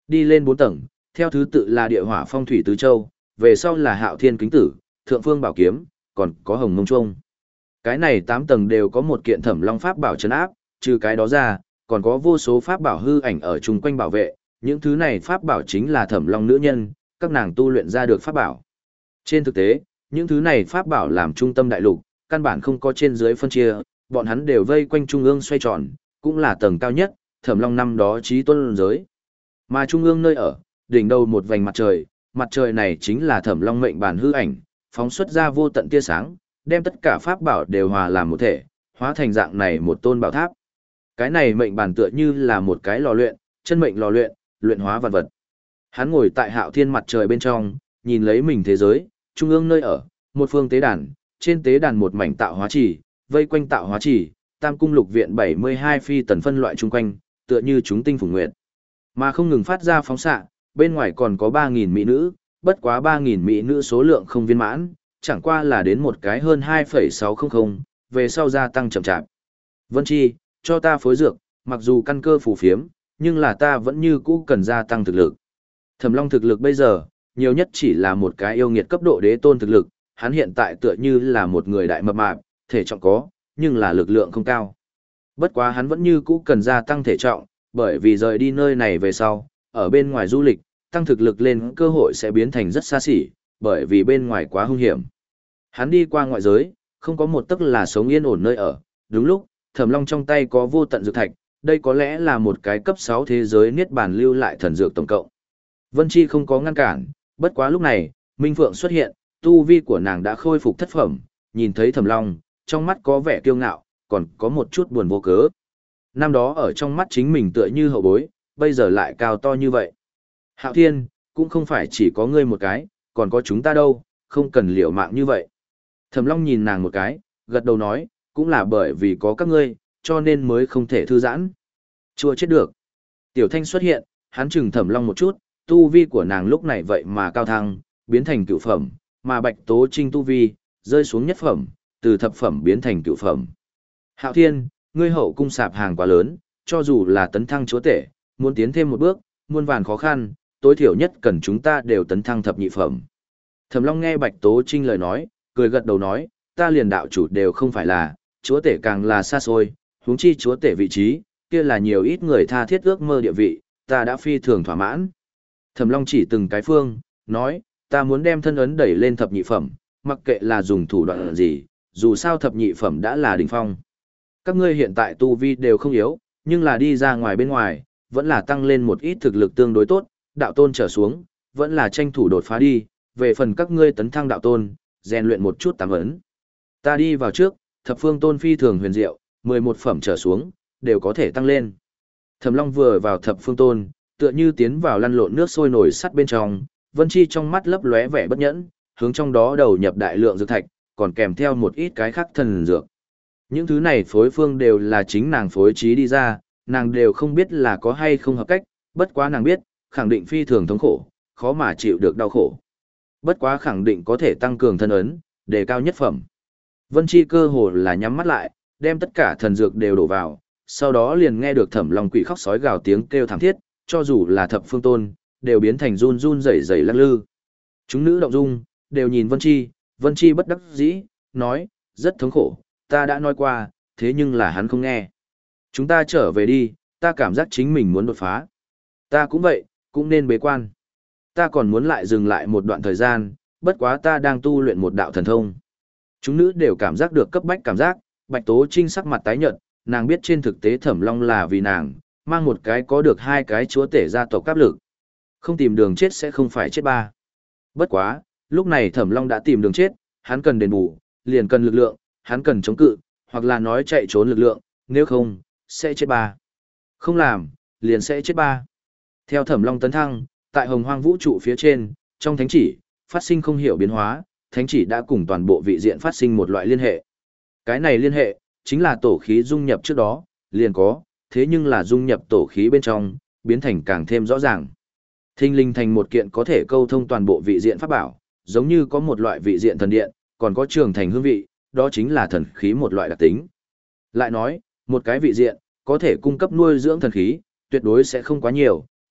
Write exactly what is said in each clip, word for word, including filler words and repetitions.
Đi lên bốn tầng, theo thứ tự là địa hỏa phong thủy tứ châu, về sau là hạo thiên kính tử, thượng phương bảo kiếm, còn có hồng mông trung. Cái này tám tầng đều có một kiện thẩm long pháp bảo trấn áp, trừ cái đó ra, còn có vô số pháp bảo hư ảnh ở chung quanh bảo vệ, những thứ này pháp bảo chính là thẩm long nữ nhân, các nàng tu luyện ra được pháp bảo. Trên thực tế, những thứ này pháp bảo làm trung tâm đại lục, căn bản không có trên dưới phân chia, bọn hắn đều vây quanh trung ương xoay tròn, cũng là tầng cao nhất, thẩm long năm đó chí tôn giới. Mà trung ương nơi ở, đỉnh đầu một vành mặt trời, mặt trời này chính là thẩm long mệnh bản hư ảnh, phóng xuất ra vô tận tia sáng, đem tất cả pháp bảo đều hòa làm một thể, hóa thành dạng này một tôn bảo tháp. Cái này mệnh bản tựa như là một cái lò luyện, chân mệnh lò luyện, luyện hóa vật vật. Hắn ngồi tại hạo thiên mặt trời bên trong, nhìn lấy mình thế giới, trung ương nơi ở, một phương tế đàn, trên tế đàn một mảnh tạo hóa chỉ, vây quanh tạo hóa chỉ, tam cung lục viện bảy mươi hai phi tần phân loại chung quanh, tựa như chúng tinh phùng nguyệt. Mà không ngừng phát ra phóng xạ, bên ngoài còn có ba nghìn mỹ nữ, bất quá ba nghìn mỹ nữ số lượng không viên mãn, chẳng qua là đến một cái hơn hai phẩy sáu không không, về sau gia tăng chậm chạp. Vân Chi, cho ta phối dược, mặc dù căn cơ phù phiếm, nhưng là ta vẫn như cũ cần gia tăng thực lực. Thẩm Long thực lực bây giờ, nhiều nhất chỉ là một cái yêu nghiệt cấp độ đế tôn thực lực, hắn hiện tại tựa như là một người đại mập mạp, thể trọng có, nhưng là lực lượng không cao. Bất quá hắn vẫn như cũ cần gia tăng thể trọng, bởi vì rời đi nơi này về sau, ở bên ngoài du lịch, tăng thực lực lên cơ hội sẽ biến thành rất xa xỉ, bởi vì bên ngoài quá hung hiểm. Hắn đi qua ngoại giới, không có một tấc là sống yên ổn nơi ở, đúng lúc, Thẩm Long trong tay có vô tận dược thạch, đây có lẽ là một cái cấp sáu thế giới niết bàn lưu lại thần dược tổng cộng. Vân Chi không có ngăn cản, bất quá lúc này, Minh Phượng xuất hiện, tu vi của nàng đã khôi phục thất phẩm, nhìn thấy Thẩm Long, trong mắt có vẻ kiêu ngạo, còn có một chút buồn vô cớ. Năm đó ở trong mắt chính mình tựa như hậu bối, bây giờ lại cao to như vậy. Hạo Thiên, cũng không phải chỉ có ngươi một cái, còn có chúng ta đâu, không cần liều mạng như vậy. Thẩm Long nhìn nàng một cái, gật đầu nói, cũng là bởi vì có các ngươi, cho nên mới không thể thư giãn. Chua chết được. Tiểu Thanh xuất hiện, hắn chừng Thẩm Long một chút, tu vi của nàng lúc này vậy mà cao thăng, biến thành cửu phẩm, mà Bạch Tố Trinh tu vi, rơi xuống nhất phẩm, từ thập phẩm biến thành cửu phẩm. Hạo Thiên, ngươi hậu cung sạp hàng quá lớn, cho dù là tấn thăng chúa tể, muốn tiến thêm một bước, muôn vàn khó khăn, tối thiểu nhất cần chúng ta đều tấn thăng thập nhị phẩm. Thẩm Long nghe Bạch Tố Trinh lời nói, cười gật đầu nói, ta liền đạo chủ đều không phải là, chúa tể càng là xa xôi, huống chi chúa tể vị trí, kia là nhiều ít người tha thiết ước mơ địa vị, ta đã phi thường thỏa mãn. Thẩm Long chỉ từng cái phương, nói, ta muốn đem thân ấn đẩy lên thập nhị phẩm, mặc kệ là dùng thủ đoạn gì, dù sao thập nhị phẩm đã là đỉnh phong. Các ngươi hiện tại tu vi đều không yếu, nhưng là đi ra ngoài bên ngoài, vẫn là tăng lên một ít thực lực tương đối tốt, đạo tôn trở xuống, vẫn là tranh thủ đột phá đi, về phần các ngươi tấn thăng đạo tôn, rèn luyện một chút tám ấn. Ta đi vào trước, thập phương tôn phi thường huyền diệu, mười một phẩm trở xuống, đều có thể tăng lên. Thẩm Long vừa vào thập phương tôn, tựa như tiến vào lăn lộn nước sôi nổi sắt bên trong, Vân Chi trong mắt lấp lóe vẻ bất nhẫn, hướng trong đó đầu nhập đại lượng dược thạch, còn kèm theo một ít cái khác thần dược. Những thứ này phối phương đều là chính nàng phối trí đi ra, nàng đều không biết là có hay không hợp cách, bất quá nàng biết, khẳng định phi thường thống khổ, khó mà chịu được đau khổ. Bất quá khẳng định có thể tăng cường thân ấn, đề cao nhất phẩm. Vân Chi cơ hồ là nhắm mắt lại, đem tất cả thần dược đều đổ vào, sau đó liền nghe được Thẩm Long quỷ khóc sói gào tiếng kêu thảm thiết, cho dù là thập phương tôn, đều biến thành run run rẩy rẩy lắc lư. Chúng nữ động dung, đều nhìn Vân Chi, Vân Chi bất đắc dĩ, nói, rất thống khổ, ta đã nói qua, thế nhưng là hắn không nghe. Chúng ta trở về đi, ta cảm giác chính mình muốn đột phá. Ta cũng vậy, cũng nên bế quan. Ta còn muốn lại dừng lại một đoạn thời gian, bất quá ta đang tu luyện một đạo thần thông. Chúng nữ đều cảm giác được cấp bách cảm giác, Bạch Tố Trinh sắc mặt tái nhợt, nàng biết trên thực tế Thẩm Long là vì nàng, mang một cái có được hai cái chúa tể gia tộc áp lực. Không tìm đường chết sẽ không phải chết ba. Bất quá, lúc này Thẩm Long đã tìm đường chết, hắn cần đền bù, liền cần lực lượng, hắn cần chống cự, hoặc là nói chạy trốn lực lượng, nếu không, sẽ chết ba. Không làm, liền sẽ chết ba. Theo Thẩm Long tấn thăng, tại Hồng Hoang vũ trụ phía trên, trong thánh chỉ, phát sinh không hiểu biến hóa, thánh chỉ đã cùng toàn bộ vị diện phát sinh một loại liên hệ. Cái này liên hệ, chính là tổ khí dung nhập trước đó, liền có, thế nhưng là dung nhập tổ khí bên trong, biến thành càng thêm rõ ràng. Thinh linh thành một kiện có thể câu thông toàn bộ vị diện pháp bảo, giống như có một loại vị diện thần điện, còn có trường thành hương vị, đó chính là thần khí một loại đặc tính. Lại nói, một cái vị diện, có thể cung cấp nuôi dưỡng thần khí, tuyệt đối sẽ không quá nhiều,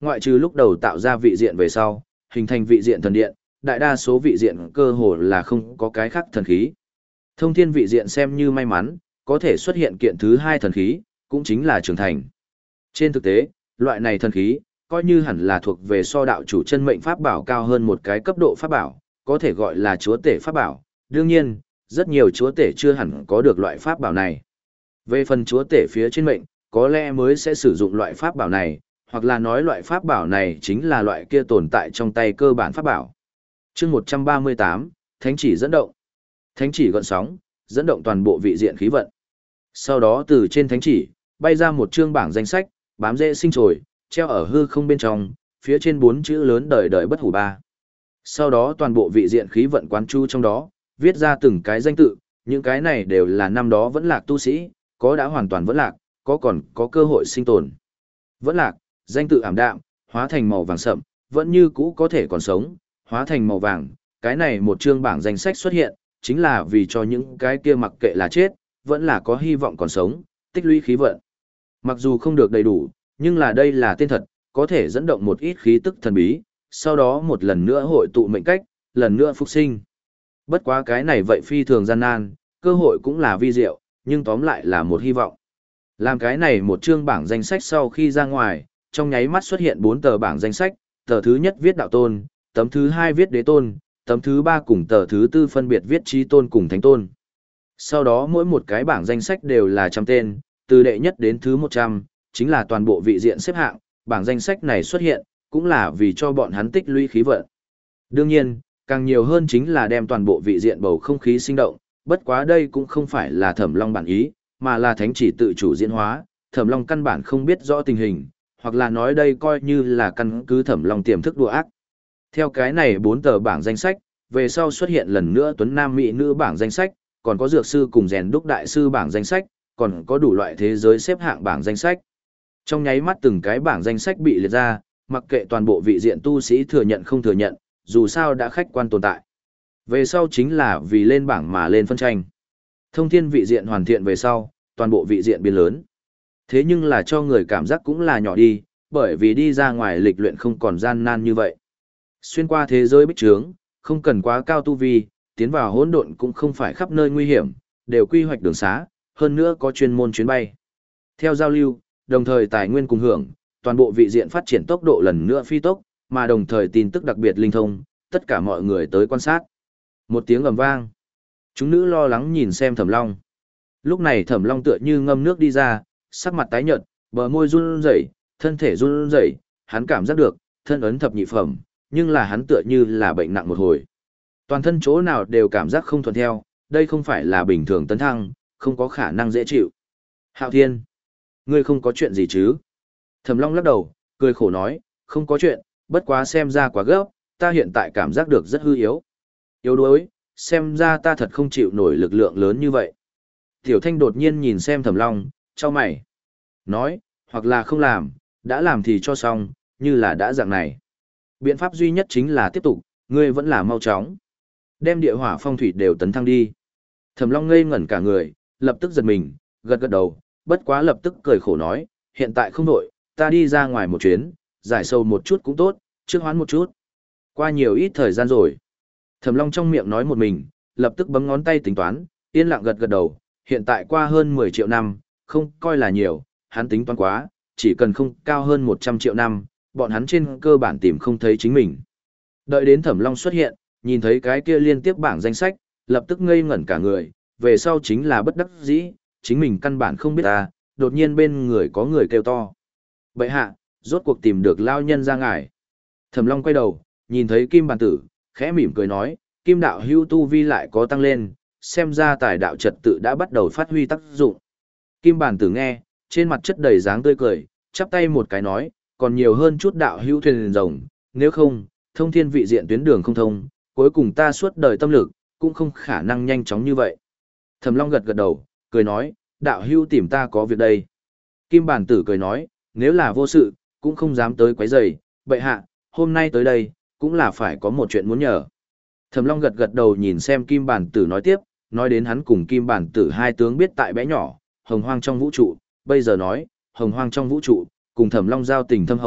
Ngoại trừ lúc đầu tạo ra vị diện về sau, hình thành vị diện thần điện, đại đa số vị diện cơ hồ là không có cái khác thần khí. Thông thiên vị diện xem như may mắn, có thể xuất hiện kiện thứ hai thần khí, cũng chính là trưởng thành. Trên thực tế, loại này thần khí, coi như hẳn là thuộc về so đạo chủ chân mệnh pháp bảo cao hơn một cái cấp độ pháp bảo, có thể gọi là chúa tể pháp bảo. Đương nhiên, rất nhiều chúa tể chưa hẳn có được loại pháp bảo này. Về phần chúa tể phía trên mệnh, có lẽ mới sẽ sử dụng loại pháp bảo này, hoặc là nói loại pháp bảo này chính là loại kia tồn tại trong tay cơ bản pháp bảo. Chương một trăm ba mươi tám, Thánh chỉ dẫn động. Thánh chỉ gợn sóng, dẫn động toàn bộ vị diện khí vận. Sau đó từ trên thánh chỉ, bay ra một chương bảng danh sách, bám rễ sinh trồi, treo ở hư không bên trong, phía trên bốn chữ lớn đời đời bất hủ ba. Sau đó toàn bộ vị diện khí vận quán chu trong đó, viết ra từng cái danh tự, những cái này đều là năm đó vẫn lạc tu sĩ, có đã hoàn toàn vẫn lạc, có còn có cơ hội sinh tồn. Vẫn lạc, danh tự ảm đạm, hóa thành màu vàng sậm, vẫn như cũ có thể còn sống, hóa thành màu vàng, cái này một chương bảng danh sách xuất hiện, chính là vì cho những cái kia mặc kệ là chết, vẫn là có hy vọng còn sống, tích lũy khí vận. Mặc dù không được đầy đủ, nhưng là đây là tên thật, có thể dẫn động một ít khí tức thần bí, sau đó một lần nữa hội tụ mệnh cách, lần nữa phục sinh. Bất quá cái này vậy phi thường gian nan, cơ hội cũng là vi diệu, nhưng tóm lại là một hy vọng. Làm cái này một chương bảng danh sách sau khi ra ngoài, trong nháy mắt xuất hiện bốn tờ bảng danh sách, tờ thứ nhất viết đạo tôn, tấm thứ hai viết đế tôn, tấm thứ ba cùng tờ thứ tư phân biệt viết trí tôn cùng thánh tôn. Sau đó mỗi một cái bảng danh sách đều là trăm tên, từ đệ nhất đến thứ một trăm, chính là toàn bộ vị diện xếp hạng, bảng danh sách này xuất hiện, cũng là vì cho bọn hắn tích lũy khí vận. Đương nhiên, càng nhiều hơn chính là đem toàn bộ vị diện bầu không khí sinh động, bất quá đây cũng không phải là Thẩm Long bản ý, mà là thánh chỉ tự chủ diễn hóa, Thẩm Long căn bản không biết rõ tình hình, hoặc là nói đây coi như là căn cứ Thẩm Long tiềm thức đùa ác. Theo cái này bốn tờ bảng danh sách, về sau xuất hiện lần nữa tuấn nam mỹ nữ bảng danh sách, còn có dược sư cùng rèn đúc đại sư bảng danh sách, còn có đủ loại thế giới xếp hạng bảng danh sách. Trong nháy mắt từng cái bảng danh sách bị liệt ra, mặc kệ toàn bộ vị diện tu sĩ thừa nhận không thừa nhận, dù sao đã khách quan tồn tại. Về sau chính là vì lên bảng mà lên phân tranh. Thông thiên vị diện hoàn thiện về sau, toàn bộ vị diện biến lớn. Thế nhưng là cho người cảm giác cũng là nhỏ đi, bởi vì đi ra ngoài lịch luyện không còn gian nan như vậy. Xuyên qua thế giới bích trướng, không cần quá cao tu vi, tiến vào hỗn độn cũng không phải khắp nơi nguy hiểm, đều quy hoạch đường xá, hơn nữa có chuyên môn chuyến bay. Theo giao lưu, đồng thời tài nguyên cùng hưởng, toàn bộ vị diện phát triển tốc độ lần nữa phi tốc, mà đồng thời tin tức đặc biệt linh thông, tất cả mọi người tới quan sát. Một tiếng ầm vang. Chúng nữ lo lắng nhìn xem Thẩm Long. Lúc này Thẩm Long tựa như ngâm nước đi ra, sắc mặt tái nhợt, bờ môi run rẩy, thân thể run rẩy, hắn cảm giác được, thân ấn thập nhị phẩm, nhưng là hắn tựa như là bệnh nặng một hồi. Toàn thân chỗ nào đều cảm giác không thuận theo, đây không phải là bình thường tấn thăng, không có khả năng dễ chịu. Hạo Thiên, ngươi không có chuyện gì chứ? Thẩm Long lắc đầu, cười khổ nói, không có chuyện, bất quá xem ra quá gấp, ta hiện tại cảm giác được rất hư yếu. Yếu đuối, xem ra ta thật không chịu nổi lực lượng lớn như vậy. Tiểu Thanh đột nhiên nhìn xem Thẩm Long, chau mày. Nói, hoặc là không làm, đã làm thì cho xong, như là đã dạng này. Biện pháp duy nhất chính là tiếp tục, ngươi vẫn là mau chóng. Đem địa hỏa phong thủy đều tấn thăng đi. Thẩm Long ngây ngẩn cả người, lập tức giật mình, gật gật đầu, bất quá lập tức cười khổ nói, hiện tại không đổi, ta đi ra ngoài một chuyến, giải sầu một chút cũng tốt, trước hoán một chút. Qua nhiều ít thời gian rồi. Thẩm Long trong miệng nói một mình, lập tức bấm ngón tay tính toán, yên lặng gật gật đầu, hiện tại qua hơn mười triệu năm, không coi là nhiều, hắn tính toán quá, chỉ cần không cao hơn một trăm triệu năm, bọn hắn trên cơ bản tìm không thấy chính mình. Đợi đến Thẩm Long xuất hiện, nhìn thấy cái kia liên tiếp bảng danh sách, lập tức ngây ngẩn cả người, về sau chính là bất đắc dĩ, chính mình căn bản không biết ta, đột nhiên bên người có người kêu to. Bậy hạ, rốt cuộc tìm được lao nhân ra ngài. Thẩm Long quay đầu, nhìn thấy Kim Bàn Tử, khẽ mỉm cười nói, Kim đạo hưu tu vi lại có tăng lên, xem ra tài đạo trật tự đã bắt đầu phát huy tác dụng. Kim Bàn Tử nghe, trên mặt chất đầy dáng tươi cười, chắp tay một cái nói, còn nhiều hơn chút đạo hưu thuyền rồng, nếu không, thông thiên vị diện tuyến đường không thông, cuối cùng ta suốt đời tâm lực, cũng không khả năng nhanh chóng như vậy. Thẩm Long gật gật đầu, cười nói, đạo hưu tìm ta có việc đây. Kim Bàn Tử cười nói, nếu là vô sự, cũng không dám tới quấy rầy, bệ hạ, hôm nay tới đây, cũng là phải có một chuyện muốn nhờ. Thẩm Long gật gật đầu nhìn xem Kim Bàn Tử nói tiếp, nói đến hắn cùng Kim Bàn Tử hai tướng biết tại bé nhỏ, hồng hoang trong vũ trụ, bây giờ nói, hồng hoang trong vũ trụ, cùng Thẩm Long giao tình thâm hậu,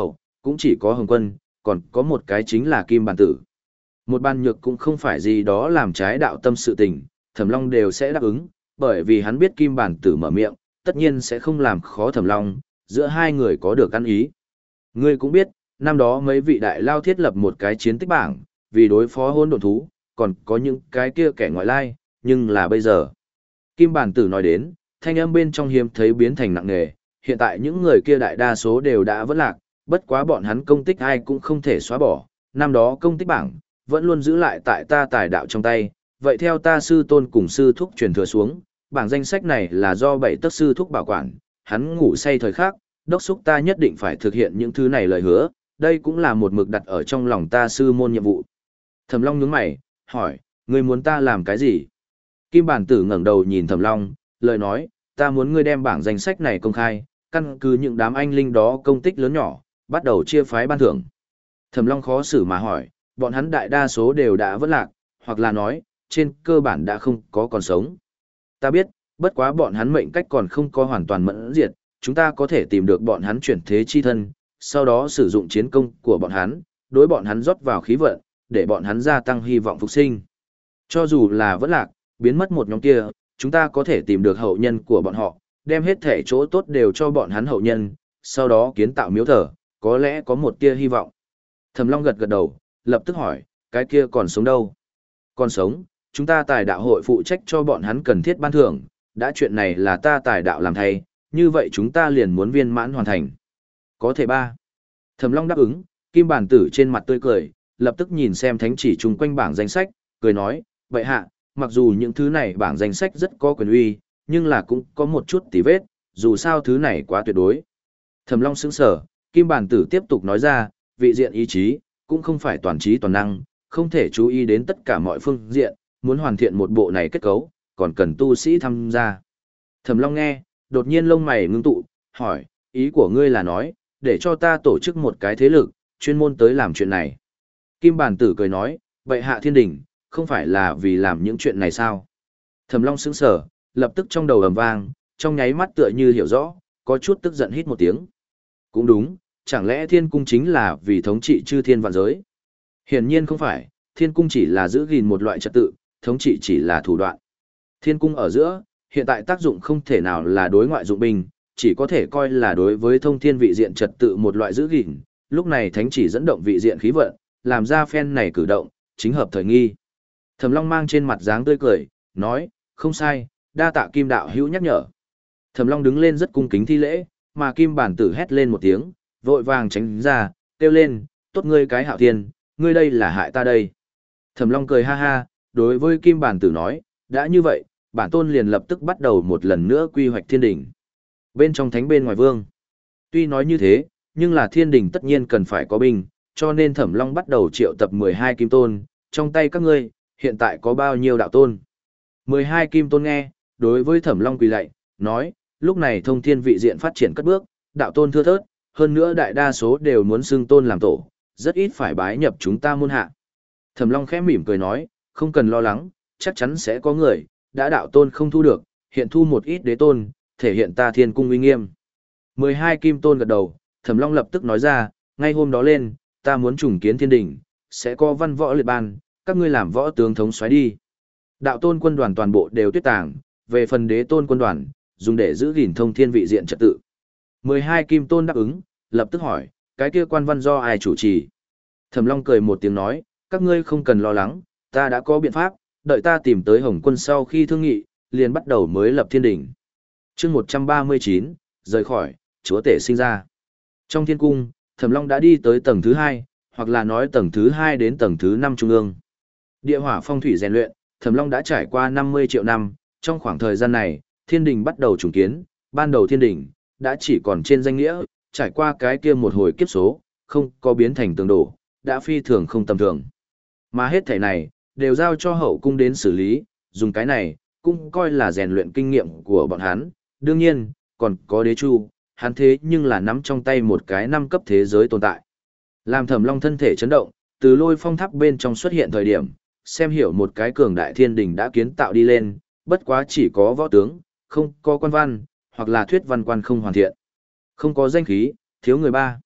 cũng chỉ có Hồng Quân, còn có một cái chính là Kim Bản Tử. Một ban nhược cũng không phải gì đó làm trái đạo tâm sự tình, Thẩm Long đều sẽ đáp ứng, bởi vì hắn biết Kim Bản Tử mở miệng, tất nhiên sẽ không làm khó Thẩm Long, giữa hai người có được ăn ý. Ngươi cũng biết, năm đó mấy vị đại lao thiết lập một cái chiến tích bảng, vì đối phó hôn độn thú, còn có những cái kia kẻ ngoại lai, nhưng là bây giờ. Kim Bản Tử nói đến, thanh âm bên trong hiếm thấy biến thành nặng nề, hiện tại những người kia đại đa số đều đã vỡ lạc, bất quá bọn hắn công tích ai cũng không thể xóa bỏ, năm đó công tích bảng, vẫn luôn giữ lại tại ta tài đạo trong tay, vậy theo ta sư tôn cùng sư thúc truyền thừa xuống, bảng danh sách này là do bảy tấc sư thúc bảo quản, hắn ngủ say thời khắc, đốc thúc ta nhất định phải thực hiện những thứ này lời hứa, đây cũng là một mực đặt ở trong lòng ta sư môn nhiệm vụ. Thẩm Long nhướng mày, hỏi, ngươi muốn ta làm cái gì? Kim Bản Tử ngẩng đầu nhìn Thẩm Long, lời nói, ta muốn ngươi đem bảng danh sách này công khai, căn cứ những đám anh linh đó công tích lớn nhỏ, bắt đầu chia phái ban thưởng. Thẩm Long khó xử mà hỏi, bọn hắn đại đa số đều đã vỡ lạc, hoặc là nói, trên cơ bản đã không có còn sống. Ta biết, bất quá bọn hắn mệnh cách còn không có hoàn toàn mẫn diệt, chúng ta có thể tìm được bọn hắn chuyển thế chi thân, sau đó sử dụng chiến công của bọn hắn, đối bọn hắn rót vào khí vận, để bọn hắn gia tăng hy vọng phục sinh. Cho dù là vỡ lạc, biến mất một nhóm kia, chúng ta có thể tìm được hậu nhân của bọn họ, đem hết thể chỗ tốt đều cho bọn hắn hậu nhân, sau đó kiến tạo miếu thờ, có lẽ có một tia hy vọng. Thẩm Long gật gật đầu, lập tức hỏi, cái kia còn sống đâu? Còn sống, chúng ta tài đạo hội phụ trách cho bọn hắn cần thiết ban thưởng, đã chuyện này là ta tài đạo làm thay, như vậy chúng ta liền muốn viên mãn hoàn thành. Có thể ba. Thẩm Long đáp ứng, Kim Bản Tử trên mặt tươi cười, lập tức nhìn xem thánh chỉ chung quanh bảng danh sách, cười nói, vậy hạ, mặc dù những thứ này bảng danh sách rất có quyền uy, nhưng là cũng có một chút tì vết, dù sao thứ này quá tuyệt đối. Thẩm Long sững sờ, Kim Bản Tử tiếp tục nói ra, vị diện ý chí, cũng không phải toàn trí toàn năng, không thể chú ý đến tất cả mọi phương diện, muốn hoàn thiện một bộ này kết cấu, còn cần tu sĩ tham gia. Thẩm Long nghe, đột nhiên lông mày ngưng tụ, hỏi, ý của ngươi là nói, để cho ta tổ chức một cái thế lực, chuyên môn tới làm chuyện này. Kim Bản Tử cười nói, vậy hạ thiên đình, không phải là vì làm những chuyện này sao? Thẩm Long sững sờ, lập tức trong đầu ầm vang, trong nháy mắt tựa như hiểu rõ, có chút tức giận hít một tiếng. Cũng đúng, chẳng lẽ thiên cung chính là vì thống trị chư thiên vạn giới? Hiển nhiên không phải, thiên cung chỉ là giữ gìn một loại trật tự, thống trị chỉ là thủ đoạn. Thiên cung ở giữa, hiện tại tác dụng không thể nào là đối ngoại dụng binh, chỉ có thể coi là đối với thông thiên vị diện trật tự một loại giữ gìn. Lúc này thánh chỉ dẫn động vị diện khí vận, làm ra phen này cử động, chính hợp thời nghi. Thẩm Long mang trên mặt dáng tươi cười, nói, không sai, đa tạ Kim đạo hữu nhắc nhở. Thẩm Long đứng lên rất cung kính thi lễ, mà Kim Bản Tử hét lên một tiếng, vội vàng tránh ra, kêu lên, tốt ngươi cái Hạo Thiên, ngươi đây là hại ta đây. Thẩm Long cười ha ha, đối với Kim Bản Tử nói, đã như vậy, bản tôn liền lập tức bắt đầu một lần nữa quy hoạch thiên đình. Bên trong thánh bên ngoài vương. Tuy nói như thế, nhưng là thiên đình tất nhiên cần phải có binh, cho nên Thẩm Long bắt đầu triệu tập mười hai kim tôn, trong tay các ngươi, hiện tại có bao nhiêu đạo tôn. mười hai kim tôn nghe, đối với Thẩm Long quỳ lạy, nói, lúc này thông thiên vị diện phát triển cất bước, đạo tôn thưa thớt, hơn nữa đại đa số đều muốn xưng tôn làm tổ, rất ít phải bái nhập chúng ta môn hạ. Thẩm Long khẽ mỉm cười nói, không cần lo lắng, chắc chắn sẽ có người, đã đạo tôn không thu được, hiện thu một ít đế tôn, thể hiện ta thiên cung uy nghiêm. mười hai kim tôn gật đầu, Thẩm Long lập tức nói ra, ngay hôm đó lên, ta muốn trùng kiến thiên đình, sẽ có văn võ liệt ban, các ngươi làm võ tướng thống soái đi. Đạo tôn quân đoàn toàn bộ đều tuyết tàng, về phần đế tôn quân đoàn, dùng để giữ gìn thông thiên vị diện trật tự. mười hai kim tôn đáp ứng, lập tức hỏi, cái kia quan văn do ai chủ trì? Thẩm Long cười một tiếng nói, các ngươi không cần lo lắng, ta đã có biện pháp, đợi ta tìm tới Hồng Quân sau khi thương nghị, liền bắt đầu mới lập thiên đỉnh. Chương một trăm ba mươi chín, rời khỏi, chúa tể sinh ra. Trong thiên cung, Thẩm Long đã đi tới tầng thứ hai, hoặc là nói tầng thứ hai đến tầng thứ năm trung ương. Địa hỏa phong thủy rèn luyện, Thẩm Long đã trải qua năm mươi triệu năm, trong khoảng thời gian này, thiên đình bắt đầu trùng kiến, ban đầu thiên đình đã chỉ còn trên danh nghĩa, trải qua cái kia một hồi kiếp số, không có biến thành tường đổ, đã phi thường không tầm thường. Mà hết thảy này, đều giao cho hậu cung đến xử lý, dùng cái này, cũng coi là rèn luyện kinh nghiệm của bọn hắn. Đương nhiên, còn có đế chu, hắn thế nhưng là nắm trong tay một cái năm cấp thế giới tồn tại. Làm Thẩm Long thân thể chấn động, từ lôi phong tháp bên trong xuất hiện thời điểm, xem hiểu một cái cường đại thiên đình đã kiến tạo đi lên, bất quá chỉ có võ tướng, không có quan văn, hoặc là thuyết văn quan không hoàn thiện. Không có danh khí, thiếu người ba.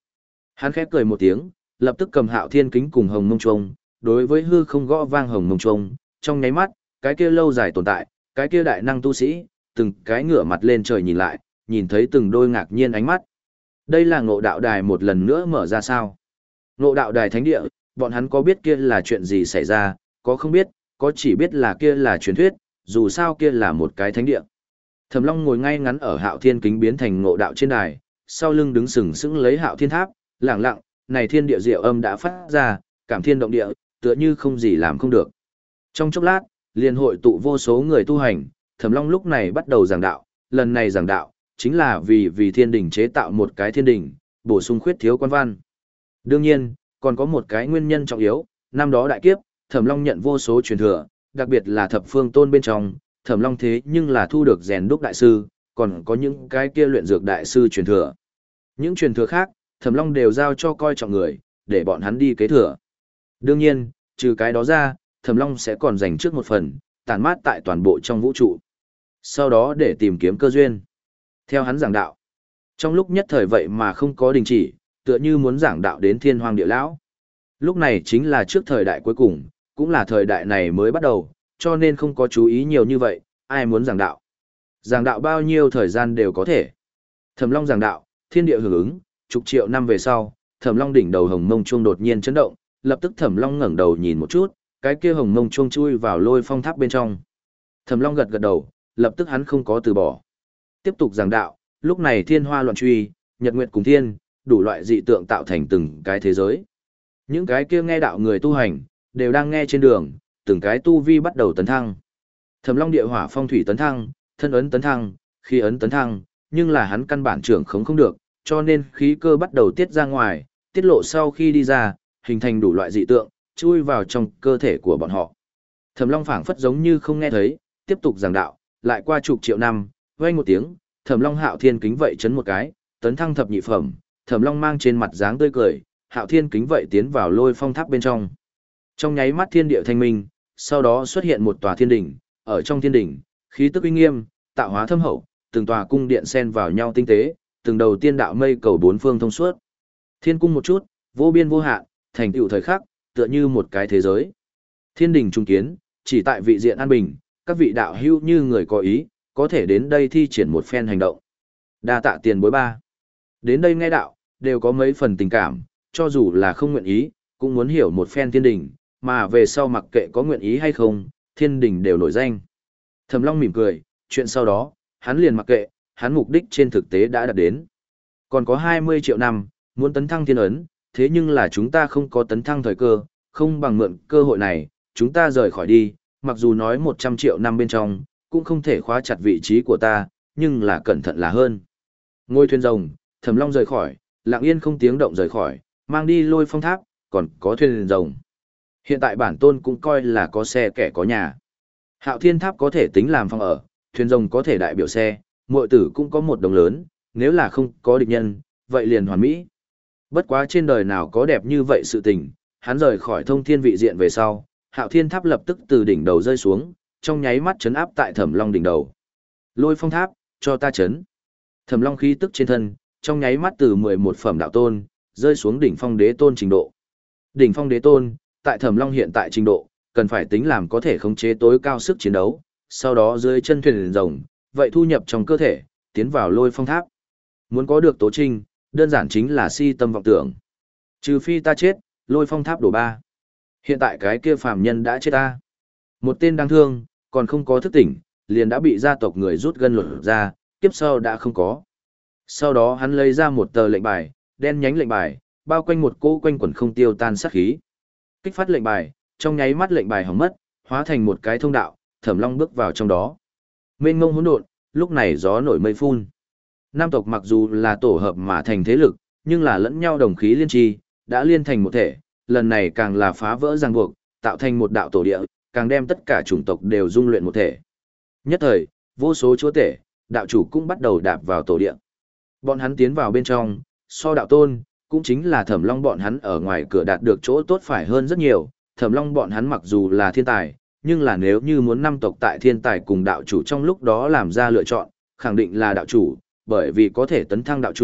Hắn khép cười một tiếng, lập tức cầm Hạo Thiên kính cùng Hồng Mông Trông, đối với hư không gõ vang Hồng Mông Trông, trong nháy mắt, cái kia lâu dài tồn tại, cái kia đại năng tu sĩ, từng cái ngửa mặt lên trời nhìn lại, nhìn thấy từng đôi ngạc nhiên ánh mắt. Đây là Ngộ Đạo Đài một lần nữa mở ra sao? Ngộ Đạo Đài thánh địa, bọn hắn có biết kia là chuyện gì xảy ra, có không biết, có chỉ biết là kia là truyền thuyết, dù sao kia là một cái thánh địa. Thẩm Long ngồi ngay ngắn ở Hạo Thiên kính biến thành Ngộ Đạo trên đài, sau lưng đứng sừng sững lấy Hạo Thiên tháp, lặng lặng, này thiên địa diệu âm đã phát ra, cảm thiên động địa, tựa như không gì làm không được. Trong chốc lát, liền hội tụ vô số người tu hành, Thẩm Long lúc này bắt đầu giảng đạo, lần này giảng đạo, chính là vì vì thiên đình chế tạo một cái thiên đình, bổ sung khuyết thiếu quan văn. Đương nhiên, còn có một cái nguyên nhân trọng yếu, năm đó đại kiếp, Thẩm Long nhận vô số truyền thừa, đặc biệt là thập phương tôn bên trong, Thẩm Long thế nhưng là thu được rèn đúc đại sư, còn có những cái kia luyện dược đại sư truyền thừa. Những truyền thừa khác, Thẩm Long đều giao cho coi trọng người, để bọn hắn đi kế thừa. Đương nhiên, trừ cái đó ra, Thẩm Long sẽ còn dành trước một phần, tản mát tại toàn bộ trong vũ trụ. Sau đó để tìm kiếm cơ duyên. Theo hắn giảng đạo, trong lúc nhất thời vậy mà không có đình chỉ, tựa như muốn giảng đạo đến thiên hoàng địa lão. Lúc này chính là trước thời đại cuối cùng, cũng là thời đại này mới bắt đầu, cho nên không có chú ý nhiều như vậy, ai muốn giảng đạo. Giảng đạo bao nhiêu thời gian đều có thể. Thẩm Long giảng đạo, thiên địa hưởng ứng, chục triệu năm về sau, Thẩm Long đỉnh đầu hồng mông chuông đột nhiên chấn động, lập tức Thẩm Long ngẩng đầu nhìn một chút, cái kia hồng mông chuông chui vào lôi phong tháp bên trong. Thẩm Long gật gật đầu, lập tức hắn không có từ bỏ. Tiếp tục giảng đạo, lúc này thiên hoa loạn truy, nhật nguyệt cùng thiên, đủ loại dị tượng tạo thành từng cái thế giới. Những cái kia nghe đạo người tu hành, đều đang nghe trên đường, từng cái tu vi bắt đầu tấn thăng. Thẩm Long địa hỏa phong thủy tấn thăng, thân ấn tấn thăng, khí ấn tấn thăng, nhưng là hắn căn bản trưởng khống không được, cho nên khí cơ bắt đầu tiết ra ngoài, tiết lộ sau khi đi ra, hình thành đủ loại dị tượng, chui vào trong cơ thể của bọn họ. Thẩm Long phảng phất giống như không nghe thấy, tiếp tục giảng đạo, lại qua chục triệu năm, vang một tiếng, Thẩm Long Hạo Thiên kính vậy chấn một cái, tấn thăng thập nhị phẩm, Thẩm Long mang trên mặt dáng tươi cười, Hạo Thiên kính vậy tiến vào lôi phong tháp bên trong. Trong nháy mắt thiên địa thanh minh, sau đó xuất hiện một tòa thiên đỉnh, ở trong thiên đỉnh, khí tức uy nghiêm, tạo hóa thâm hậu, từng tòa cung điện xen vào nhau tinh tế, từng đầu tiên đạo mây cầu bốn phương thông suốt. Thiên cung một chút, vô biên vô hạn, thành tựu thời khắc, tựa như một cái thế giới. Thiên đỉnh trung kiến, chỉ tại vị diện an bình, các vị đạo hữu như người có ý, có thể đến đây thi triển một phen hành động. Đa tạ tiền bối ba. Đến đây nghe đạo, đều có mấy phần tình cảm, cho dù là không nguyện ý, cũng muốn hiểu một phen thiên đỉnh, mà về sau mặc kệ có nguyện ý hay không, thiên đỉnh đều nổi danh. Thẩm Long mỉm cười, chuyện sau đó, hắn liền mặc kệ, hắn mục đích trên thực tế đã đạt đến. Còn có hai mươi triệu năm, muốn tấn thăng thiên ấn, thế nhưng là chúng ta không có tấn thăng thời cơ, không bằng mượn cơ hội này, chúng ta rời khỏi đi, mặc dù nói một trăm triệu năm bên trong, cũng không thể khóa chặt vị trí của ta, nhưng là cẩn thận là hơn. Ngôi thuyền rồng, Thẩm Long rời khỏi, lặng yên không tiếng động rời khỏi, mang đi lôi phong tháp, còn có thuyền rồng. Hiện tại bản tôn cũng coi là có xe kẻ có nhà. Hạo Thiên tháp có thể tính làm phòng ở, thuyền rồng có thể đại biểu xe, muội tử cũng có một đồng lớn, nếu là không có địch nhân, vậy liền hoàn mỹ. Bất quá trên đời nào có đẹp như vậy sự tình, hắn rời khỏi thông thiên vị diện về sau, Hạo Thiên tháp lập tức từ đỉnh đầu rơi xuống, trong nháy mắt chấn áp tại Thẩm Long đỉnh đầu. Lôi phong tháp, cho ta chấn. Thẩm Long khí tức trên thân, trong nháy mắt từ mười một phẩm đạo tôn, rơi xuống đỉnh phong đế tôn trình độ. Đỉnh phong đế tôn, tại Thẩm Long hiện tại trình độ, cần phải tính làm có thể khống chế tối cao sức chiến đấu, sau đó dưới chân thuyền rồng, vậy thu nhập trong cơ thể, tiến vào lôi phong tháp. Muốn có được tố trinh, đơn giản chính là si tâm vọng tưởng. Trừ phi ta chết, lôi phong tháp đổ ba. Hiện tại cái kia phàm nhân đã chết ta. Một tên đáng thương, còn không có thức tỉnh, liền đã bị gia tộc người rút gân lột ra, kiếp sau đã không có. Sau đó hắn lấy ra một tờ lệnh bài, đen nhánh lệnh bài, bao quanh một cỗ quanh quần không tiêu tan sát khí. Kích phát lệnh bài, trong nháy mắt lệnh bài hỏng mất, hóa thành một cái thông đạo, Thẩm Long bước vào trong đó. Mênh mông hỗn độn, lúc này gió nổi mây phun. Nam tộc mặc dù là tổ hợp mà thành thế lực, nhưng là lẫn nhau đồng khí liên tri, đã liên thành một thể, lần này càng là phá vỡ ràng buộc, tạo thành một đạo tổ địa, càng đem tất cả chủng tộc đều dung luyện một thể. Nhất thời, vô số chúa tể, đạo chủ cũng bắt đầu đạp vào tổ địa. Bọn hắn tiến vào bên trong, so đạo tôn, cũng chính là Thẩm Long bọn hắn ở ngoài cửa đạt được chỗ tốt phải hơn rất nhiều. Thẩm Long bọn hắn mặc dù là thiên tài, nhưng là nếu như muốn năm tộc tại thiên tài cùng đạo chủ trong lúc đó làm ra lựa chọn, khẳng định là đạo chủ, bởi vì có thể tấn thăng đạo chủ,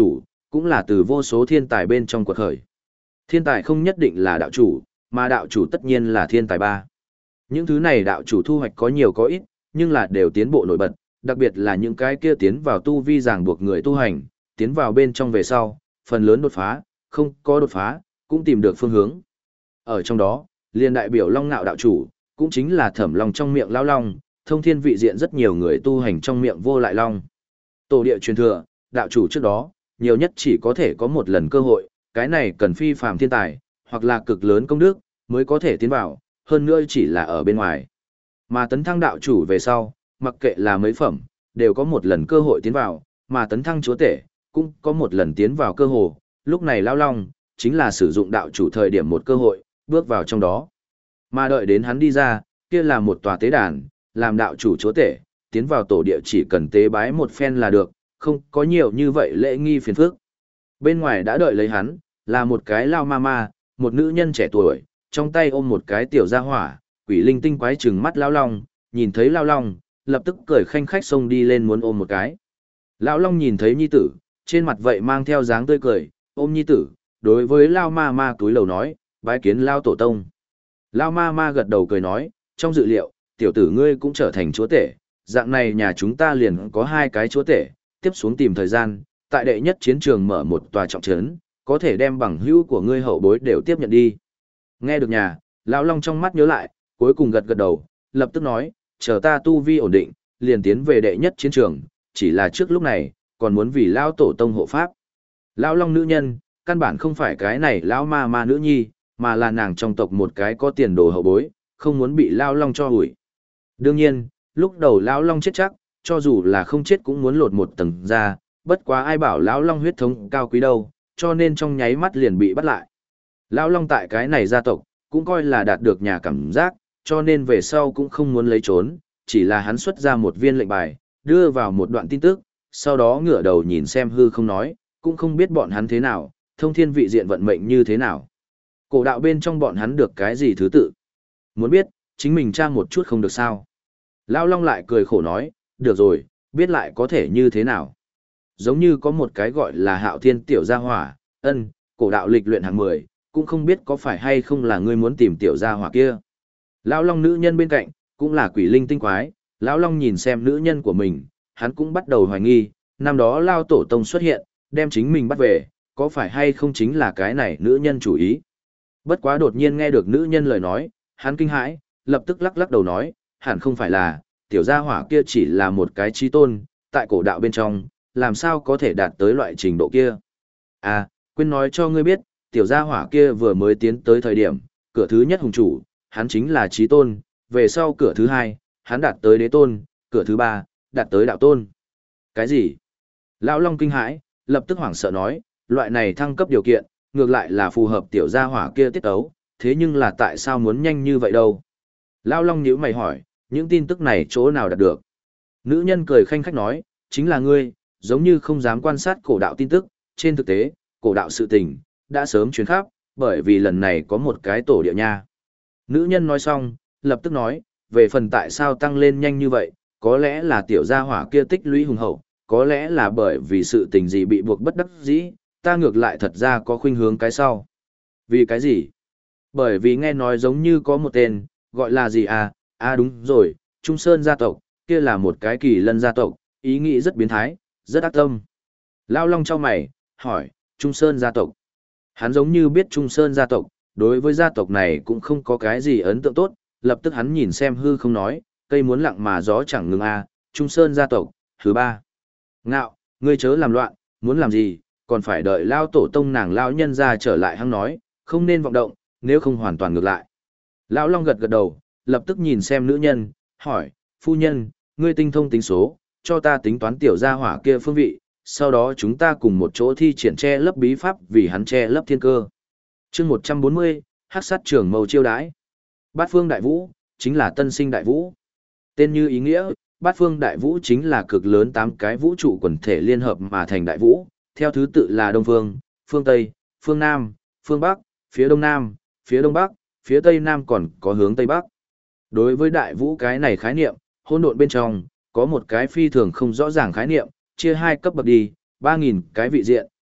cũng là từ vô số thiên tài bên trong quật khởi. Thiên tài không nhất định là đạo chủ, mà đạo chủ tất nhiên là thiên tài ba. Những thứ này đạo chủ thu hoạch có nhiều có ít, nhưng là đều tiến bộ nổi bật, đặc biệt là những cái kia tiến vào tu vi ràng buộc người tu hành, tiến vào bên trong về sau, phần lớn đột phá, không có đột phá, cũng tìm được phương hướng. Ở trong đó, liên đại biểu Long Nạo đạo chủ, cũng chính là Thẩm Long trong miệng lão long, thông thiên vị diện rất nhiều người tu hành trong miệng vô lại long. Tổ địa truyền thừa, đạo chủ trước đó, nhiều nhất chỉ có thể có một lần cơ hội, cái này cần phi phàm thiên tài, hoặc là cực lớn công đức, mới có thể tiến vào, hơn nữa chỉ là ở bên ngoài. Mà tấn thăng đạo chủ về sau, mặc kệ là mấy phẩm, đều có một lần cơ hội tiến vào, mà tấn thăng chúa tể, cũng có một lần tiến vào cơ hồ, lúc này lão long, chính là sử dụng đạo chủ thời điểm một cơ hội, bước vào trong đó. Mà đợi đến hắn đi ra, kia là một tòa tế đàn, làm đạo chủ chúa tể, tiến vào tổ địa chỉ cần tế bái một phen là được, không có nhiều như vậy lễ nghi phiền phức. Bên ngoài đã đợi lấy hắn, là một cái lao ma ma, một nữ nhân trẻ tuổi, trong tay ôm một cái tiểu gia hỏa, quỷ linh tinh quái trừng mắt lão long, nhìn thấy lão long, lập tức cười khanh khách xông đi lên muốn ôm một cái. Lão long nhìn thấy nhi tử, trên mặt vậy mang theo dáng tươi cười, ôm nhi tử, đối với lao ma ma túi lầu nói, bái kiến lao tổ tông. Lao ma ma gật đầu cười nói, trong dự liệu, tiểu tử ngươi cũng trở thành chúa tể, dạng này nhà chúng ta liền có hai cái chúa tể, tiếp xuống tìm thời gian, tại đệ nhất chiến trường mở một tòa trọng trấn, có thể đem bằng hữu của ngươi hậu bối đều tiếp nhận đi. Nghe được nhà, lão long trong mắt nhớ lại, cuối cùng gật gật đầu, lập tức nói, chờ ta tu vi ổn định, liền tiến về đệ nhất chiến trường, chỉ là trước lúc này, còn muốn vì lao tổ tông hộ pháp. Lão long nữ nhân, căn bản không phải cái này lão ma ma nữ nhi, mà là nàng trong tộc một cái có tiền đồ hậu bối, không muốn bị lão long cho hủi. Đương nhiên, lúc đầu lão long chết chắc, cho dù là không chết cũng muốn lột một tầng ra, bất quá ai bảo lão long huyết thống cao quý đâu, cho nên trong nháy mắt liền bị bắt lại. Lão long tại cái này gia tộc, cũng coi là đạt được nhà cảm giác, cho nên về sau cũng không muốn lấy trốn, chỉ là hắn xuất ra một viên lệnh bài, đưa vào một đoạn tin tức, sau đó ngửa đầu nhìn xem hư không nói, cũng không biết bọn hắn thế nào, thông thiên vị diện vận mệnh như thế nào. Cổ đạo bên trong bọn hắn được cái gì thứ tự. Muốn biết, chính mình tra một chút không được sao. Lão long lại cười khổ nói, được rồi, biết lại có thể như thế nào. Giống như có một cái gọi là Hạo Thiên tiểu gia hỏa, ân, cổ đạo lịch luyện hạng mười, cũng không biết có phải hay không là ngươi muốn tìm tiểu gia hỏa kia. Lão long nữ nhân bên cạnh, cũng là quỷ linh tinh quái, lão long nhìn xem nữ nhân của mình, hắn cũng bắt đầu hoài nghi, năm đó lao tổ tông xuất hiện, đem chính mình bắt về, có phải hay không chính là cái này nữ nhân chủ ý. Bất quá đột nhiên nghe được nữ nhân lời nói, hắn kinh hãi, lập tức lắc lắc đầu nói, hẳn không phải là, tiểu gia hỏa kia chỉ là một cái trí tôn, tại cổ đạo bên trong, làm sao có thể đạt tới loại trình độ kia. À, quên nói cho ngươi biết, tiểu gia hỏa kia vừa mới tiến tới thời điểm, cửa thứ nhất hùng chủ, hắn chính là trí tôn, về sau cửa thứ hai, hắn đạt tới đế tôn, cửa thứ ba, đạt tới đạo tôn. Cái gì? Lão Long kinh hãi, lập tức hoảng sợ nói, loại này thăng cấp điều kiện, ngược lại là phù hợp tiểu gia hỏa kia tiết ấu, thế nhưng là tại sao muốn nhanh như vậy đâu? Lão Long nhíu mày hỏi, những tin tức này chỗ nào đạt được? Nữ nhân cười khanh khách nói, chính là ngươi, giống như không dám quan sát cổ đạo tin tức, trên thực tế, cổ đạo sự tình, đã sớm truyền khắp, bởi vì lần này có một cái tổ địa nha. Nữ nhân nói xong, lập tức nói, về phần tại sao tăng lên nhanh như vậy, có lẽ là tiểu gia hỏa kia tích lũy hùng hậu, có lẽ là bởi vì sự tình gì bị buộc bất đắc dĩ, ta ngược lại thật ra có khuynh hướng cái sau. Vì cái gì? Bởi vì nghe nói giống như có một tên, gọi là gì à, à đúng rồi, Trung Sơn gia tộc, kia là một cái kỳ lân gia tộc, ý nghĩ rất biến thái, rất ác tâm. Lao Long trao mày, hỏi, Trung Sơn gia tộc. Hắn giống như biết Trung Sơn gia tộc, đối với gia tộc này cũng không có cái gì ấn tượng tốt, lập tức hắn nhìn xem hư không nói, cây muốn lặng mà gió chẳng ngừng à, Trung Sơn gia tộc, thứ ba. Ngạo, ngươi chớ làm loạn, muốn làm gì, còn phải đợi Lao tổ tông nàng Lao nhân ra trở lại hắn nói, không nên vọng động, nếu không hoàn toàn ngược lại. Lão Long gật gật đầu, lập tức nhìn xem nữ nhân, hỏi, phu nhân, ngươi tinh thông tính số, cho ta tính toán tiểu gia hỏa kia phương vị, sau đó chúng ta cùng một chỗ thi triển che lấp bí pháp vì hắn che lấp thiên cơ. Chương một trăm bốn mươi, Hắc sát trưởng mâu chiêu đãi. Bát phương đại vũ, chính là tân sinh đại vũ. Tên như ý nghĩa, bát phương đại vũ chính là cực lớn tám cái vũ trụ quần thể liên hợp mà thành đại vũ, theo thứ tự là Đông Phương, Phương Tây, Phương Nam, Phương Bắc, phía Đông Nam, phía Đông Bắc, phía Tây Nam còn có hướng Tây Bắc. Đối với đại vũ cái này khái niệm, hỗn độn bên trong, có một cái phi thường không rõ ràng khái niệm, chia hai cấp bậc đi, ba nghìn cái vị diện,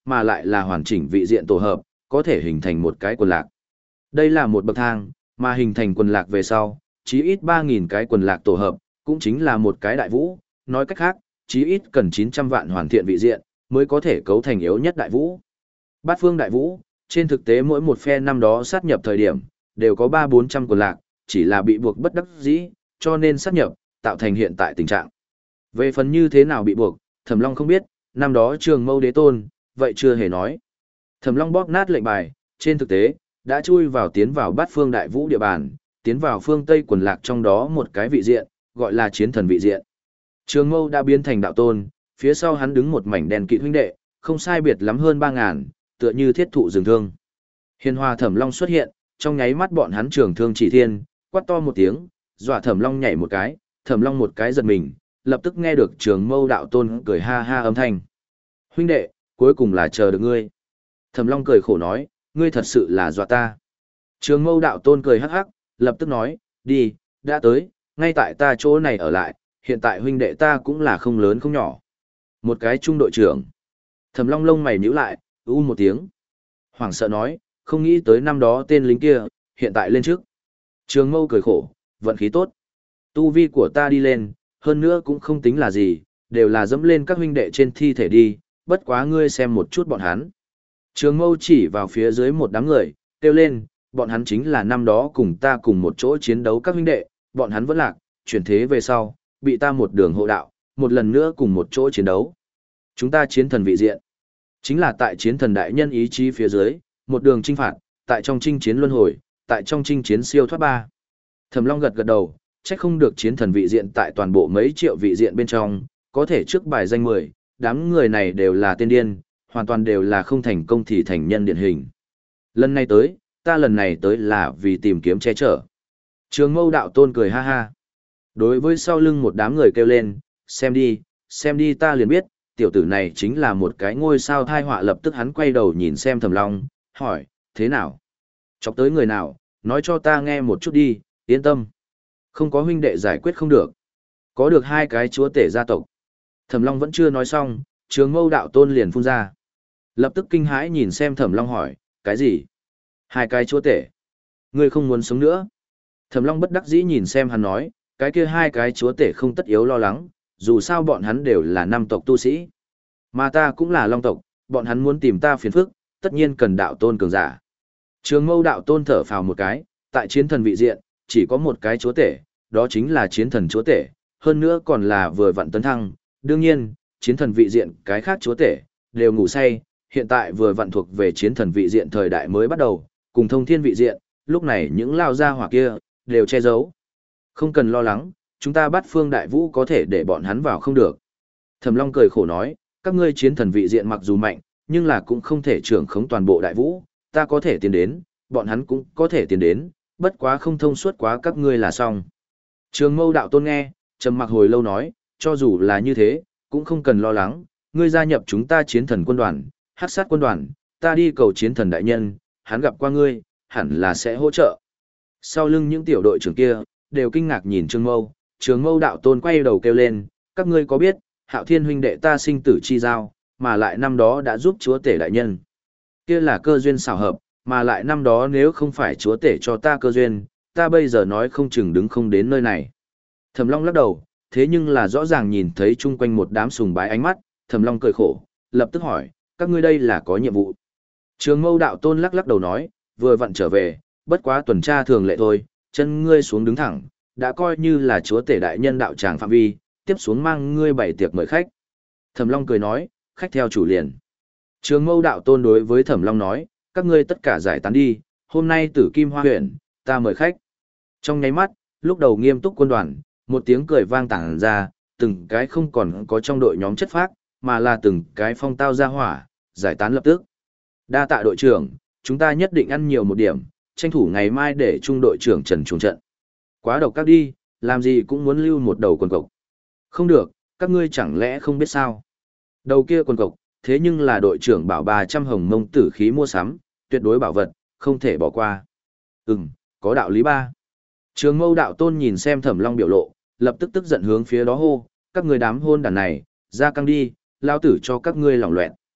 mà lại là hoàn chỉnh vị diện tổ hợp, có thể hình thành một cái quần lạc. Đây là một bậc thang, mà hình thành quần lạc về sau, chí ít ba nghìn cái quần lạc tổ hợp, cũng chính là một cái đại vũ, nói cách khác, chí ít cần chín trăm vạn hoàn thiện vị diện, mới có thể cấu thành yếu nhất đại vũ. Bát phương đại vũ, trên thực tế mỗi một phe năm đó sát nhập thời điểm, đều có ba bốn trăm quần lạc, chỉ là bị buộc bất đắc dĩ, cho nên sát nhập, tạo thành hiện tại tình trạng. Về phần như thế nào bị buộc, Thẩm Long không biết, năm đó Trường Mâu Đế Tôn, vậy chưa hề nói. Thẩm Long bóp nát lệnh bài, trên thực tế, đã chui vào tiến vào bát phương đại vũ địa bàn, tiến vào phương Tây quần lạc trong đó một cái vị diện, gọi là chiến thần vị diện. Trường Mâu đã biến thành đạo tôn, phía sau hắn đứng một mảnh đèn kỵ huynh đệ, không sai biệt lắm hơn ba ngàn, tựa như thiết thụ rừng thương. Hiền Hòa Thẩm Long xuất hiện, trong nháy mắt bọn hắn trường thương chỉ thiên, quát to một tiếng, dọa Thẩm Long nhảy một cái, Thẩm Long một cái giật mình, lập tức nghe được Trường Mâu đạo tôn cười ha ha âm thanh. Huynh đệ, cuối cùng là chờ được ngươi. Thẩm Long cười khổ nói, ngươi thật sự là dọa ta. Trường Mâu đạo tôn cười hắc hắc, lập tức nói, đi, đã tới, ngay tại ta chỗ này ở lại, hiện tại huynh đệ ta cũng là không lớn không nhỏ. Một cái trung đội trưởng. Thẩm Long lông mày nhíu lại, u một tiếng. Hoảng sợ nói, không nghĩ tới năm đó tên lính kia, hiện tại lên trước. Trường Mâu cười khổ, vận khí tốt. Tu vi của ta đi lên, hơn nữa cũng không tính là gì, đều là dẫm lên các huynh đệ trên thi thể đi, bất quá ngươi xem một chút bọn hắn. Trường Mâu chỉ vào phía dưới một đám người, kêu lên, bọn hắn chính là năm đó cùng ta cùng một chỗ chiến đấu các huynh đệ, bọn hắn vẫn lạc, chuyển thế về sau, bị ta một đường hộ đạo, một lần nữa cùng một chỗ chiến đấu. Chúng ta chiến thần vị diện. Chính là tại chiến thần đại nhân ý chí phía dưới, một đường chinh phạt, tại trong chinh chiến luân hồi, tại trong chinh chiến siêu thoát ba. Thẩm Long gật gật đầu, chắc không được chiến thần vị diện tại toàn bộ mấy triệu vị diện bên trong, có thể trước bài danh mười, đám người này đều là tiên điên, hoàn toàn đều là không thành công thì thành nhân điển hình. Lần này tới, ta lần này tới là vì tìm kiếm che chở. Trường Mâu đạo tôn cười ha ha. Đối với sau lưng một đám người kêu lên, xem đi, xem đi ta liền biết, tiểu tử này chính là một cái ngôi sao thai họa. Lập tức hắn quay đầu nhìn xem Thẩm Long, hỏi, thế nào? Chọc tới người nào, nói cho ta nghe một chút đi, yên tâm. Không có huynh đệ giải quyết không được. Có được hai cái chúa tể gia tộc. Thẩm Long vẫn chưa nói xong, Trường Mâu đạo tôn liền phun ra. Lập tức kinh hãi nhìn xem Thẩm Long hỏi, cái gì? Hai cái chúa tể. Ngươi không muốn sống nữa. Thẩm Long bất đắc dĩ nhìn xem hắn nói, cái kia hai cái chúa tể không tất yếu lo lắng, dù sao bọn hắn đều là năm tộc tu sĩ. Mà ta cũng là long tộc, bọn hắn muốn tìm ta phiền phức, tất nhiên cần đạo tôn cường giả. Trường Mâu đạo tôn thở phào một cái, tại chiến thần vị diện, chỉ có một cái chúa tể, đó chính là chiến thần chúa tể, hơn nữa còn là vừa vặn tấn thăng. Đương nhiên, chiến thần vị diện cái khác chúa tể, đều ngủ say, hiện tại vừa vặn thuộc về chiến thần vị diện thời đại mới bắt đầu, cùng thông thiên vị diện, lúc này những lao gia hỏa kia, đều che giấu. Không cần lo lắng, chúng ta bắt phương đại vũ có thể để bọn hắn vào không được. Thẩm Long cười khổ nói, các ngươi chiến thần vị diện mặc dù mạnh, nhưng là cũng không thể trưởng khống toàn bộ đại vũ, ta có thể tiến đến, bọn hắn cũng có thể tiến đến, bất quá không thông suốt quá các ngươi là xong. Trường Mâu đạo tôn nghe, trầm mặc hồi lâu nói, cho dù là như thế, cũng không cần lo lắng, ngươi gia nhập chúng ta chiến thần quân đoàn, hắc sát quân đoàn, ta đi cầu chiến thần đại nhân, hắn gặp qua ngươi, hẳn là sẽ hỗ trợ. Sau lưng những tiểu đội trưởng kia, đều kinh ngạc nhìn Trường Mâu, Trường Mâu đạo tôn quay đầu kêu lên, các ngươi có biết, Hạo Thiên huynh đệ ta sinh tử chi giao, mà lại năm đó đã giúp chúa tể đại nhân. Kia là cơ duyên xảo hợp, mà lại năm đó nếu không phải chúa tể cho ta cơ duyên, ta bây giờ nói không chừng đứng không đến nơi này. Thẩm Long lắc đầu, thế nhưng là rõ ràng nhìn thấy chung quanh một đám sùng bái ánh mắt, Thẩm Long cười khổ, lập tức hỏi, các ngươi đây là có nhiệm vụ. Trường Mâu đạo tôn lắc lắc đầu nói, vừa vặn trở về, bất quá tuần tra thường lệ thôi, chân ngươi xuống đứng thẳng, đã coi như là chúa tể đại nhân đạo tràng phạm vi, tiếp xuống mang ngươi bảy tiệc mời khách. Thẩm Long cười nói, khách theo chủ liền. Trường Mâu đạo tôn đối với Thẩm Long nói, các ngươi tất cả giải tán đi, hôm nay Tử Kim Hoa huyện, ta mời khách. Trong nháy mắt, lúc đầu nghiêm túc quân đoàn, một tiếng cười vang tản ra, từng cái không còn có trong đội nhóm chất phác, mà là từng cái phong tao ra hỏa, giải tán lập tức. Đa tạ đội trưởng, chúng ta nhất định ăn nhiều một điểm, tranh thủ ngày mai để trung đội trưởng Trần chuồng trận. Quá độc các đi, làm gì cũng muốn lưu một đầu quần cộc. Không được, các ngươi chẳng lẽ không biết sao. Đầu kia quần cộc, thế nhưng là đội trưởng bảo ba trăm hồng mông tử khí mua sắm, tuyệt đối bảo vật, không thể bỏ qua. Ừm, có đạo lý ba. Trường Mâu đạo tôn nhìn xem Thẩm Long biểu lộ, lập tức tức giận hướng phía đó hô, các ngươi đám hôn đàn này, ra căng đi, lao tử cho các ngươi lỏng loẹn.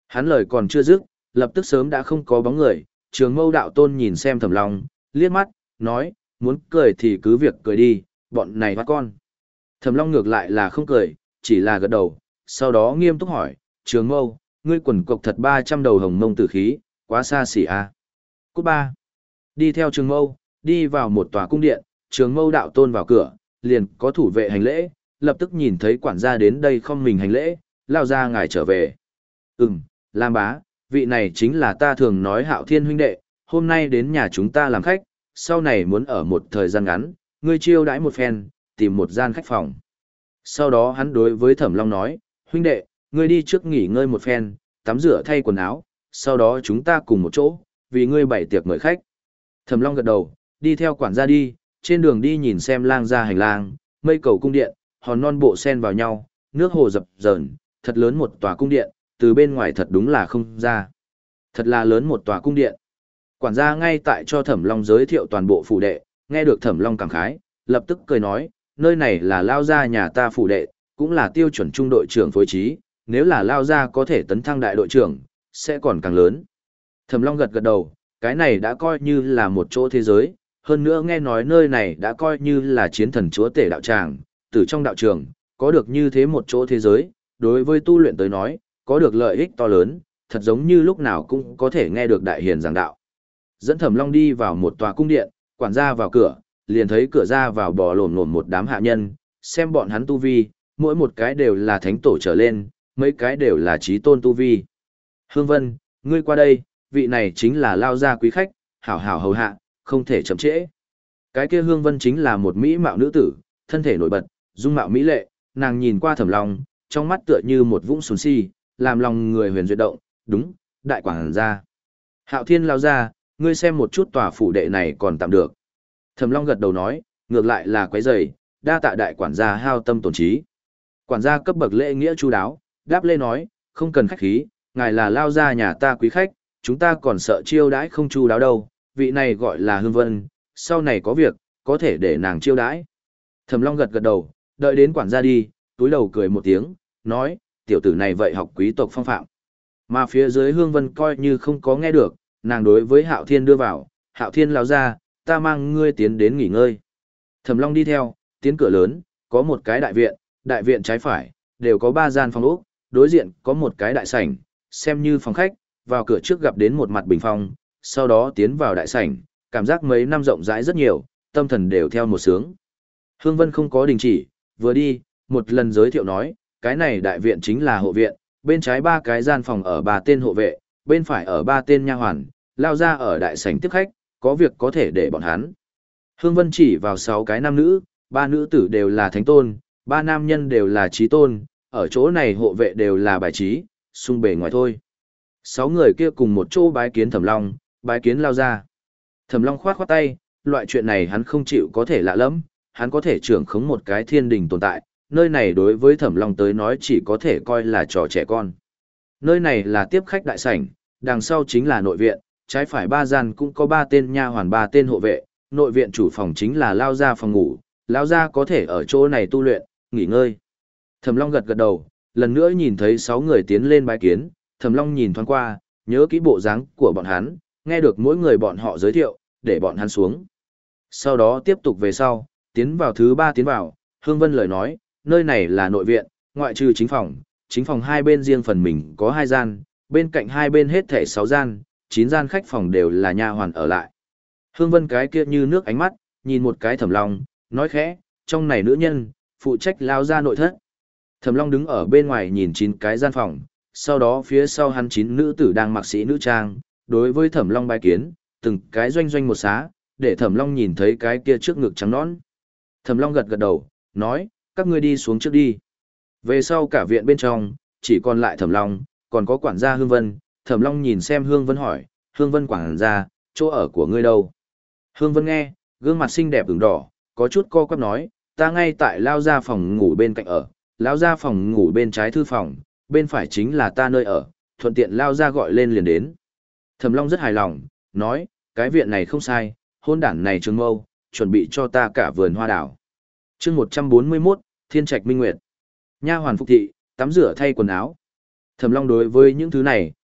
Hắn lời còn chưa dứt, lập tức sớm đã không có bóng người, Trường Mâu đạo tôn nhìn xem Thẩm Long, liếc mắt, nói, muốn cười thì cứ việc cười đi, bọn này bắt con. Thẩm Long ngược lại là không cười, chỉ là gật đầu, sau đó nghiêm túc hỏi, Trường Mâu, ngươi quần cộc thật ba trăm đầu hồng mông tử khí, quá xa xỉ à. Cút ba. Đi theo Trường Mâu, đi vào một tòa cung điện, Trường Mâu đạo tôn vào cửa, liền có thủ vệ hành lễ, lập tức nhìn thấy quản gia đến đây không mình hành lễ, lao ra ngài trở về. Ừm, Lam bá, vị này chính là ta thường nói Hạo Thiên huynh đệ, hôm nay đến nhà chúng ta làm khách, sau này muốn ở một thời gian ngắn, ngươi chiêu đãi một phen, tìm một gian khách phòng. Sau đó hắn đối với Thẩm Long nói, huynh đệ, ngươi đi trước nghỉ ngơi một phen, tắm rửa thay quần áo, sau đó chúng ta cùng một chỗ, vì ngươi bày tiệc mời khách. Thẩm Long gật đầu, đi theo quản gia đi, trên đường đi nhìn xem lang ra hành lang, mây cầu cung điện, hòn non bộ sen vào nhau, nước hồ dập dờn, thật lớn một tòa cung điện, từ bên ngoài thật đúng là không ra. Thật là lớn một tòa cung điện. Quản gia ngay tại cho Thẩm Long giới thiệu toàn bộ phủ đệ, nghe được Thẩm Long cảm khái, lập tức cười nói, nơi này là lao gia nhà ta phủ đệ, cũng là tiêu chuẩn trung đội trưởng phối trí, nếu là lao gia có thể tấn thăng đại đội trưởng, sẽ còn càng lớn. Thẩm Long gật gật đầu, cái này đã coi như là một chỗ thế giới, hơn nữa nghe nói nơi này đã coi như là chiến thần chúa tể đạo tràng, từ trong đạo trường, có được như thế một chỗ thế giới, đối với tu luyện tới nói, có được lợi ích to lớn, thật giống như lúc nào cũng có thể nghe được đại hiền giảng đạo. Dẫn Thẩm Long đi vào một tòa cung điện, quản gia vào cửa, liền thấy cửa ra vào bò lổm lổm một đám hạ nhân, xem bọn hắn tu vi, mỗi một cái đều là thánh tổ trở lên, mấy cái đều là chí tôn tu vi. Hương Vân, ngươi qua đây, vị này chính là lao gia quý khách, hảo hảo hầu hạ, không thể chậm trễ. Cái kia Hương Vân chính là một mỹ mạo nữ tử, thân thể nổi bật, dung mạo mỹ lệ, nàng nhìn qua Thẩm Long, trong mắt tựa như một vũng sùn si, làm lòng người huyền duyệt động, đúng, đại quảng gia. Hạo Thiên lao ra, ngươi xem một chút tòa phủ đệ này còn tạm được. Thẩm Long gật đầu nói, ngược lại là quấy rầy, đa tạ đại quản gia hao tâm tổn trí. Quản gia cấp bậc lễ nghĩa chu đáo, đáp lễ nói, không cần khách khí, ngài là lao gia nhà ta quý khách, chúng ta còn sợ chiêu đãi không chu đáo đâu, vị này gọi là Hương Vân, sau này có việc, có thể để nàng chiêu đãi. Thẩm Long gật gật đầu, đợi đến quản gia đi, túi đầu cười một tiếng, nói, tiểu tử này vậy học quý tộc phong phạm. Mà phía dưới Hương Vân coi như không có nghe được, nàng đối với Hạo Thiên đưa vào, Hạo Thiên lao ra, ta mang ngươi tiến đến nghỉ ngơi. Thẩm Long đi theo, tiến cửa lớn, có một cái đại viện, đại viện trái phải, đều có ba gian phòng ốc, đối diện có một cái đại sảnh, xem như phòng khách, vào cửa trước gặp đến một mặt bình phong, sau đó tiến vào đại sảnh, cảm giác mấy năm rộng rãi rất nhiều, tâm thần đều theo một sướng. Hương Vân không có đình chỉ, vừa đi, một lần giới thiệu nói, cái này đại viện chính là hộ viện, bên trái ba cái gian phòng ở ba tên hộ vệ, bên phải ở ba tên nha hoàn, lao ra ở đại sảnh tiếp khách, có việc có thể để bọn hắn. Hương Vân chỉ vào sáu cái nam nữ, ba nữ tử đều là thánh tôn, ba nam nhân đều là trí tôn, ở chỗ này hộ vệ đều là bài trí, xung bề ngoài thôi. Sáu người kia cùng một chỗ bái kiến Thẩm Long, bái kiến lao ra. Thẩm Long khoát khoát tay, loại chuyện này hắn không chịu có thể lạ lắm, hắn có thể trưởng khống một cái thiên đình tồn tại, nơi này đối với Thẩm Long tới nói chỉ có thể coi là trò trẻ con. Nơi này là tiếp khách đại sảnh, đằng sau chính là nội viện, trái phải ba gian cũng có ba tên nha hoàn ba tên hộ vệ, nội viện chủ phòng chính là lao gia phòng ngủ, lao gia có thể ở chỗ này tu luyện, nghỉ ngơi. Thẩm Long gật gật đầu, lần nữa nhìn thấy sáu người tiến lên bái kiến, Thẩm Long nhìn thoáng qua, nhớ kỹ bộ dáng của bọn hắn, nghe được mỗi người bọn họ giới thiệu, để bọn hắn xuống. Sau đó tiếp tục về sau, tiến vào thứ ba tiến vào, Hương Vân lời nói, nơi này là nội viện, ngoại trừ chính phòng, chính phòng hai bên riêng phần mình có hai gian, bên cạnh hai bên hết thảy sáu gian, chín gian khách phòng đều là nha hoàn ở lại. Hương Vân cái kia như nước ánh mắt, nhìn một cái Thẩm Long, nói khẽ, trong này nữ nhân, phụ trách lao ra nội thất. Thẩm Long đứng ở bên ngoài nhìn chín cái gian phòng, sau đó phía sau hắn chín nữ tử đang mặc sĩ nữ trang, đối với Thẩm Long bái kiến, từng cái doanh doanh một xá, để Thẩm Long nhìn thấy cái kia trước ngực trắng nõn. Thẩm Long gật gật đầu, nói, các ngươi đi xuống trước đi. Về sau cả viện bên trong, chỉ còn lại Thẩm Long, còn có quản gia Hương Vân. Thẩm Long nhìn xem Hương Vân hỏi, Hương Vân quản gia, chỗ ở của ngươi đâu? Hương Vân nghe, gương mặt xinh đẹp ửng đỏ, có chút co quắp nói, ta ngay tại lao ra phòng ngủ bên cạnh ở, lao ra phòng ngủ bên trái thư phòng, bên phải chính là ta nơi ở, thuận tiện lao ra gọi lên liền đến. Thẩm Long rất hài lòng, nói, cái viện này không sai, hôn đản này Trường Mâu, chuẩn bị cho ta cả vườn hoa đảo. Chương một trăm bốn mươi mốt, Thiên Trạch Minh Nguyệt. Nha hoàn phục thị, tắm rửa thay quần áo. Thẩm Long đối với những thứ này,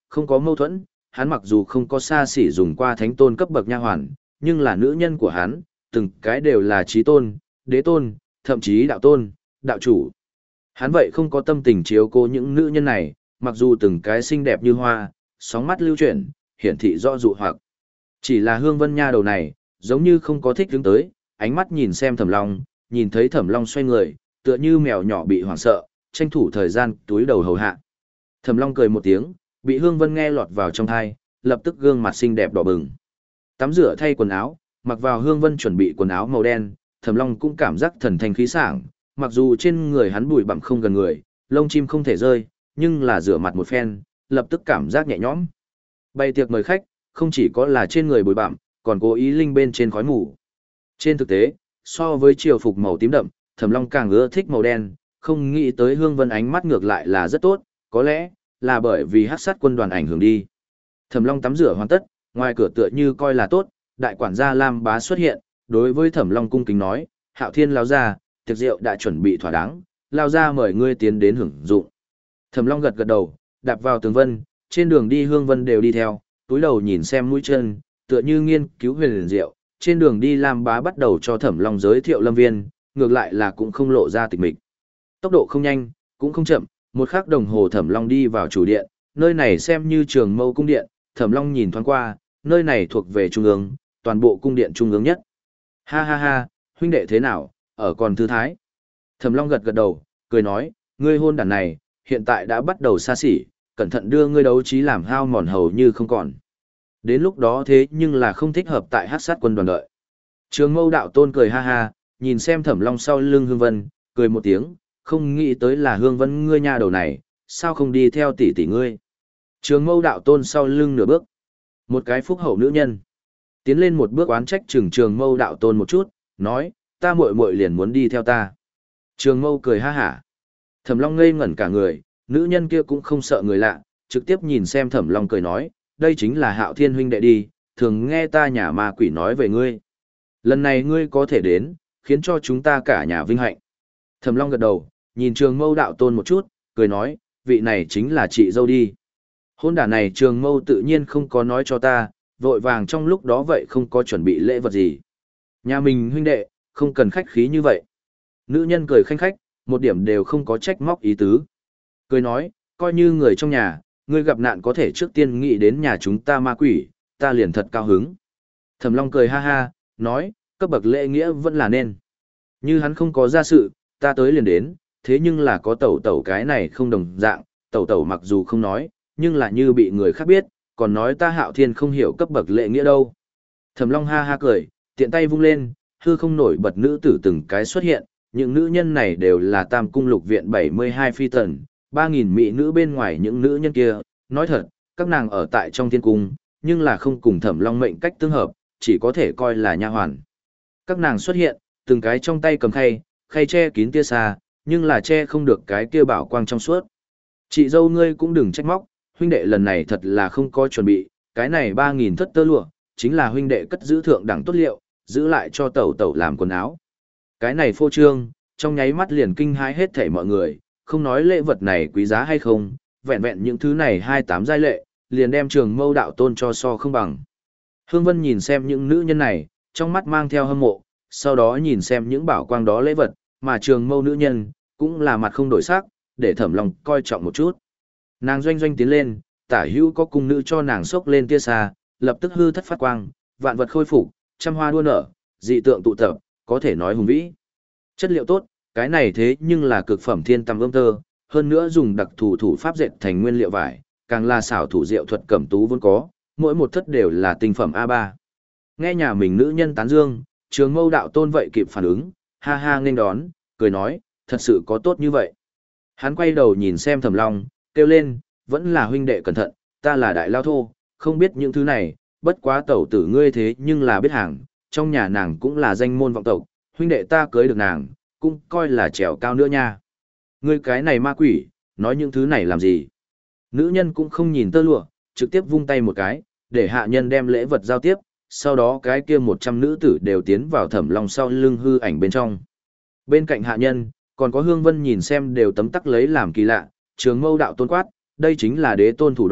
không có mâu thuẫn, hắn mặc dù không có xa xỉ dùng qua thánh tôn cấp bậc nha hoàn, nhưng là nữ nhân của hắn, từng cái đều là trí tôn, đế tôn, thậm chí đạo tôn, đạo chủ. Hắn vậy không có tâm tình chiếu cố những nữ nhân này, mặc dù từng cái xinh đẹp như hoa, sóng mắt lưu chuyển, hiển thị rõ dụ hoặc. Chỉ là Hương Vân Nha đầu này, giống như không có thích đứng tới, ánh mắt nhìn xem Thẩm Long, nhìn thấy Thẩm Long xoay người, tựa như mèo nhỏ bị hoảng sợ, tranh thủ thời gian túi đầu hầu hạ. Thẩm Long cười một tiếng, bị Hương Vân nghe lọt vào trong tai, lập tức gương mặt xinh đẹp đỏ bừng. Tắm rửa thay quần áo, mặc vào Hương Vân chuẩn bị quần áo màu đen, Thẩm Long cũng cảm giác thần thanh khí sảng, mặc dù trên người hắn bụi bặm không gần người, lông chim không thể rơi, nhưng là rửa mặt một phen, lập tức cảm giác nhẹ nhõm. Bày tiệc mời khách, không chỉ có là trên người bụi bặm, còn cố ý linh bên trên khói mù. Trên thực tế, so với triều phục màu tím đậm, Thẩm Long càng ưa thích màu đen, không nghĩ tới Hương Vân ánh mắt ngược lại là rất tốt, có lẽ là bởi vì hắc sát quân đoàn ảnh hưởng đi. Thẩm Long tắm rửa hoàn tất, ngoài cửa tựa như coi là tốt, đại quản gia Lam Bá xuất hiện, đối với Thẩm Long cung kính nói, Hạo Thiên lão gia, tiệc rượu đã chuẩn bị thỏa đáng, lão gia mời ngươi tiến đến hưởng dụng. Thẩm Long gật gật đầu, đạp vào tường vân, trên đường đi Hương Vân đều đi theo, túi đầu nhìn xem mũi chân, tựa như nghiên cứu huyền liền diệu. Trên đường đi Lam Bá bắt đầu cho Thẩm Long giới thiệu lâm viên, ngược lại là cũng không lộ ra tịch mịch. Tốc độ không nhanh, cũng không chậm, một khắc đồng hồ Thẩm Long đi vào chủ điện, nơi này xem như Trường Mâu cung điện, Thẩm Long nhìn thoáng qua, nơi này thuộc về trung ương, toàn bộ cung điện trung ương nhất. Ha ha ha, huynh đệ thế nào, ở còn thư thái. Thẩm Long gật gật đầu, cười nói, ngươi hôn đàn này, hiện tại đã bắt đầu xa xỉ, cẩn thận đưa ngươi đấu trí làm hao mòn hầu như không còn. Đến lúc đó thế nhưng là không thích hợp tại hắc sát quân đoàn đợi. Trường Mâu đạo tôn cười ha ha, nhìn xem Thẩm Long sau lưng Hương Vân, cười một tiếng, không nghĩ tới là Hương Vân ngươi nha đầu này, sao không đi theo tỷ tỷ ngươi. Trường Mâu đạo tôn sau lưng nửa bước, một cái phúc hậu nữ nhân. Tiến lên một bước oán trách Trường Trường Mâu đạo tôn một chút, nói, ta muội muội liền muốn đi theo ta. Trường Mâu cười ha hả. Thẩm Long ngây ngẩn cả người, nữ nhân kia cũng không sợ người lạ, trực tiếp nhìn xem Thẩm Long cười nói, đây chính là Hạo Thiên huynh đệ đi, thường nghe ta nhà ma quỷ nói về ngươi. Lần này ngươi có thể đến, khiến cho chúng ta cả nhà vinh hạnh. Thẩm Long gật đầu, nhìn Trường Mâu đạo tôn một chút, cười nói, vị này chính là chị dâu đi. Hôn đả này Trường Mâu tự nhiên không có nói cho ta, vội vàng trong lúc đó vậy không có chuẩn bị lễ vật gì. Nhà mình huynh đệ, không cần khách khí như vậy. Nữ nhân cười khanh khách, một điểm đều không có trách móc ý tứ. Cười nói, coi như người trong nhà, ngươi gặp nạn có thể trước tiên nghĩ đến nhà chúng ta ma quỷ, ta liền thật cao hứng. Thẩm Long cười ha ha, nói, cấp bậc lễ nghĩa vẫn là nên. Như hắn không có gia sự, ta tới liền đến, thế nhưng là có tẩu tẩu cái này không đồng dạng, tẩu tẩu mặc dù không nói, nhưng là như bị người khác biết, còn nói ta Hạo Thiên không hiểu cấp bậc lễ nghĩa đâu. Thẩm Long ha ha cười, tiện tay vung lên, hư không nổi bật nữ tử từng cái xuất hiện, những nữ nhân này đều là Tam cung lục viện bảy mươi hai phi tần, ba nghìn mỹ nữ bên ngoài những nữ nhân kia, nói thật, các nàng ở tại trong thiên cung, nhưng là không cùng Thẩm Long mệnh cách tương hợp, chỉ có thể coi là nha hoàn. Các nàng xuất hiện, từng cái trong tay cầm khay, khay che kín tia xa, nhưng là che không được cái kia bảo quang trong suốt. Chị dâu ngươi cũng đừng trách móc, huynh đệ lần này thật là không có chuẩn bị, cái này ba nghìn thất tơ lụa, chính là huynh đệ cất giữ thượng đẳng tốt liệu, giữ lại cho tẩu tẩu làm quần áo. Cái này phô trương, trong nháy mắt liền kinh hãi hết thảy mọi người, không nói lễ vật này quý giá hay không, vẹn vẹn những thứ này hai tám giai lệ, liền đem Trường Mâu đạo tôn cho so không bằng. Hương Vân nhìn xem những nữ nhân này, trong mắt mang theo hâm mộ, sau đó nhìn xem những bảo quang đó lễ vật, mà Trường Mâu nữ nhân, cũng là mặt không đổi sắc, để Thẩm Long coi trọng một chút. Nàng doanh doanh tiến lên, tả hữu có cung nữ cho nàng xốc lên tia xa, lập tức hư thất phát quang, vạn vật khôi phục, trăm hoa đua nở, dị tượng tụ tập, có thể nói hùng vĩ. Chất liệu tốt, cái này thế nhưng là cực phẩm thiên tầm ươm tơ, hơn nữa dùng đặc thủ thủ pháp dệt thành nguyên liệu vải, càng là xảo thủ diệu thuật cẩm tú vốn có, mỗi một thất đều là tinh phẩm a ba. Nghe nhà mình nữ nhân tán dương, Trường Mâu đạo tôn vậy kịp phản ứng, ha ha nghênh đón, cười nói, thật sự có tốt như vậy. Hắn quay đầu nhìn xem Thẩm Long, kêu lên, vẫn là huynh đệ cẩn thận, ta là đại lao thô, không biết những thứ này, bất quá tẩu tử ngươi thế nhưng là biết hàng, trong nhà nàng cũng là danh môn vọng tộc, huynh đệ ta cưới được nàng, cũng coi là trèo cao nữa nha. Ngươi cái này ma quỷ, nói những thứ này làm gì? Nữ nhân cũng không nhìn tơ lụa, trực tiếp vung tay một cái, để hạ nhân đem lễ vật giao tiếp, sau đó cái kia một trăm nữ tử đều tiến vào Thẩm Long sau lưng hư ảnh bên trong. Bên cạnh hạ nhân, còn có Hương Vân nhìn xem đều tấm tắc lấy làm kỳ lạ, Trường Mâu đạo tôn quát, đây chính là đế tôn thủ đoạn,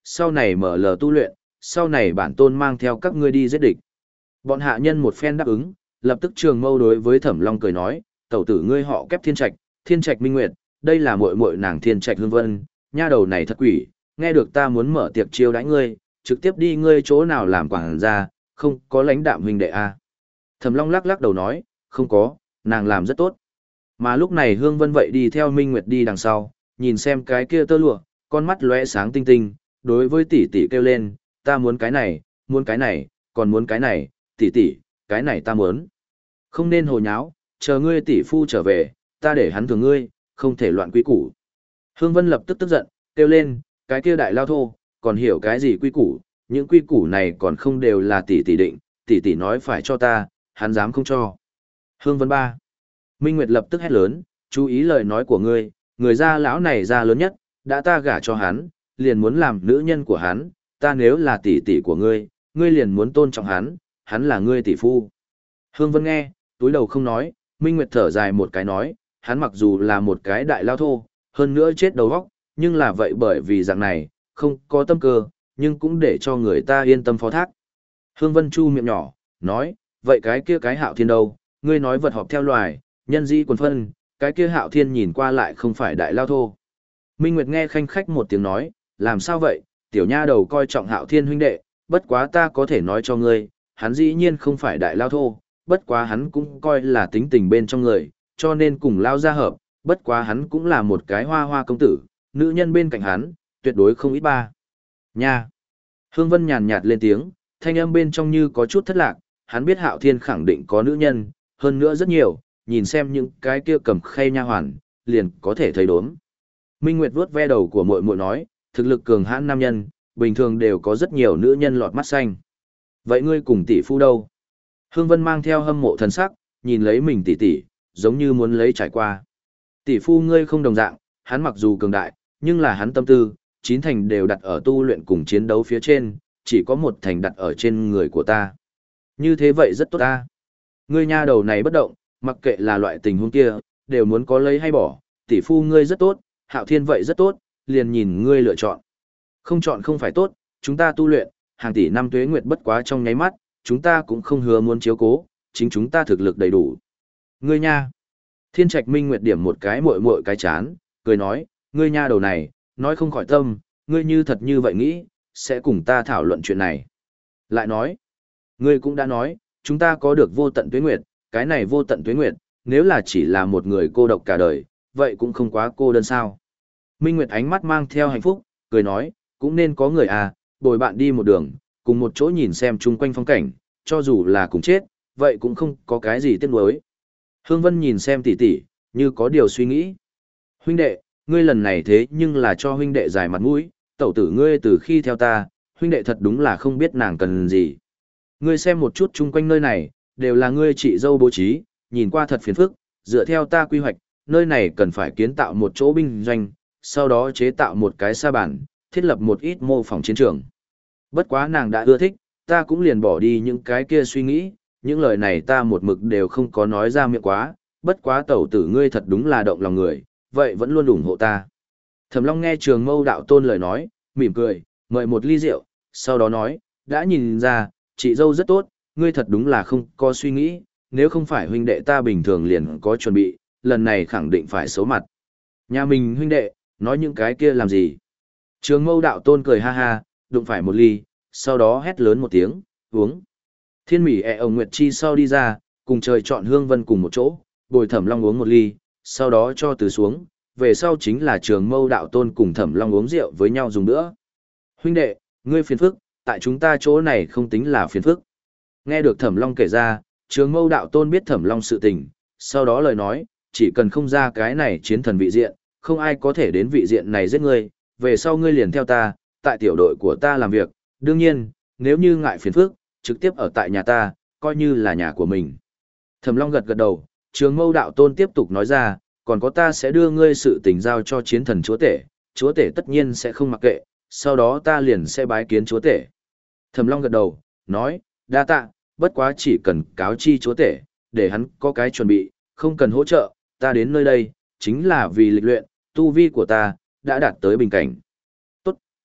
sau này mở lờ tu luyện, sau này bản tôn mang theo các ngươi đi giết địch. Bọn hạ nhân một phen đáp ứng, lập tức Trường Mâu đối với Thẩm Long cười nói, tẩu tử ngươi họ Kép Thiên Trạch, Thiên Trạch Minh Nguyệt, đây là muội muội nàng Thiên Trạch Hương Vân, nha đầu này thật quỷ, nghe được ta muốn mở tiệc chiêu đãi ngươi, trực tiếp đi ngươi chỗ nào làm quảng gia, không có lãnh đạm huynh đệ a. Thẩm Long lắc lắc đầu nói, không có, nàng làm rất tốt. Mà lúc này Hương Vân vậy đi theo Minh Nguyệt đi đằng sau, nhìn xem cái kia tơ lụa, con mắt lóe sáng tinh tinh, đối với tỷ tỷ kêu lên, ta muốn cái này, muốn cái này, còn muốn cái này, tỷ tỷ, cái này ta muốn. Không nên hồ nháo, chờ ngươi tỷ phu trở về, ta để hắn thường ngươi, không thể loạn quy củ. Hương Vân lập tức tức giận, kêu lên, cái kia đại lao thô, còn hiểu cái gì quy củ, những quy củ này còn không đều là tỷ tỷ định, tỷ tỷ nói phải cho ta, hắn dám không cho. Hương Vân ba. Minh Nguyệt lập tức hét lớn, chú ý lời nói của ngươi, người gia lão này gia lớn nhất, đã ta gả cho hắn, liền muốn làm nữ nhân của hắn, ta nếu là tỷ tỷ của ngươi, ngươi liền muốn tôn trọng hắn, hắn là ngươi tỷ phu. Hương Vân nghe, túi đầu không nói, Minh Nguyệt thở dài một cái nói, hắn mặc dù là một cái đại lao thô, hơn nữa chết đầu óc, nhưng là vậy bởi vì dạng này, không có tâm cơ, nhưng cũng để cho người ta yên tâm phó thác. Hương Vân chu miệng nhỏ, nói, vậy cái kia cái Hạo Thiên đâu, ngươi nói vật họp theo loài, nhân di quần phân, cái kia Hạo Thiên nhìn qua lại không phải đại lao thô. Minh Nguyệt nghe khanh khách một tiếng nói, làm sao vậy, tiểu nha đầu coi trọng Hạo Thiên huynh đệ, bất quá ta có thể nói cho ngươi, hắn dĩ nhiên không phải đại lao thô, bất quá hắn cũng coi là tính tình bên trong người, cho nên cùng lao ra hợp, bất quá hắn cũng là một cái hoa hoa công tử, nữ nhân bên cạnh hắn, tuyệt đối không ít ba. Nha! Hương Vân nhàn nhạt lên tiếng, thanh âm bên trong như có chút thất lạc, hắn biết Hạo Thiên khẳng định có nữ nhân, hơn nữa rất nhiều, nhìn xem những cái kia cầm khay nha hoàn, liền có thể thấy đốm. Minh Nguyệt vuốt ve đầu của muội muội nói, thực lực cường hãn nam nhân, bình thường đều có rất nhiều nữ nhân lọt mắt xanh. Vậy ngươi cùng tỷ phu đâu? Hương Vân mang theo hâm mộ thần sắc, nhìn lấy mình tỷ tỷ, giống như muốn lấy trải qua. Tỷ phu ngươi không đồng dạng, hắn mặc dù cường đại, nhưng là hắn tâm tư, chín thành đều đặt ở tu luyện cùng chiến đấu phía trên, chỉ có một thành đặt ở trên người của ta. Như thế vậy rất tốt ta. Ngươi nha đầu này bất động, mặc kệ là loại tình huống kia, đều muốn có lấy hay bỏ, tỷ phu ngươi rất tốt, Hạo Thiên vậy rất tốt, liền nhìn ngươi lựa chọn. Không chọn không phải tốt, chúng ta tu luyện, hàng tỷ năm tuế nguyệt bất quá trong nháy mắt, chúng ta cũng không hứa muốn chiếu cố, chính chúng ta thực lực đầy đủ. Ngươi nha. Thiên Trạch Minh Nguyệt điểm một cái muội muội cái chán, cười nói, ngươi nha đầu này, nói không khỏi tâm, ngươi như thật như vậy nghĩ, sẽ cùng ta thảo luận chuyện này. Lại nói, ngươi cũng đã nói, chúng ta có được vô tận tuế nguyệt, cái này vô tận tuế nguyệt, nếu là chỉ là một người cô độc cả đời, vậy cũng không quá cô đơn sao. Minh Nguyệt ánh mắt mang theo hạnh phúc, cười nói, cũng nên có người à, bồi bạn đi một đường, cùng một chỗ nhìn xem chung quanh phong cảnh, cho dù là cùng chết, vậy cũng không có cái gì tiếc nuối. Hương Vân nhìn xem tỷ tỷ, như có điều suy nghĩ. Huynh đệ, ngươi lần này thế nhưng là cho huynh đệ dài mặt mũi, tẩu tử ngươi từ khi theo ta, huynh đệ thật đúng là không biết nàng cần gì. Ngươi xem một chút chung quanh nơi này, đều là ngươi chị dâu bố trí, nhìn qua thật phiền phức, dựa theo ta quy hoạch, nơi này cần phải kiến tạo một chỗ binh doanh, sau đó chế tạo một cái sa bản, thiết lập một ít mô phỏng chiến trường. Bất quá nàng đã ưa thích, ta cũng liền bỏ đi những cái kia suy nghĩ, những lời này ta một mực đều không có nói ra miệng quá, bất quá tẩu tử ngươi thật đúng là động lòng người, vậy vẫn luôn ủng hộ ta. Thẩm Long nghe Trường Mâu đạo tôn lời nói, mỉm cười, mời một ly rượu, sau đó nói, đã nhìn ra, chị dâu rất tốt, ngươi thật đúng là không có suy nghĩ, nếu không phải huynh đệ ta bình thường liền có chuẩn bị, lần này khẳng định phải xấu mặt. Nhà mình huynh đệ, nói những cái kia làm gì? Trường Mâu đạo tôn cười ha ha, đụng phải một ly, sau đó hét lớn một tiếng, uống. Thiên Mỹ ẹ ông Nguyệt Chi sau đi ra, cùng trời chọn Hương Vân cùng một chỗ, bồi Thẩm Long uống một ly, sau đó cho từ xuống, về sau chính là Trường Mâu đạo tôn cùng Thẩm Long uống rượu với nhau dùng nữa. Huynh đệ, ngươi phiền phức, tại chúng ta chỗ này không tính là phiền phức. Nghe được Thẩm Long kể ra, Trường Mâu đạo tôn biết Thẩm Long sự tình, sau đó lời nói, chỉ cần không ra cái này chiến thần vị diện, không ai có thể đến vị diện này giết ngươi, về sau ngươi liền theo ta, tại tiểu đội của ta làm việc, đương nhiên, nếu như ngại phiền phức, trực tiếp ở tại nhà ta, coi như là nhà của mình. Thẩm Long gật gật đầu, Trường Mâu đạo tôn tiếp tục nói ra, còn có ta sẽ đưa ngươi sự tình giao cho chiến thần chúa tể, chúa tể tất nhiên sẽ không mặc kệ, sau đó ta liền sẽ bái kiến chúa tể. Thẩm Long gật đầu, nói, đa tạ, bất quá chỉ cần cáo chi chúa tể, để hắn có cái chuẩn bị, không cần hỗ trợ, ta đến nơi đây, chính là vì lịch luyện, tu vi của ta, đã đạt tới bình cảnh. Tốt,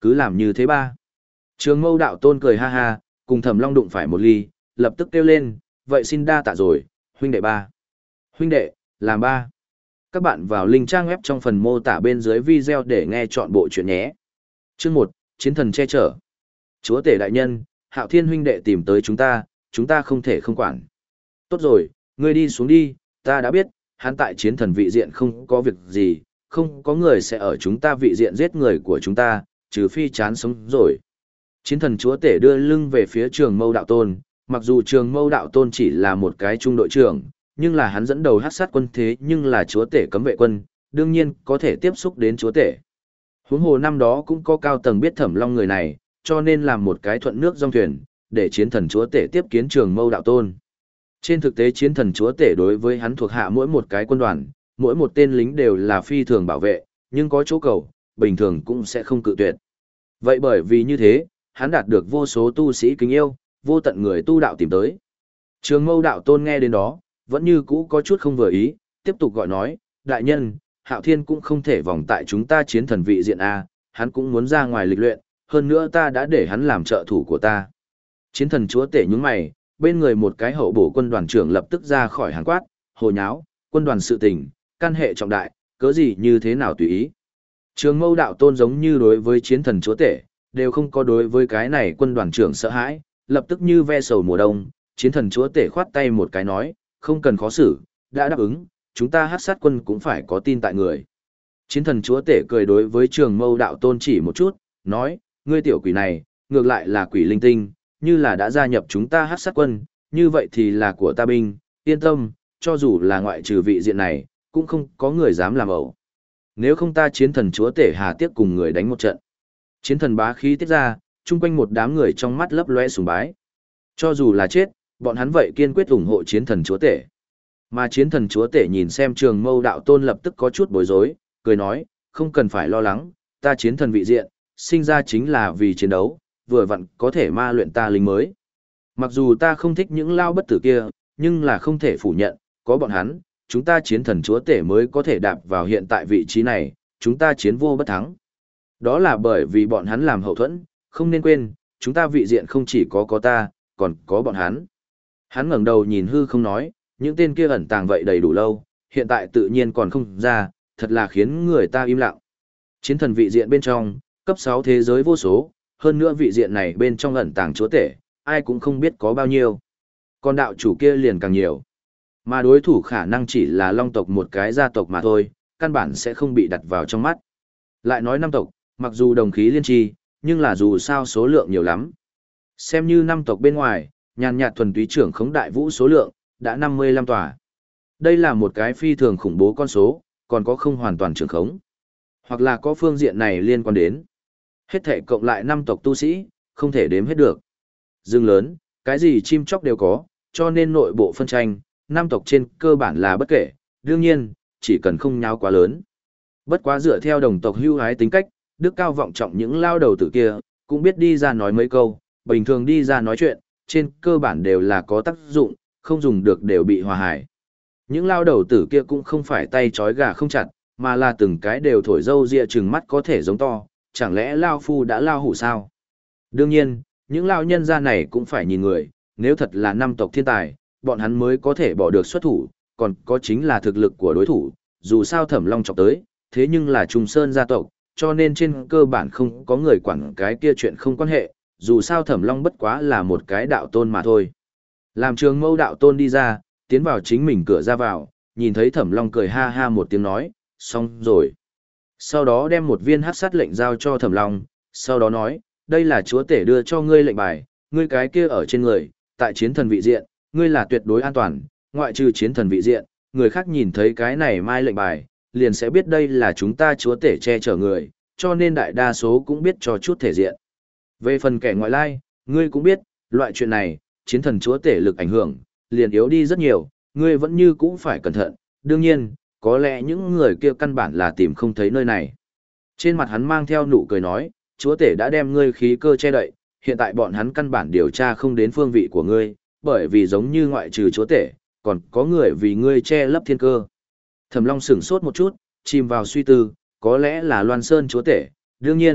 Cứ làm như thế ba. Trường Mâu đạo tôn cười ha ha, cùng Thẩm Long đụng phải một ly, lập tức kêu lên, vậy xin đa tạ rồi, huynh đệ ba. Huynh đệ, làm ba. Các bạn vào link trang web trong phần mô tả bên dưới video để nghe chọn bộ chuyện nhé. Chương một, Chiến thần che chở. Chúa tể đại nhân, Hạo Thiên huynh đệ tìm tới chúng ta, chúng ta không thể không quản. Tốt rồi, ngươi đi xuống đi, ta đã biết, hắn tại chiến thần vị diện không có việc gì, không có người sẽ ở chúng ta vị diện giết người của chúng ta, trừ phi chán sống rồi. Chiến thần chúa tể đưa lưng về phía Trường Mâu đạo tôn, mặc dù Trường Mâu đạo tôn chỉ là một cái trung đội trưởng, nhưng là hắn dẫn đầu hắc sát quân thế nhưng là chúa tể cấm vệ quân, đương nhiên có thể tiếp xúc đến chúa tể. Huống hồ năm đó cũng có cao tầng biết Thẩm Long người này, cho nên làm một cái thuận nước dòng thuyền, để chiến thần chúa tể tiếp kiến Trường Mâu đạo tôn. Trên thực tế chiến thần chúa tể đối với hắn thuộc hạ mỗi một cái quân đoàn, mỗi một tên lính đều là phi thường bảo vệ, nhưng có chỗ cầu, bình thường cũng sẽ không cự tuyệt. Vậy bởi vì như thế, hắn đạt được vô số tu sĩ kính yêu, vô tận người tu đạo tìm tới. Trường Mâu đạo tôn nghe đến đó, vẫn như cũ có chút không vừa ý, tiếp tục gọi nói, đại nhân, Hạo Thiên cũng không thể vòng tại chúng ta chiến thần vị diện A, hắn cũng muốn ra ngoài lịch luyện, hơn nữa ta đã để hắn làm trợ thủ của ta. Chiến thần chúa tể nhướng mày, bên người một cái hậu bổ quân đoàn trưởng lập tức ra khỏi hàng quát, hồ nháo, quân đoàn sự tình, căn hệ trọng đại, cớ gì như thế nào tùy ý. Trường Mâu đạo tôn giống như đối với chiến thần chúa tể, đều không có đối với cái này quân đoàn trưởng sợ hãi, lập tức như ve sầu mùa đông, chiến thần chúa tể khoát tay một cái nói, không cần khó xử, đã đáp ứng, chúng ta hát sát quân cũng phải có tin tại người. Chiến thần chúa tể cười đối với Trường Mâu đạo tôn chỉ một chút, nói, ngươi tiểu quỷ này, ngược lại là quỷ linh tinh, như là đã gia nhập chúng ta hát sát quân, như vậy thì là của ta binh, yên tâm, cho dù là ngoại trừ vị diện này, cũng không có người dám làm ẩu. Nếu không ta chiến thần chúa tể hà tiếc cùng người đánh một trận. Chiến thần bá khí tiết ra, chung quanh một đám người trong mắt lấp lóe sùng bái. Cho dù là chết, bọn hắn vậy kiên quyết ủng hộ chiến thần chúa tể. Mà chiến thần chúa tể nhìn xem Trường Mâu đạo tôn lập tức có chút bối rối, cười nói, không cần phải lo lắng, ta chiến thần vị diện, sinh ra chính là vì chiến đấu, vừa vặn có thể ma luyện ta lính mới. Mặc dù ta không thích những lao bất tử kia, nhưng là không thể phủ nhận, có bọn hắn, chúng ta chiến thần chúa tể mới có thể đạp vào hiện tại vị trí này, chúng ta chiến vô bất thắng. Đó là bởi vì bọn hắn làm hậu thuẫn, không nên quên, chúng ta vị diện không chỉ có có ta, còn có bọn hắn. Hắn ngẩng đầu nhìn hư không nói, những tên kia ẩn tàng vậy đầy đủ lâu, hiện tại tự nhiên còn không ra, thật là khiến người ta im lặng. Chiến thần vị diện bên trong, cấp sáu thế giới vô số, hơn nữa vị diện này bên trong ẩn tàng chúa tể, ai cũng không biết có bao nhiêu. Còn đạo chủ kia liền càng nhiều. Mà đối thủ khả năng chỉ là long tộc một cái gia tộc mà thôi, căn bản sẽ không bị đặt vào trong mắt. Lại nói năm tộc, mặc dù đồng khí liên tri, nhưng là dù sao số lượng nhiều lắm. Xem như năm tộc bên ngoài, nhàn nhạt thuần túy trưởng khống đại vũ số lượng, đã năm mươi lăm tòa. Đây là một cái phi thường khủng bố con số, còn có không hoàn toàn trưởng khống. Hoặc là có phương diện này liên quan đến. Hết thể cộng lại năm tộc tu sĩ, không thể đếm hết được. Rừng lớn, cái gì chim chóc đều có, cho nên nội bộ phân tranh, năm tộc trên cơ bản là bất kể, đương nhiên, chỉ cần không nháo quá lớn. Bất quá dựa theo đồng tộc hưu hái tính cách, đức cao vọng trọng những lao đầu tử kia, cũng biết đi ra nói mấy câu, bình thường đi ra nói chuyện, trên cơ bản đều là có tác dụng, không dùng được đều bị hòa hải. Những lao đầu tử kia cũng không phải tay trói gà không chặt, mà là từng cái đều thổi dâu ria chừng mắt có thể giống to, chẳng lẽ lao phu đã lao hủ sao? Đương nhiên, những lao nhân gia này cũng phải nhìn người, nếu thật là năm tộc thiên tài, bọn hắn mới có thể bỏ được xuất thủ, còn có chính là thực lực của đối thủ, dù sao Thẩm Long chọc tới, thế nhưng là Trung Sơn gia tộc, cho nên trên cơ bản không có người quản cái kia chuyện không quan hệ, dù sao Thẩm Long bất quá là một cái đạo tôn mà thôi. Làm Trường Mâu đạo tôn đi ra, tiến vào chính mình cửa ra vào, nhìn thấy Thẩm Long cười ha ha một tiếng nói, xong rồi. Sau đó đem một viên hắc sát lệnh giao cho Thẩm Long, sau đó nói, đây là chúa tể đưa cho ngươi lệnh bài, ngươi cái kia ở trên người, tại chiến thần vị diện, ngươi là tuyệt đối an toàn, ngoại trừ chiến thần vị diện, người khác nhìn thấy cái này mai lệnh bài, liền sẽ biết đây là chúng ta chúa tể che chở người, cho nên đại đa số cũng biết cho chút thể diện. Về phần kẻ ngoại lai, ngươi cũng biết, loại chuyện này, chiến thần chúa tể lực ảnh hưởng, liền yếu đi rất nhiều, ngươi vẫn như cũng phải cẩn thận, đương nhiên, có lẽ những người kia căn bản là tìm không thấy nơi này. Trên mặt hắn mang theo nụ cười nói, chúa tể đã đem ngươi khí cơ che đậy, hiện tại bọn hắn căn bản điều tra không đến phương vị của ngươi, bởi vì giống như ngoại trừ chúa tể, còn có người vì ngươi che lấp thiên cơ. Thẩm Long sửng sốt một chút, chìm vào suy tư, có lẽ là Loan Sơn chúa tể, đương nhiên,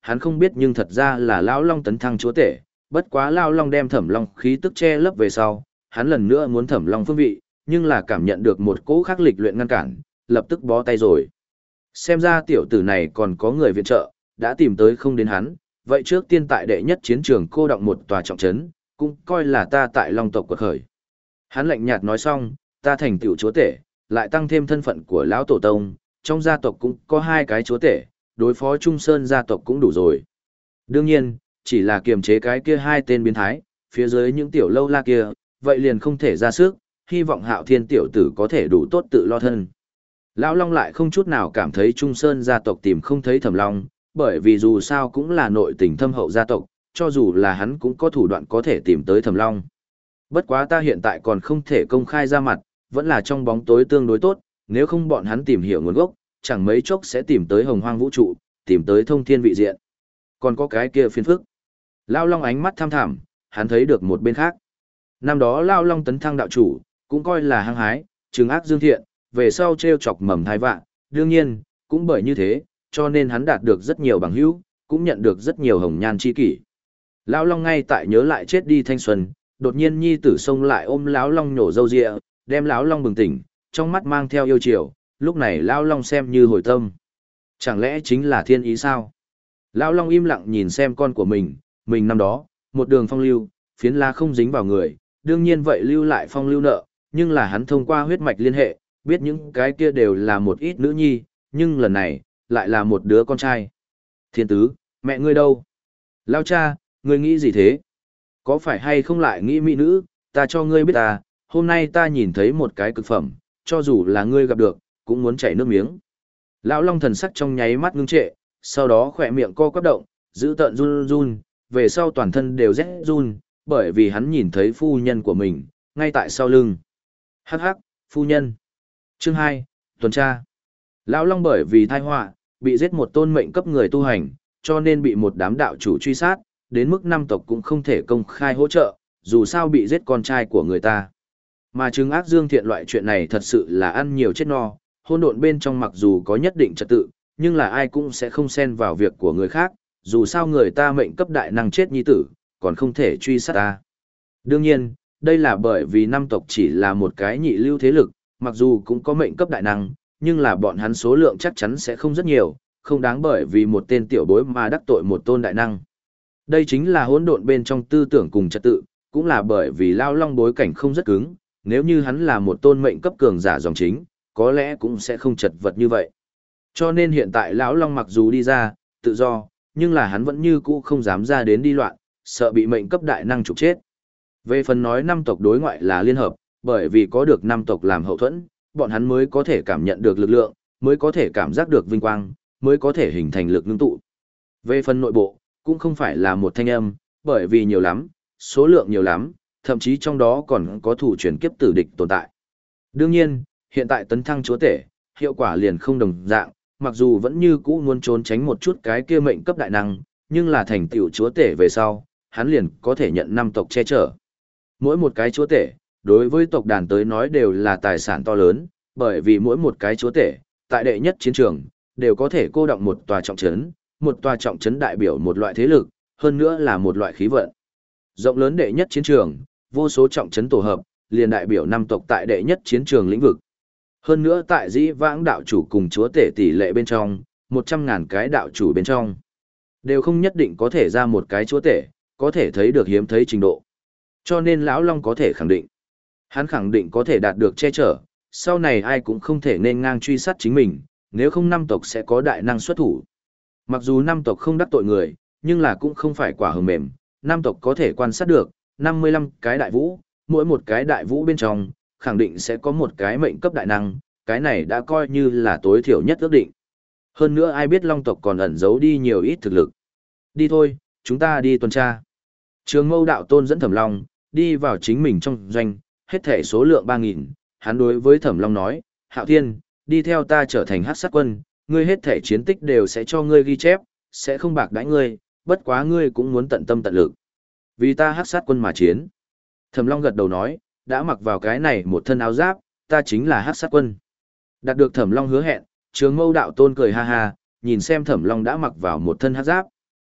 hắn không biết nhưng thật ra là lão long tấn thăng chúa tể, bất quá lão long đem thẩm long khí tức che lấp về sau, hắn lần nữa muốn thẩm long phương vị, nhưng là cảm nhận được một cỗ khắc lịch luyện ngăn cản, lập tức bó tay rồi. Xem ra tiểu tử này còn có người viện trợ, đã tìm tới không đến hắn, vậy trước tiên tại đệ nhất chiến trường cô động một tòa trọng trấn, cũng coi là ta tại long tộc quật khởi. Hắn lạnh nhạt nói xong, ta thành tiểu chúa tể, lại tăng thêm thân phận của lão tổ tông, trong gia tộc cũng có hai cái chúa tể, đối phó Trung Sơn gia tộc cũng đủ rồi. Đương nhiên, chỉ là kiềm chế cái kia hai tên biến thái, phía dưới những tiểu lâu la kia, vậy liền không thể ra sức, hy vọng Hạo Thiên tiểu tử có thể đủ tốt tự lo thân. Lão Long lại không chút nào cảm thấy Trung Sơn gia tộc tìm không thấy Thẩm Long, bởi vì dù sao cũng là nội tình thâm hậu gia tộc, cho dù là hắn cũng có thủ đoạn có thể tìm tới Thẩm Long. Bất quá ta hiện tại còn không thể công khai ra mặt, vẫn là trong bóng tối tương đối tốt, nếu không bọn hắn tìm hiểu nguồn gốc, chẳng mấy chốc sẽ tìm tới hồng hoang vũ trụ, tìm tới thông thiên vị diện. Còn có cái kia phiền phức. Lão Long ánh mắt tham thẳm, hắn thấy được một bên khác. Năm đó Lão Long tấn thăng đạo chủ, cũng coi là hăng hái, trừng ác dương thiện, về sau treo chọc mầm thai vạn, đương nhiên, cũng bởi như thế, cho nên hắn đạt được rất nhiều bằng hữu, cũng nhận được rất nhiều hồng nhan chi kỷ. Lão Long ngay tại nhớ lại chết đi thanh xuân, đột nhiên nhi tử xông lại ôm Lão Long nhổ râu ria, đem Lão Long bừng tỉnh, trong mắt mang theo yêu chiều, lúc này Lão Long xem như hồi tâm. Chẳng lẽ chính là thiên ý sao? Lão Long im lặng nhìn xem con của mình, mình năm đó, một đường phong lưu, phiến lá không dính vào người, đương nhiên vậy lưu lại phong lưu nợ, nhưng là hắn thông qua huyết mạch liên hệ, biết những cái kia đều là một ít nữ nhi, nhưng lần này, lại là một đứa con trai. Thiên tứ, mẹ ngươi đâu? Lao cha, ngươi nghĩ gì thế? Có phải hay không lại nghĩ mỹ nữ, ta cho ngươi biết ta, hôm nay ta nhìn thấy một cái cực phẩm, cho dù là ngươi gặp được, cũng muốn chảy nước miếng. Lão Long thần sắc trong nháy mắt ngưng trệ, sau đó khỏe miệng co quắp động, giữ tợn run run, về sau toàn thân đều rét run, bởi vì hắn nhìn thấy phu nhân của mình, ngay tại sau lưng. Hắc hắc, phu nhân. Chương hai, tuần tra. Lão Long bởi vì tai họa, bị giết một tôn mệnh cấp người tu hành, cho nên bị một đám đạo chủ truy sát, đến mức năm tộc cũng không thể công khai hỗ trợ, dù sao bị giết con trai của người ta. Mà trừng ác dương thiện loại chuyện này thật sự là ăn nhiều chết no, hôn độn bên trong mặc dù có nhất định trật tự, nhưng là ai cũng sẽ không xen vào việc của người khác, dù sao người ta mệnh cấp đại năng chết nhi tử, còn không thể truy sát ta. Đương nhiên, đây là bởi vì năm tộc chỉ là một cái nhị lưu thế lực, mặc dù cũng có mệnh cấp đại năng, nhưng là bọn hắn số lượng chắc chắn sẽ không rất nhiều, không đáng bởi vì một tên tiểu bối mà đắc tội một tôn đại năng. Đây chính là hỗn độn bên trong tư tưởng cùng trật tự, cũng là bởi vì Lao Long bối cảnh không rất cứng, nếu như hắn là một tôn mệnh cấp cường giả dòng chính, có lẽ cũng sẽ không chật vật như vậy. Cho nên hiện tại lão Long mặc dù đi ra, tự do, nhưng là hắn vẫn như cũ không dám ra đến đi loạn, sợ bị mệnh cấp đại năng trục chết. Về phần nói năm tộc đối ngoại là liên hợp, bởi vì có được năm tộc làm hậu thuẫn, bọn hắn mới có thể cảm nhận được lực lượng, mới có thể cảm giác được vinh quang, mới có thể hình thành lực ngưng tụ. Về phần nội bộ, cũng không phải là một thanh âm, bởi vì nhiều lắm, số lượng nhiều lắm, thậm chí trong đó còn có thủ chuyển kiếp tử địch tồn tại. Đương nhiên, hiện tại tấn thăng chúa tể, hiệu quả liền không đồng dạng, mặc dù vẫn như cũ muốn trốn tránh một chút cái kia mệnh cấp đại năng, nhưng là thành tựu chúa tể về sau, hắn liền có thể nhận năm tộc che chở. Mỗi một cái chúa tể, đối với tộc đàn tới nói đều là tài sản to lớn, bởi vì mỗi một cái chúa tể, tại đệ nhất chiến trường, đều có thể cô động một tòa trọng trấn, một tòa trọng trấn đại biểu một loại thế lực, hơn nữa là một loại khí vận. Rộng lớn đệ nhất chiến trường, vô số trọng trấn tổ hợp, liền đại biểu năm tộc tại đệ nhất chiến trường lĩnh vực. Hơn nữa tại dĩ vãng đạo chủ cùng chúa tể tỷ lệ bên trong, một trăm ngàn cái đạo chủ bên trong, đều không nhất định có thể ra một cái chúa tể, có thể thấy được hiếm thấy trình độ. Cho nên lão Long có thể khẳng định, hắn khẳng định có thể đạt được che chở, sau này ai cũng không thể nên ngang truy sát chính mình, nếu không năm tộc sẽ có đại năng xuất thủ. Mặc dù năm tộc không đắc tội người, nhưng là cũng không phải quả hờ mềm, năm tộc có thể quan sát được, năm mươi lăm cái đại vũ, mỗi một cái đại vũ bên trong, khẳng định sẽ có một cái mệnh cấp đại năng, cái này đã coi như là tối thiểu nhất ước định. Hơn nữa ai biết Long tộc còn ẩn giấu đi nhiều ít thực lực. Đi thôi, chúng ta đi tuần tra. Trường Mâu đạo tôn dẫn Thẩm Long, đi vào chính mình trong doanh, hết thể số lượng ba nghìn, hắn đối với Thẩm Long nói, Hạo Thiên, đi theo ta trở thành hắc sát quân, ngươi hết thể chiến tích đều sẽ cho ngươi ghi chép, sẽ không bạc đãi ngươi, bất quá ngươi cũng muốn tận tâm tận lực. Vì ta hắc sát quân mà chiến. Thẩm Long gật đầu nói, đã mặc vào cái này một thân áo giáp, ta chính là hắc sát quân. Đạt được Thẩm Long hứa hẹn, Trường Mâu đạo tôn cười ha ha, nhìn xem Thẩm Long đã mặc vào một thân hắc giáp.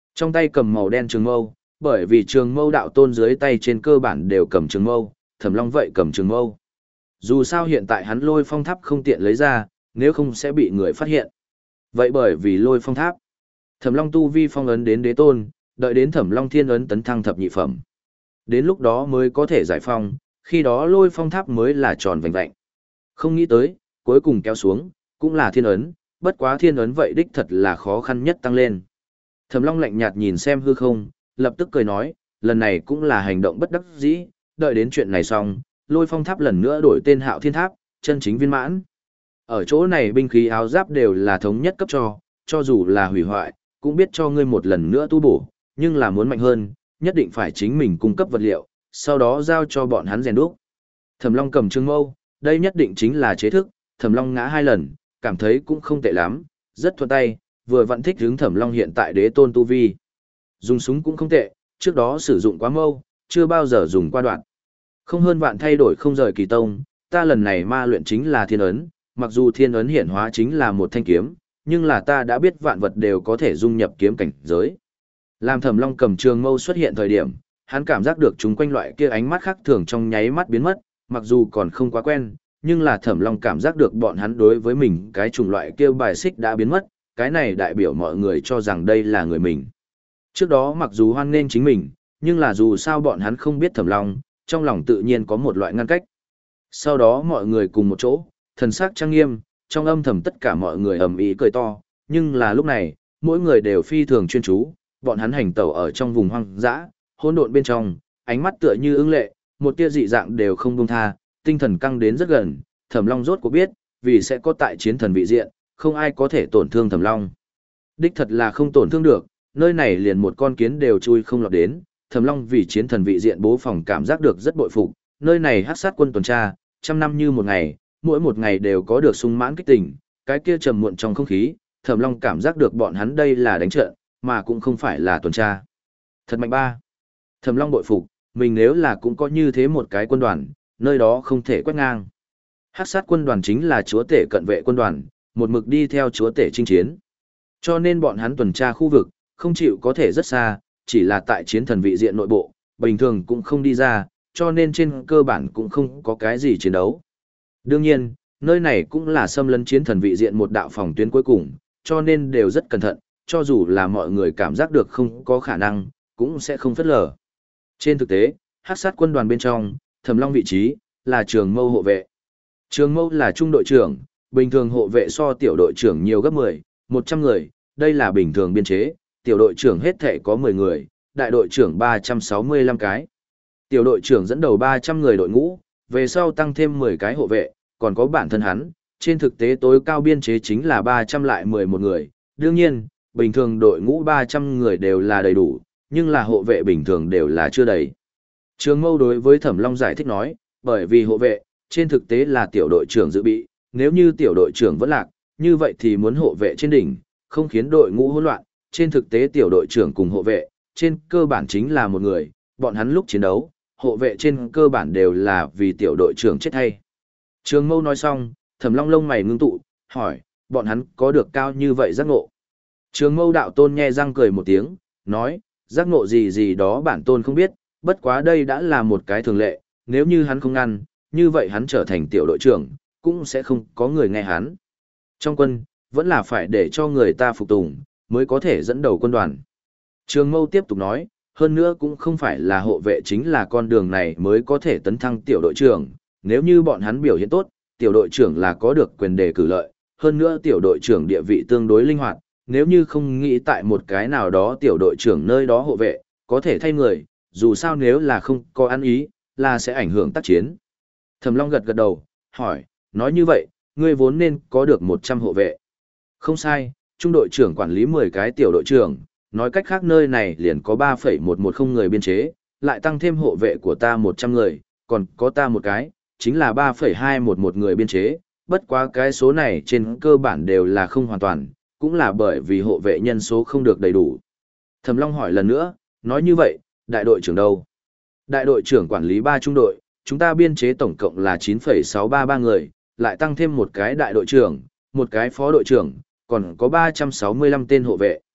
Trong tay cầm màu đen trường mâu, bởi vì trường mâu đạo tôn dưới tay trên cơ bản đều cầm trường mâu, Thẩm Long vậy cầm trường mâu. Dù sao hiện tại hắn lôi phong tháp không tiện lấy ra, nếu không sẽ bị người phát hiện. Vậy bởi vì lôi phong tháp, Thẩm Long tu vi phong ấn đến đế tôn, đợi đến Thẩm Long thiên ấn tấn thăng thập nhị phẩm. Đến lúc đó mới có thể giải phong, khi đó lôi phong tháp mới là tròn vành vạnh. Không nghĩ tới, cuối cùng kéo xuống, cũng là thiên ấn, bất quá thiên ấn vậy đích thật là khó khăn nhất tăng lên. Thẩm Long lạnh nhạt nhìn xem hư không, lập tức cười nói, lần này cũng là hành động bất đắc dĩ, đợi đến chuyện này xong, lôi phong tháp lần nữa đổi tên Hạo Thiên Tháp, chân chính viên mãn. Ở chỗ này binh khí áo giáp đều là thống nhất cấp cho, cho dù là hủy hoại, cũng biết cho ngươi một lần nữa tu bổ, nhưng là muốn mạnh hơn, nhất định phải chính mình cung cấp vật liệu, sau đó giao cho bọn hắn rèn đúc. Thẩm Long cầm trường mâu, đây nhất định chính là chế thức, Thẩm Long ngã hai lần, cảm thấy cũng không tệ lắm, rất thuận tay, vừa vặn thích hướng Thẩm Long hiện tại đế tôn tu vi. Dùng súng cũng không tệ, trước đó sử dụng quá mâu, chưa bao giờ dùng qua đoạn. Không hơn vạn thay đổi không rời kỳ tông, ta lần này ma luyện chính là thiên ấn, mặc dù thiên ấn hiển hóa chính là một thanh kiếm, nhưng là ta đã biết vạn vật đều có thể dung nhập kiếm cảnh giới. Làm Thẩm Long cầm trường mâu xuất hiện thời điểm, hắn cảm giác được chúng quanh loại kia ánh mắt khác thường trong nháy mắt biến mất, mặc dù còn không quá quen, nhưng là Thẩm Long cảm giác được bọn hắn đối với mình cái chủng loại kia bài xích đã biến mất, cái này đại biểu mọi người cho rằng đây là người mình. Trước đó mặc dù hoan nghênh chính mình, nhưng là dù sao bọn hắn không biết Thẩm Long, trong lòng tự nhiên có một loại ngăn cách. Sau đó mọi người cùng một chỗ, thần sắc trang nghiêm, trong âm thầm tất cả mọi người ầm ĩ cười to, nhưng là lúc này, mỗi người đều phi thường chuyên chú, bọn hắn hành tẩu ở trong vùng hoang dã, hỗn độn bên trong, ánh mắt tựa như ưng lệ, một tia dị dạng đều không buông tha, tinh thần căng đến rất gần, Thẩm Long rốt cuộc biết, vì sẽ có tại chiến thần vị diện, không ai có thể tổn thương Thẩm Long. Đích thật là không tổn thương được, nơi này liền một con kiến đều chui không lọt đến, Thẩm Long vì chiến thần vị diện bố phòng cảm giác được rất bội phục, nơi này hắc sát quân tuần tra, trăm năm như một ngày, mỗi một ngày đều có được sung mãn kích tỉnh, cái kia trầm muộn trong không khí, Thẩm Long cảm giác được bọn hắn đây là đánh trận, mà cũng không phải là tuần tra. Thật mạnh ba. Thẩm Long bội phục, mình nếu là cũng có như thế một cái quân đoàn, nơi đó không thể quét ngang. Hắc sát quân đoàn chính là chúa tể cận vệ quân đoàn, một mực đi theo chúa tể chinh chiến. Cho nên bọn hắn tuần tra khu vực, không chịu có thể rất xa, chỉ là tại chiến thần vị diện nội bộ, bình thường cũng không đi ra, cho nên trên cơ bản cũng không có cái gì chiến đấu. Đương nhiên, nơi này cũng là xâm lấn chiến thần vị diện một đạo phòng tuyến cuối cùng, cho nên đều rất cẩn thận, cho dù là mọi người cảm giác được không có khả năng, cũng sẽ không phớt lờ. Trên thực tế, hắc sát quân đoàn bên trong, Thẩm Long vị trí là trường mâu hộ vệ. Trường mâu là trung đội trưởng, bình thường hộ vệ so tiểu đội trưởng nhiều gấp mười, một trăm người, đây là bình thường biên chế, tiểu đội trưởng hết thể có mười người, đại đội trưởng ba trăm sáu mươi lăm cái. Tiểu đội trưởng dẫn đầu ba trăm người đội ngũ, về sau tăng thêm mười cái hộ vệ, còn có bản thân hắn, trên thực tế tối cao biên chế chính là ba trăm lại mười một người. Đương nhiên, bình thường đội ngũ ba trăm người đều là đầy đủ, nhưng là hộ vệ bình thường đều là chưa đầy. Trường Mâu đối với Thẩm Long giải thích nói, bởi vì hộ vệ, trên thực tế là tiểu đội trưởng dự bị, nếu như tiểu đội trưởng vẫn lạc, như vậy thì muốn hộ vệ trên đỉnh, không khiến đội ngũ hỗn loạn, trên thực tế tiểu đội trưởng cùng hộ vệ, trên cơ bản chính là một người, bọn hắn lúc chiến đấu, hộ vệ trên cơ bản đều là vì tiểu đội trưởng chết hay. Trường Mâu nói xong, Thẩm Long lông mày ngưng tụ, hỏi, bọn hắn có được cao như vậy giác ngộ? Trường Mâu đạo tôn nhe răng cười một tiếng, nói, giác ngộ gì gì đó bản tôn không biết, bất quá đây đã là một cái thường lệ, nếu như hắn không ngăn, như vậy hắn trở thành tiểu đội trưởng, cũng sẽ không có người nghe hắn. Trong quân, vẫn là phải để cho người ta phục tùng, mới có thể dẫn đầu quân đoàn. Trường Mâu tiếp tục nói, hơn nữa cũng không phải là hộ vệ chính là con đường này mới có thể tấn thăng tiểu đội trưởng, nếu như bọn hắn biểu hiện tốt, tiểu đội trưởng là có được quyền đề cử lợi, hơn nữa tiểu đội trưởng địa vị tương đối linh hoạt, nếu như không nghĩ tại một cái nào đó tiểu đội trưởng nơi đó hộ vệ, có thể thay người, dù sao nếu là không có ăn ý, là sẽ ảnh hưởng tác chiến. Thẩm Long gật gật đầu, hỏi, nói như vậy, ngươi vốn nên có được một trăm hộ vệ. Không sai, trung đội trưởng quản lý mười cái tiểu đội trưởng, nói cách khác nơi này liền có ba phẩy một một không người biên chế, lại tăng thêm hộ vệ của ta một trăm người, còn có ta một cái, chính là ba phẩy hai một một người biên chế, bất quá cái số này trên cơ bản đều là không hoàn toàn, cũng là bởi vì hộ vệ nhân số không được đầy đủ. Thẩm Long hỏi lần nữa, nói như vậy, đại đội trưởng đâu? Đại đội trưởng quản lý ba trung đội, chúng ta biên chế tổng cộng là chín phẩy sáu ba ba người, lại tăng thêm một cái đại đội trưởng, một cái phó đội trưởng, còn có ba trăm sáu mươi lăm tên hộ vệ.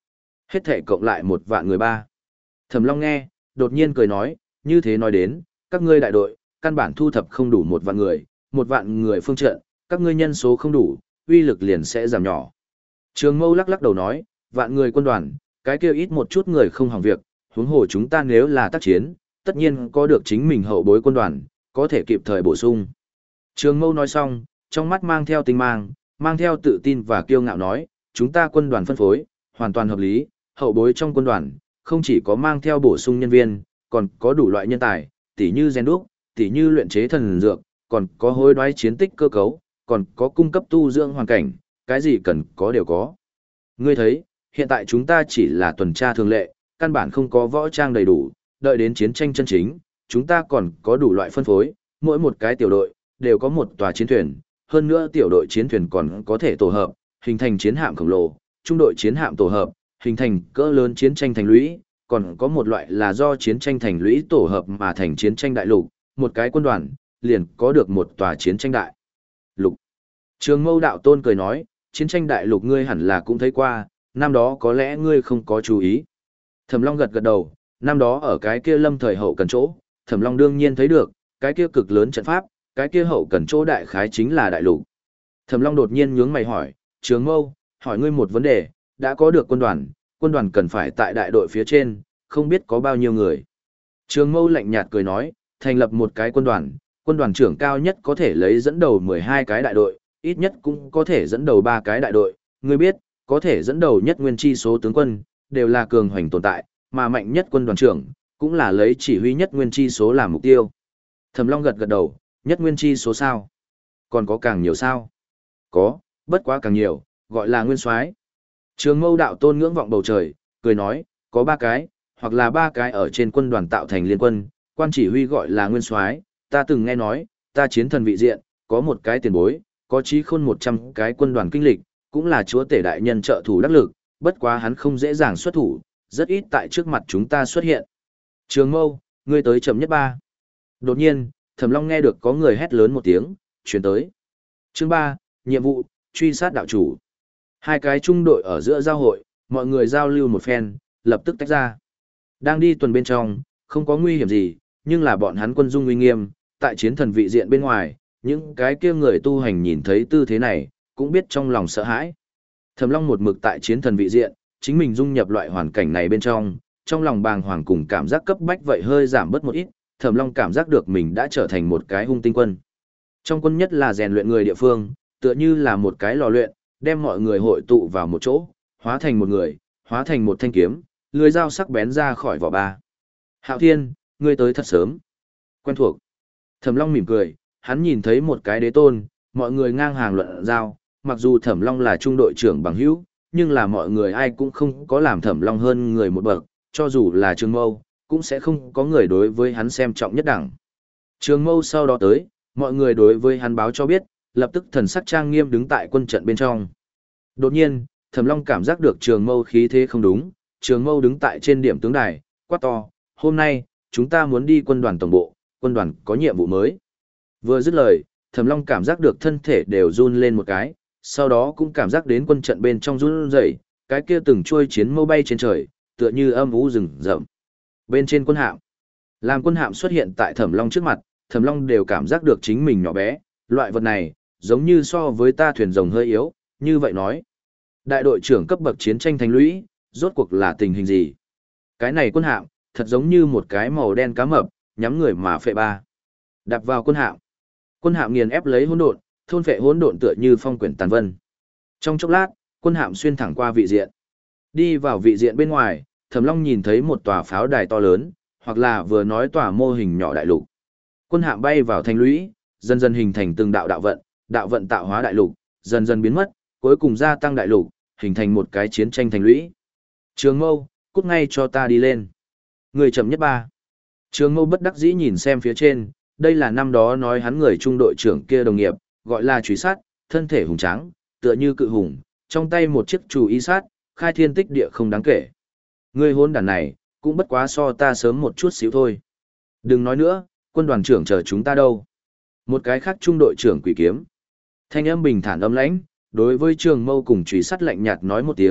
Hết thể cộng lại một vạn người ba. Thẩm Long nghe, đột nhiên cười nói, như thế nói đến, các ngươi đại đội, căn bản thu thập không đủ một vạn người, một vạn người phương trận, các ngươi nhân số không đủ, uy lực liền sẽ giảm nhỏ. Trường Mâu lắc lắc đầu nói, vạn người quân đoàn, cái kia ít một chút người không hỏng việc, huống hồ chúng ta nếu là tác chiến, tất nhiên có được chính mình hậu bối quân đoàn, có thể kịp thời bổ sung. Trường Mâu nói xong, trong mắt mang theo tinh mang, mang theo tự tin và kiêu ngạo nói, chúng ta quân đoàn phân phối, hoàn toàn hợp lý, hậu bối trong quân đoàn, không chỉ có mang theo bổ sung nhân viên, còn có đủ loại nhân tài, tỉ như gen đúc, tỉ như luyện chế thần dược, còn có hối đoái chiến tích cơ cấu, còn có cung cấp tu dưỡng hoàn cảnh, cái gì cần có đều có. Ngươi thấy, hiện tại chúng ta chỉ là tuần tra thường lệ, căn bản không có võ trang đầy đủ, đợi đến chiến tranh chân chính, chúng ta còn có đủ loại phân phối, mỗi một cái tiểu đội, đều có một tòa chiến thuyền, hơn nữa tiểu đội chiến thuyền còn có thể tổ hợp, hình thành chiến hạm khổng lồ, trung đội chiến hạm tổ hợp, hình thành cỡ lớn chiến tranh thành lũy, còn có một loại là do chiến tranh thành lũy tổ hợp mà thành chiến tranh đại lục, một cái quân đoàn, liền có được một tòa chiến tranh đại lục. Trường Mâu đạo tôn cười nói, chiến tranh đại lục ngươi hẳn là cũng thấy qua, năm đó có lẽ ngươi không có chú ý. Thẩm Long gật gật đầu, năm đó ở cái kia lâm thời hậu cần chỗ, Thẩm Long đương nhiên thấy được, cái kia cực lớn trận pháp, cái kia hậu cần chỗ đại khái chính là đại lục. Thẩm Long đột nhiên nhướng mày hỏi, Trường Mâu, hỏi ngươi một vấn đề, đã có được quân đoàn, quân đoàn cần phải tại đại đội phía trên, không biết có bao nhiêu người. Trường Mâu lạnh nhạt cười nói, thành lập một cái quân đoàn, quân đoàn trưởng cao nhất có thể lấy dẫn đầu mười hai cái đại đội, ít nhất cũng có thể dẫn đầu ba cái đại đội, ngươi biết, có thể dẫn đầu nhất nguyên chi số tướng quân, đều là cường hoành tồn tại, mà mạnh nhất quân đoàn trưởng, cũng là lấy chỉ huy nhất nguyên chi số làm mục tiêu. Thẩm Long gật gật đầu, nhất nguyên chi số sao? Còn có càng nhiều sao? Có, bất quá càng nhiều, gọi là nguyên soái. Trường Mâu đạo tôn ngưỡng vọng bầu trời, cười nói, có ba cái, hoặc là ba cái ở trên quân đoàn tạo thành liên quân, quan chỉ huy gọi là nguyên soái. Ta từng nghe nói, ta chiến thần vị diện, có một cái tiền bối, có chí khôn một trăm cái quân đoàn kinh lịch, cũng là chúa tể đại nhân trợ thủ đắc lực, bất quá hắn không dễ dàng xuất thủ, rất ít tại trước mặt chúng ta xuất hiện. Trường Mâu, ngươi tới chậm nhất ba. Đột nhiên, Thẩm Long nghe được có người hét lớn một tiếng, chuyển tới. Chương ba, nhiệm vụ, truy sát đạo chủ. Hai cái trung đội ở giữa giao hội, mọi người giao lưu một phen, lập tức tách ra. Đang đi tuần bên trong, không có nguy hiểm gì, nhưng là bọn hắn quân dung uy nghiêm, tại chiến thần vị diện bên ngoài, những cái kia người tu hành nhìn thấy tư thế này, cũng biết trong lòng sợ hãi. Thẩm Long một mực tại chiến thần vị diện, chính mình dung nhập loại hoàn cảnh này bên trong, trong lòng bàng hoàng cùng cảm giác cấp bách vậy hơi giảm bớt một ít, Thẩm Long cảm giác được mình đã trở thành một cái hung tinh quân. Trong quân nhất là rèn luyện người địa phương, tựa như là một cái lò luyện, đem mọi người hội tụ vào một chỗ, hóa thành một người, hóa thành một thanh kiếm, lưỡi dao sắc bén ra khỏi vỏ ba. Hạo Thiên, ngươi tới thật sớm. Quen thuộc. Thẩm Long mỉm cười, hắn nhìn thấy một cái đế tôn, mọi người ngang hàng luận giao, mặc dù Thẩm Long là trung đội trưởng bằng hữu, nhưng là mọi người ai cũng không có làm Thẩm Long hơn người một bậc, cho dù là Trường Mâu, cũng sẽ không có người đối với hắn xem trọng nhất đẳng. Trường Mâu sau đó tới, mọi người đối với hắn báo cho biết, lập tức thần sắc trang nghiêm đứng tại quân trận bên trong. Đột nhiên, Thẩm Long cảm giác được Trường Mâu khí thế không đúng, Trường Mâu đứng tại trên điểm tướng đài, quát to, hôm nay, chúng ta muốn đi quân đoàn tổng bộ, quân đoàn có nhiệm vụ mới. Vừa dứt lời, Thẩm Long cảm giác được thân thể đều run lên một cái, sau đó cũng cảm giác đến quân trận bên trong run rẩy, cái kia từng trôi chiến mâu bay trên trời, tựa như âm u rừng rậm. Bên trên quân hạm, làm quân hạm xuất hiện tại Thẩm Long trước mặt, Thẩm Long đều cảm giác được chính mình nhỏ bé, loại vật này, giống như so với ta thuyền rồng hơi yếu, như vậy nói. Đại đội trưởng cấp bậc chiến tranh thành lũy, rốt cuộc là tình hình gì? Cái này quân hạm, thật giống như một cái màu đen cá mập, nhắm người mà phệ ba. Đạp vào quân hạm. Quân hạm nghiền ép lấy hỗn độn, thôn phệ hỗn độn tựa như phong quyển tàn vân. Trong chốc lát, quân hạm xuyên thẳng qua vị diện. Đi vào vị diện bên ngoài, Thẩm Long nhìn thấy một tòa pháo đài to lớn, hoặc là vừa nói tòa mô hình nhỏ đại lục. Quân hạm bay vào thành lũy, dần dần hình thành từng đạo đạo vận, đạo vận tạo hóa đại lục, dần dần biến mất, cuối cùng gia tăng đại lục, hình thành một cái chiến tranh thành lũy. Trường Mâu, cút ngay cho ta đi lên. Người chậm nhất ba. Trường Mâu bất đắc dĩ nhìn xem phía trên, đây là năm đó nói hắn người trung đội trưởng kia đồng nghiệp, gọi là truy sát, thân thể hùng tráng, tựa như cự hùng, trong tay một chiếc chù y sát, khai thiên tích địa không đáng kể. Người hôn đàn này, cũng bất quá so ta sớm một chút xíu thôi. Đừng nói nữa, quân đoàn trưởng chờ chúng ta đâu. Một cái khác trung đội trưởng quỷ kiếm. Thanh âm bình thản âm lãnh, đối với Trường Mâu cùng truy sát lạnh nhạt nói một tiếng,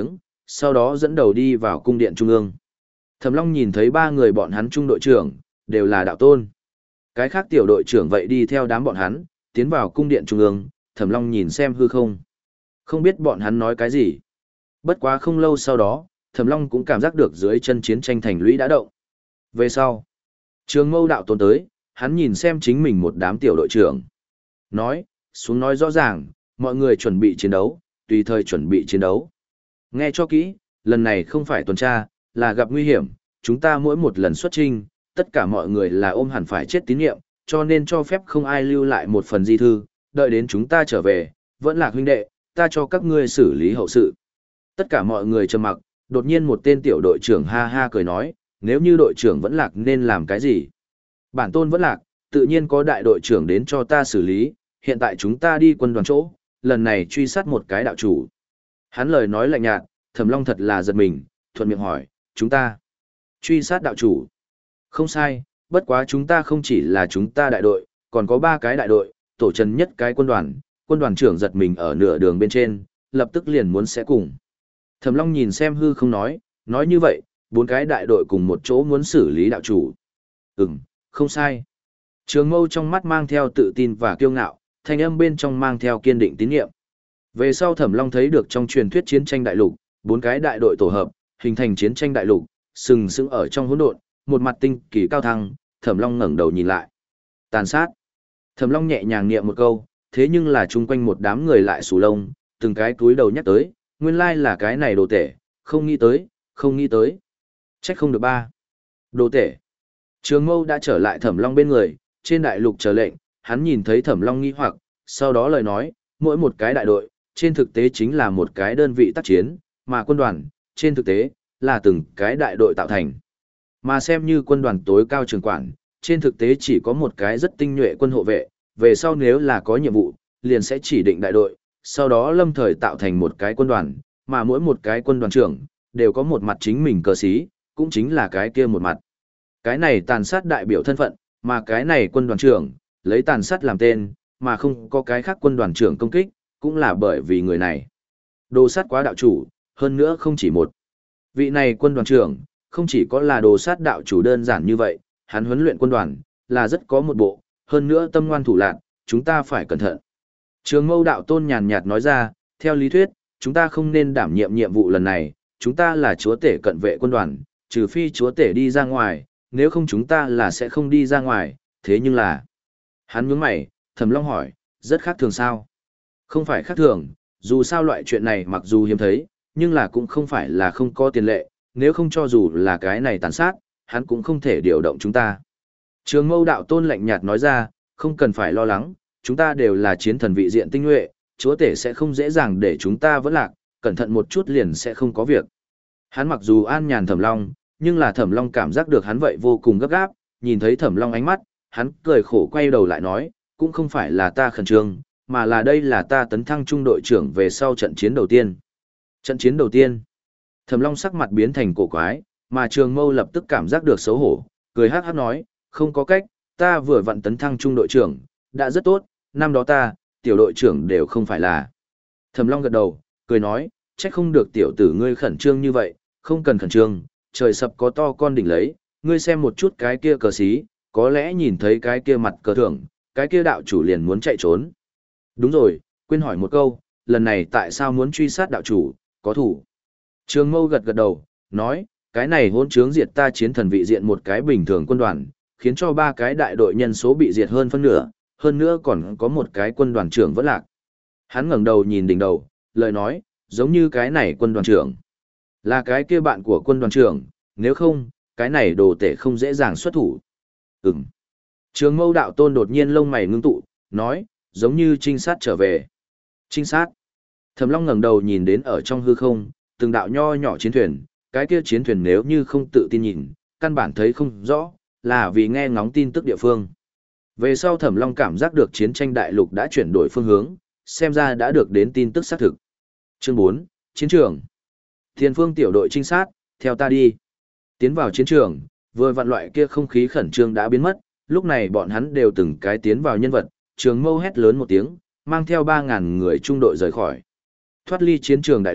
sau đó dẫn đầu đi vào cung điện trung ương. Thẩm Long nhìn thấy ba người bọn hắn trung đội trưởng, đều là đạo tôn. Cái khác tiểu đội trưởng vậy đi theo đám bọn hắn, tiến vào cung điện trung ương, Thẩm Long nhìn xem hư không. Không biết bọn hắn nói cái gì. Bất quá không lâu sau đó, Thẩm Long cũng cảm giác được dưới chân chiến tranh thành lũy đã động. Về sau, Trường Mâu đạo tôn tới, hắn nhìn xem chính mình một đám tiểu đội trưởng. Nói, xuống nói rõ ràng, mọi người chuẩn bị chiến đấu, tùy thời chuẩn bị chiến đấu. Nghe cho kỹ, lần này không phải tuần tra, là gặp nguy hiểm, chúng ta mỗi một lần xuất trinh, tất cả mọi người là ôm hẳn phải chết tín nhiệm, cho nên cho phép không ai lưu lại một phần di thư, đợi đến chúng ta trở về, vẫn là huynh đệ, ta cho các ngươi xử lý hậu sự. Tất cả mọi người trầm mặc, đột nhiên một tên tiểu đội trưởng ha ha cười nói, nếu như đội trưởng vẫn lạc nên làm cái gì? Bản tôn vẫn lạc, tự nhiên có đại đội trưởng đến cho ta xử lý, hiện tại chúng ta đi quân đoàn chỗ, lần này truy sát một cái đạo chủ. Hắn lời nói lạnh nhạt, Thẩm Long thật là giật mình, thuận miệng hỏi, chúng ta truy sát đạo chủ. Không sai, bất quá chúng ta không chỉ là chúng ta đại đội, còn có ba cái đại đội, tổ trần nhất cái quân đoàn, quân đoàn trưởng giật mình ở nửa đường bên trên, lập tức liền muốn sẽ cùng. Thẩm Long nhìn xem hư không nói, nói như vậy, bốn cái đại đội cùng một chỗ muốn xử lý đạo chủ. Ừm, không sai. Trường Mâu trong mắt mang theo tự tin và kiêu ngạo, thanh âm bên trong mang theo kiên định tín nhiệm. Về sau Thẩm Long thấy được trong truyền thuyết chiến tranh đại lục, bốn cái đại đội tổ hợp, hình thành chiến tranh đại lục, sừng sững ở trong hỗn độn, một mặt tinh kỳ cao thăng, Thẩm Long ngẩng đầu nhìn lại. Tàn sát. Thẩm Long nhẹ nhàng niệm một câu, thế nhưng là chung quanh một đám người lại sù lông, từng cái túi đầu nhắc tới, nguyên lai là cái này đồ tể, không nghĩ tới, không nghĩ tới. Trách không được ba. Đồ tể. Trường Mâu đã trở lại Thẩm Long bên người, trên đại lục chờ lệnh, hắn nhìn thấy Thẩm Long nghi hoặc, sau đó lời nói, mỗi một cái đại đội, trên thực tế chính là một cái đơn vị tác chiến, mà quân đoàn, trên thực tế, là từng cái đại đội tạo thành. Mà xem như quân đoàn tối cao trường quản, trên thực tế chỉ có một cái rất tinh nhuệ quân hộ vệ, về sau nếu là có nhiệm vụ, liền sẽ chỉ định đại đội, sau đó lâm thời tạo thành một cái quân đoàn, mà mỗi một cái quân đoàn trưởng, đều có một mặt chính mình cờ xí, cũng chính là cái kia một mặt. Cái này tàn sát đại biểu thân phận, mà cái này quân đoàn trưởng, lấy tàn sát làm tên, mà không có cái khác quân đoàn trưởng công kích, cũng là bởi vì người này. Đồ sát quá đạo chủ, hơn nữa không chỉ một. Vị này quân đoàn trưởng, không chỉ có là đồ sát đạo chủ đơn giản như vậy, hắn huấn luyện quân đoàn, là rất có một bộ, hơn nữa tâm ngoan thủ lạn, chúng ta phải cẩn thận. Trường Mâu đạo tôn nhàn nhạt nói ra, theo lý thuyết, chúng ta không nên đảm nhiệm nhiệm vụ lần này, chúng ta là chúa tể cận vệ quân đoàn, trừ phi chúa tể đi ra ngoài, nếu không chúng ta là sẽ không đi ra ngoài, thế nhưng là... Hắn nhướng mày, Thẩm Long hỏi, rất khác thường sao? Không phải khác thường, dù sao loại chuyện này mặc dù hiếm thấy, nhưng là cũng không phải là không có tiền lệ, nếu không cho dù là cái này tàn sát, hắn cũng không thể điều động chúng ta. Trường Mâu đạo tôn lạnh nhạt nói ra, không cần phải lo lắng, chúng ta đều là chiến thần vị diện tinh nhuệ, chúa tể sẽ không dễ dàng để chúng ta vẫn lạc, cẩn thận một chút liền sẽ không có việc. Hắn mặc dù an nhàn Thẩm Long, nhưng là Thẩm Long cảm giác được hắn vậy vô cùng gấp gáp, nhìn thấy Thẩm Long ánh mắt, hắn cười khổ quay đầu lại nói, cũng không phải là ta khẩn trương, mà là đây là ta tấn thăng trung đội trưởng về sau trận chiến đầu tiên. Trận chiến đầu tiên. Thẩm Long sắc mặt biến thành cổ quái, mà Trường Mâu lập tức cảm giác được xấu hổ, cười hát hát nói, không có cách, ta vừa vặn tấn thăng trung đội trưởng, đã rất tốt, năm đó ta, tiểu đội trưởng đều không phải là. Thẩm Long gật đầu, cười nói, trách không được tiểu tử ngươi khẩn trương như vậy, không cần khẩn trương, trời sập có to con đỉnh lấy, ngươi xem một chút cái kia cờ xí, có lẽ nhìn thấy cái kia mặt cờ thưởng, cái kia đạo chủ liền muốn chạy trốn. Đúng rồi, quên hỏi một câu, lần này tại sao muốn truy sát đạo chủ, có thủ. Trường Mâu gật gật đầu, nói, cái này hỗn trướng diệt ta chiến thần vị diện một cái bình thường quân đoàn, khiến cho ba cái đại đội nhân số bị diệt hơn phân nửa, hơn nữa còn có một cái quân đoàn trưởng vẫn lạc. Hắn ngẩng đầu nhìn đỉnh đầu, lời nói, giống như cái này quân đoàn trưởng. Là cái kia bạn của quân đoàn trưởng, nếu không, cái này đồ tể không dễ dàng xuất thủ. Ừm. Trường Mâu đạo tôn đột nhiên lông mày ngưng tụ, nói, giống như trinh sát trở về. Trinh sát. Thẩm Long ngẩng đầu nhìn đến ở trong hư không, từng đạo nho nhỏ chiến thuyền, cái kia chiến thuyền nếu như không tự tin nhìn, căn bản thấy không rõ, là vì nghe ngóng tin tức địa phương. Về sau Thẩm Long cảm giác được chiến tranh đại lục đã chuyển đổi phương hướng, xem ra đã được đến tin tức xác thực. Chương bốn, Chiến trường. Tiền phương tiểu đội trinh sát, theo ta đi. Tiến vào chiến trường, vừa vặn loại kia không khí khẩn trương đã biến mất, lúc này bọn hắn đều từng cái tiến vào nhân vật, Trường Mâu hét lớn một tiếng, mang theo ba ngàn người trung đội rời khỏi. Thoát ly chiến trường đại lục,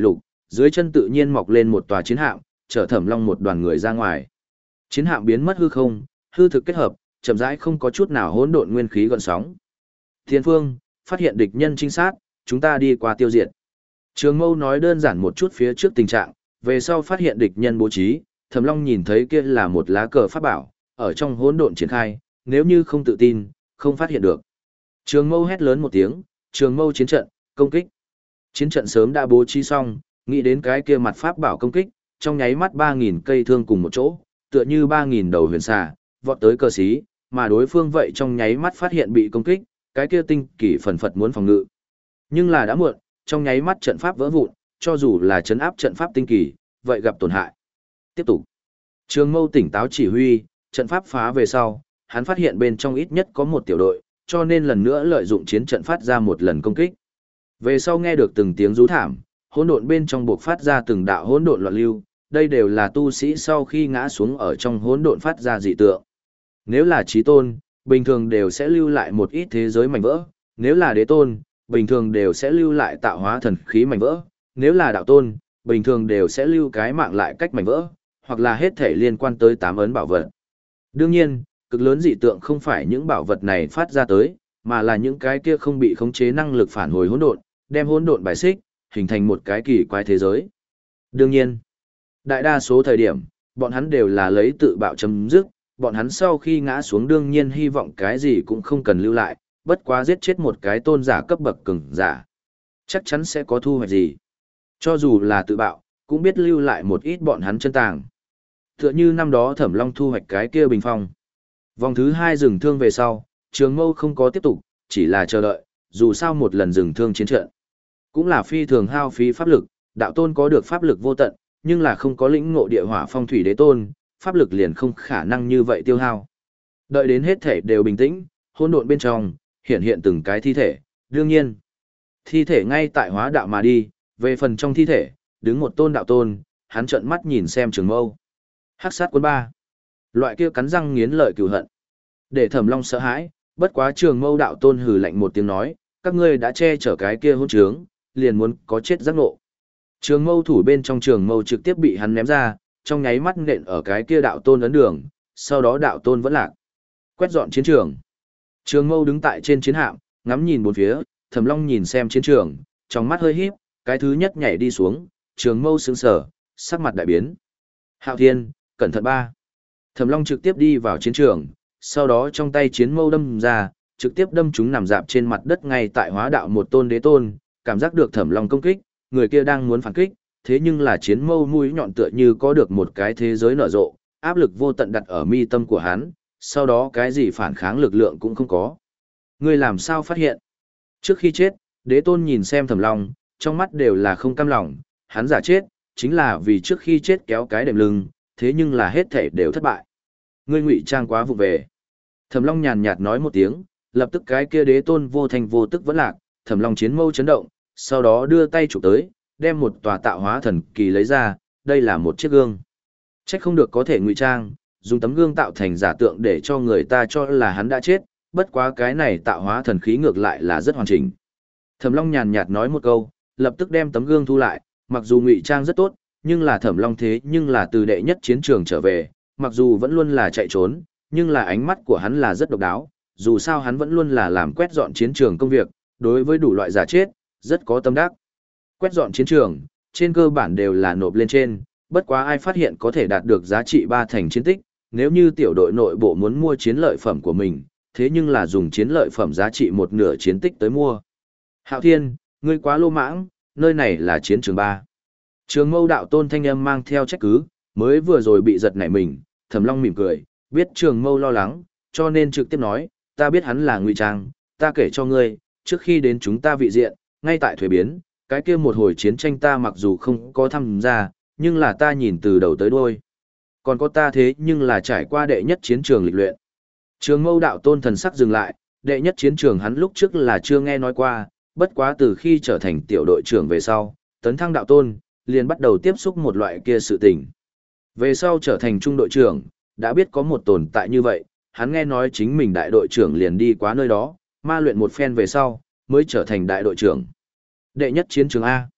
dưới chân tự nhiên mọc lên một tòa chiến hạm, chở Thẩm Long một đoàn người ra ngoài. Chiến hạm biến mất hư không, hư thực kết hợp, chậm rãi không có chút nào hỗn độn nguyên khí gợn sóng. Thiên phương, phát hiện địch nhân trinh sát, chúng ta đi qua tiêu diệt. Trường Mâu nói đơn giản một chút phía trước tình trạng, về sau phát hiện địch nhân bố trí, Thẩm Long nhìn thấy kia là một lá cờ pháp bảo, ở trong hỗn độn triển khai, nếu như không tự tin, không phát hiện được. Trường Mâu hét lớn một tiếng, Trường Mâu chiến trận, công kích. Chiến trận sớm đã bố trí xong, nghĩ đến cái kia mặt pháp bảo công kích, trong nháy mắt ba nghìn cây thương cùng một chỗ, tựa như ba nghìn đầu huyền xà, vọt tới cờ xí, mà đối phương vậy trong nháy mắt phát hiện bị công kích, cái kia tinh kỳ phần phật muốn phòng ngự. Nhưng là đã muộn, trong nháy mắt trận pháp vỡ vụn, cho dù là chấn áp trận pháp tinh kỳ, vậy gặp tổn hại. Tiếp tục. Trường Mâu tỉnh táo chỉ huy, trận pháp phá về sau, hắn phát hiện bên trong ít nhất có một tiểu đội, cho nên lần nữa lợi dụng chiến trận phát ra một lần công kích. Về sau nghe được từng tiếng rú thảm, hỗn độn bên trong buộc phát ra từng đạo hỗn độn loạn lưu, đây đều là tu sĩ sau khi ngã xuống ở trong hỗn độn phát ra dị tượng. Nếu là chí tôn, bình thường đều sẽ lưu lại một ít thế giới mảnh vỡ, nếu là đế tôn, bình thường đều sẽ lưu lại tạo hóa thần khí mảnh vỡ, nếu là đạo tôn, bình thường đều sẽ lưu cái mạng lại cách mảnh vỡ, hoặc là hết thể liên quan tới tám ấn bảo vật. Đương nhiên, cực lớn dị tượng không phải những bảo vật này phát ra tới, mà là những cái kia không bị khống chế năng lực phản hồi hỗn độn, đem hỗn độn bài xích, hình thành một cái kỳ quái thế giới. Đương nhiên, đại đa số thời điểm, bọn hắn đều là lấy tự bạo chấm dứt, bọn hắn sau khi ngã xuống đương nhiên hy vọng cái gì cũng không cần lưu lại, bất quá giết chết một cái tôn giả cấp bậc cường giả. Chắc chắn sẽ có thu hoạch gì. Cho dù là tự bạo, cũng biết lưu lại một ít bọn hắn chân tàng. Tựa như năm đó Thẩm Long thu hoạch cái kia bình phong. Vòng thứ hai dừng thương về sau, Trường Mâu không có tiếp tục, chỉ là chờ đợi, dù sao một lần dừng thương chiến trận. Cũng là phi thường hao phí pháp lực, đạo tôn có được pháp lực vô tận, nhưng là không có lĩnh ngộ địa hỏa phong thủy đế tôn, pháp lực liền không khả năng như vậy tiêu hao. Đợi đến hết thể đều bình tĩnh, hỗn độn bên trong, hiện hiện từng cái thi thể, đương nhiên. Thi thể ngay tại hóa đạo mà đi, về phần trong thi thể, đứng một tôn đạo tôn, hắn trợn mắt nhìn xem Trường Mâu. Hắc sát quân ba. Loại kia cắn răng nghiến lợi cừu hận. Để Thẩm Long sợ hãi, bất quá Trường Mâu đạo tôn hừ lạnh một tiếng nói, các ngươi đã che chở cái kia hỗn trướng, liền muốn có chết giác ngộ. Trường Mâu thủ bên trong Trường Mâu trực tiếp bị hắn ném ra, trong nháy mắt nện ở cái kia đạo tôn ấn đường, sau đó đạo tôn vẫn lạc. Quét dọn chiến trường. Trường Mâu đứng tại trên chiến hạm, ngắm nhìn bốn phía, Thẩm Long nhìn xem chiến trường, trong mắt hơi híp, cái thứ nhất nhảy đi xuống, Trường Mâu sững sờ, sắc mặt đại biến. Hạo Thiên, cẩn thận ba. Thẩm Long trực tiếp đi vào chiến trường, sau đó trong tay chiến mâu đâm ra, trực tiếp đâm chúng nằm dạp trên mặt đất ngay tại hóa đạo một tôn đế tôn, cảm giác được Thẩm Long công kích, người kia đang muốn phản kích, thế nhưng là chiến mâu mũi nhọn tựa như có được một cái thế giới nở rộ, áp lực vô tận đặt ở mi tâm của hắn, sau đó cái gì phản kháng lực lượng cũng không có. Ngươi làm sao phát hiện? Trước khi chết, đế tôn nhìn xem Thẩm Long, trong mắt đều là không cam lòng, hắn giả chết, chính là vì trước khi chết kéo cái đệm lưng, thế nhưng là hết thể đều thất bại. Ngươi ngụy trang quá vụ về. Thẩm Long nhàn nhạt nói một tiếng, lập tức cái kia đế tôn vô thành vô tức vẫn lạc, Thẩm Long chiến mâu chấn động, sau đó đưa tay chụp tới, đem một tòa tạo hóa thần kỳ lấy ra, đây là một chiếc gương. Trách không được có thể ngụy trang, dùng tấm gương tạo thành giả tượng để cho người ta cho là hắn đã chết, bất quá cái này tạo hóa thần khí ngược lại là rất hoàn chỉnh. Thẩm Long nhàn nhạt nói một câu, lập tức đem tấm gương thu lại, mặc dù ngụy trang rất tốt, nhưng là Thẩm Long thế nhưng là từ đệ nhất chiến trường trở về, mặc dù vẫn luôn là chạy trốn, nhưng là ánh mắt của hắn là rất độc đáo, dù sao hắn vẫn luôn là làm quét dọn chiến trường công việc, đối với đủ loại giả chết, rất có tâm đắc. Quét dọn chiến trường, trên cơ bản đều là nộp lên trên, bất quá ai phát hiện có thể đạt được giá trị ba thành chiến tích, nếu như tiểu đội nội bộ muốn mua chiến lợi phẩm của mình, thế nhưng là dùng chiến lợi phẩm giá trị một nửa chiến tích tới mua. Hạo Thiên, ngươi quá lô mãng, nơi này là chiến trường ba. Trường Mâu đạo tôn thanh âm mang theo trách cứ, mới vừa rồi bị giật nảy mình, Thẩm Long mỉm cười, biết Trường Mâu lo lắng, cho nên trực tiếp nói, ta biết hắn là ngụy trang, ta kể cho ngươi, trước khi đến chúng ta vị diện, ngay tại thuế biến, cái kia một hồi chiến tranh ta mặc dù không có tham gia, nhưng là ta nhìn từ đầu tới đuôi. Còn có ta thế nhưng là trải qua đệ nhất chiến trường lịch luyện. Trường Mâu đạo tôn thần sắc dừng lại, đệ nhất chiến trường hắn lúc trước là chưa nghe nói qua, bất quá từ khi trở thành tiểu đội trưởng về sau, tấn thăng đạo tôn, liền bắt đầu tiếp xúc một loại kia sự tình. Về sau trở thành trung đội trưởng, đã biết có một tồn tại như vậy, hắn nghe nói chính mình đại đội trưởng liền đi qua nơi đó, ma luyện một phen về sau, mới trở thành đại đội trưởng. Đệ nhất chiến trường A.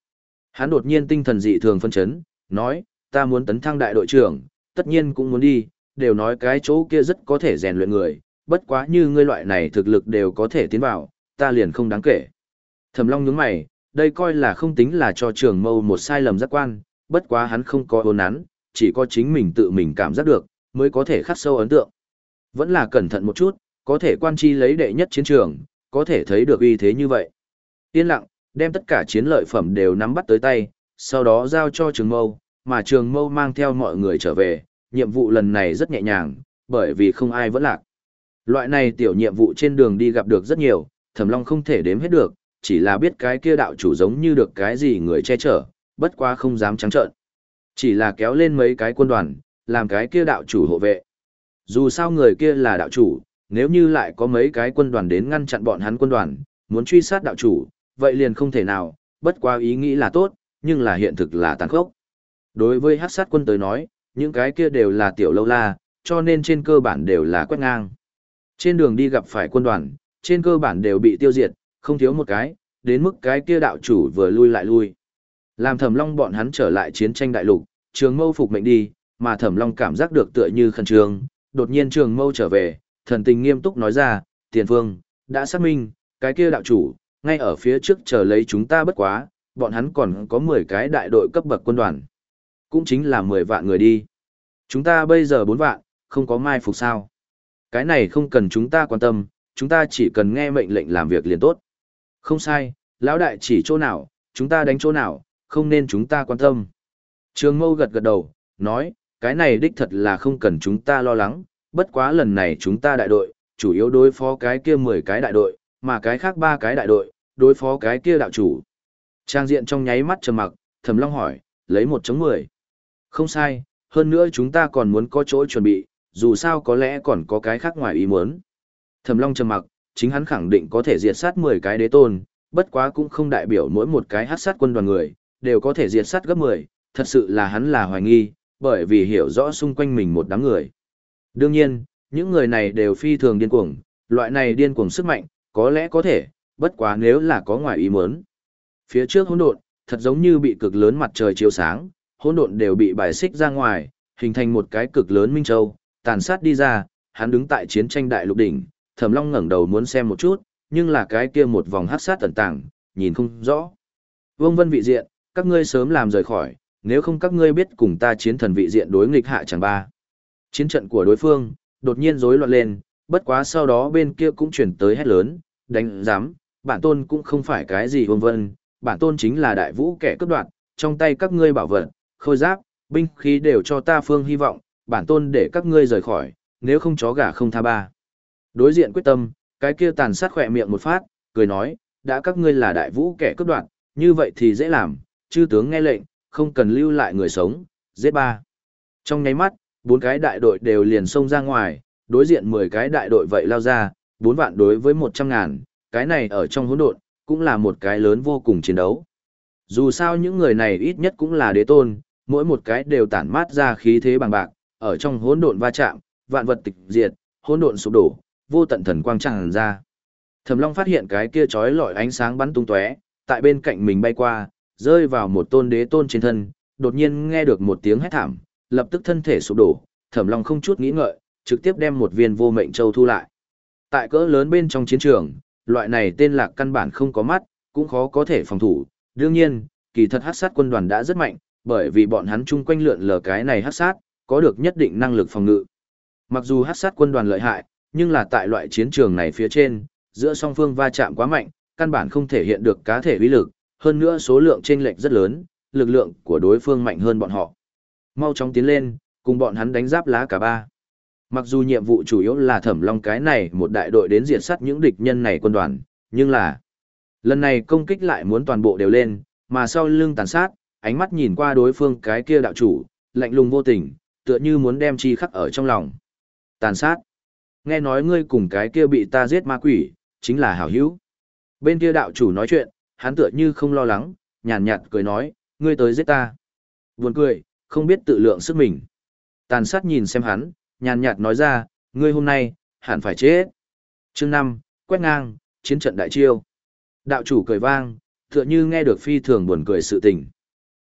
Hắn đột nhiên tinh thần dị thường phân chấn, nói, ta muốn tấn thăng đại đội trưởng, tất nhiên cũng muốn đi, đều nói cái chỗ kia rất có thể rèn luyện người, bất quá như ngươi loại này thực lực đều có thể tiến vào, ta liền không đáng kể. Thẩm Long nhướng mày, đây coi là không tính là cho Trường Mâu một sai lầm giác quan, bất quá hắn không có ôn nắn, chỉ có chính mình tự mình cảm giác được, mới có thể khắc sâu ấn tượng. Vẫn là cẩn thận một chút, có thể quan chi lấy đệ nhất chiến trường, có thể thấy được uy thế như vậy. Yên lặng, đem tất cả chiến lợi phẩm đều nắm bắt tới tay, sau đó giao cho Trường Mâu, mà Trường Mâu mang theo mọi người trở về, nhiệm vụ lần này rất nhẹ nhàng, bởi vì không ai vẫn lạc. Loại này tiểu nhiệm vụ trên đường đi gặp được rất nhiều, Thẩm Long không thể đếm hết được, chỉ là biết cái kia đạo chủ giống như được cái gì người che chở, bất quá không dám trắng trợn. Chỉ là kéo lên mấy cái quân đoàn, làm cái kia đạo chủ hộ vệ. Dù sao người kia là đạo chủ, nếu như lại có mấy cái quân đoàn đến ngăn chặn bọn hắn quân đoàn, muốn truy sát đạo chủ, vậy liền không thể nào, bất quá ý nghĩ là tốt, nhưng là hiện thực là tàn khốc. Đối với hắc sát quân tới nói, những cái kia đều là tiểu lâu la, cho nên trên cơ bản đều là quét ngang. Trên đường đi gặp phải quân đoàn, trên cơ bản đều bị tiêu diệt, không thiếu một cái, đến mức cái kia đạo chủ vừa lui lại lui. Làm Thẩm Long bọn hắn trở lại chiến tranh đại lục, Trường Mâu phục mệnh đi, mà Thẩm Long cảm giác được tựa như khẩn trương, đột nhiên Trường Mâu trở về, thần tình nghiêm túc nói ra, tiền phương, đã xác minh, cái kia đạo chủ, ngay ở phía trước chờ lấy chúng ta bất quá, bọn hắn còn có mười cái đại đội cấp bậc quân đoàn. Cũng chính là mười vạn người đi. Chúng ta bây giờ bốn vạn, không có mai phục sao. Cái này không cần chúng ta quan tâm, chúng ta chỉ cần nghe mệnh lệnh làm việc liền tốt. Không sai, lão đại chỉ chỗ nào, chúng ta đánh chỗ nào, không nên chúng ta quan tâm. Trường Mâu gật gật đầu, nói, cái này đích thật là không cần chúng ta lo lắng, bất quá lần này chúng ta đại đội, chủ yếu đối phó cái kia mười cái đại đội, mà cái khác ba cái đại đội, đối phó cái kia đạo chủ. Trang diện trong nháy mắt trầm mặc, Thẩm Long hỏi, lấy một chống mười. Không sai, hơn nữa chúng ta còn muốn có chỗ chuẩn bị, dù sao có lẽ còn có cái khác ngoài ý muốn. Thẩm Long trầm mặc, chính hắn khẳng định có thể diệt sát mười cái đế tôn, bất quá cũng không đại biểu mỗi một cái hắc sát quân đoàn người, đều có thể diệt sát gấp mười, thật sự là hắn là hoài nghi, bởi vì hiểu rõ xung quanh mình một đám người. Đương nhiên, những người này đều phi thường điên cuồng, loại này điên cuồng sức mạnh, có lẽ có thể, bất quá nếu là có ngoài ý muốn. Phía trước hỗn độn, thật giống như bị cực lớn mặt trời chiếu sáng, hỗn độn đều bị bài xích ra ngoài, hình thành một cái cực lớn minh châu, tàn sát đi ra, hắn đứng tại chiến tranh đại lục đỉnh, Thẩm Long ngẩng đầu muốn xem một chút, nhưng là cái kia một vòng hắc sát tẩn tàng, nhìn không rõ. Vương Vân vị diện, các ngươi sớm làm rời khỏi, nếu không các ngươi biết cùng ta chiến thần vị diện đối nghịch hạ chẳng ba. Chiến trận của đối phương, đột nhiên rối loạn lên, bất quá sau đó bên kia cũng chuyển tới hét lớn, đánh giám, bản tôn cũng không phải cái gì Vương Vân, bản tôn chính là đại vũ kẻ cướp đoạt, trong tay các ngươi bảo vật, khôi giáp, binh khí đều cho ta phương hy vọng, bản tôn để các ngươi rời khỏi, nếu không chó gà không tha ba. Đối diện quyết tâm, cái kia tàn sát khỏe miệng một phát, cười nói, đã các ngươi là đại vũ kẻ cướp đoạt, như vậy thì dễ làm, chư tướng nghe lệnh, không cần lưu lại người sống, giết ba. Trong nháy mắt, bốn cái đại đội đều liền xông ra ngoài, đối diện mười cái đại đội vậy lao ra, bốn vạn đối với một trăm ngàn, cái này ở trong hỗn độn, cũng là một cái lớn vô cùng chiến đấu. Dù sao những người này ít nhất cũng là đế tôn, mỗi một cái đều tản mát ra khí thế bằng bạc, ở trong hỗn độn va chạm, vạn vật tịch diệt, hỗn độn sụp đổ, vô tận thần quang tràn ra. Thẩm Long phát hiện cái kia chói lọi ánh sáng bắn tung tóe, tại bên cạnh mình bay qua, rơi vào một tôn đế tôn trên thân, đột nhiên nghe được một tiếng hét thảm, lập tức thân thể sụp đổ, Thẩm Long không chút nghĩ ngợi, trực tiếp đem một viên vô mệnh châu thu lại. Tại cỡ lớn bên trong chiến trường, loại này tên lạc căn bản không có mắt, cũng khó có thể phòng thủ. Đương nhiên, kỳ thật hắc sát quân đoàn đã rất mạnh, bởi vì bọn hắn chung quanh lượn lờ cái này hắc sát, có được nhất định năng lực phòng ngự. Mặc dù hắc sát quân đoàn lợi hại, nhưng là tại loại chiến trường này phía trên, giữa song phương va chạm quá mạnh, căn bản không thể hiện được cá thể uy lực, hơn nữa số lượng chênh lệch rất lớn, lực lượng của đối phương mạnh hơn bọn họ. Mau chóng tiến lên, cùng bọn hắn đánh giáp lá cả ba. Mặc dù nhiệm vụ chủ yếu là Thẩm Long cái này một đại đội đến diệt sát những địch nhân này quân đoàn, nhưng là lần này công kích lại muốn toàn bộ đều lên, mà sau lưng tàn sát, ánh mắt nhìn qua đối phương cái kia đạo chủ, lạnh lùng vô tình, tựa như muốn đem chi khắc ở trong lòng. Tàn sát. Nghe nói ngươi cùng cái kia bị ta giết ma quỷ, chính là hảo hữu. Bên kia đạo chủ nói chuyện, hắn tựa như không lo lắng, nhàn nhạt cười nói, ngươi tới giết ta. Buồn cười, không biết tự lượng sức mình. Tàn sát nhìn xem hắn, nhàn nhạt nói ra, ngươi hôm nay, hẳn phải chết. Chương năm, quét ngang, chiến trận đại chiêu. Đạo chủ cười vang, tựa như nghe được phi thường buồn cười sự tình.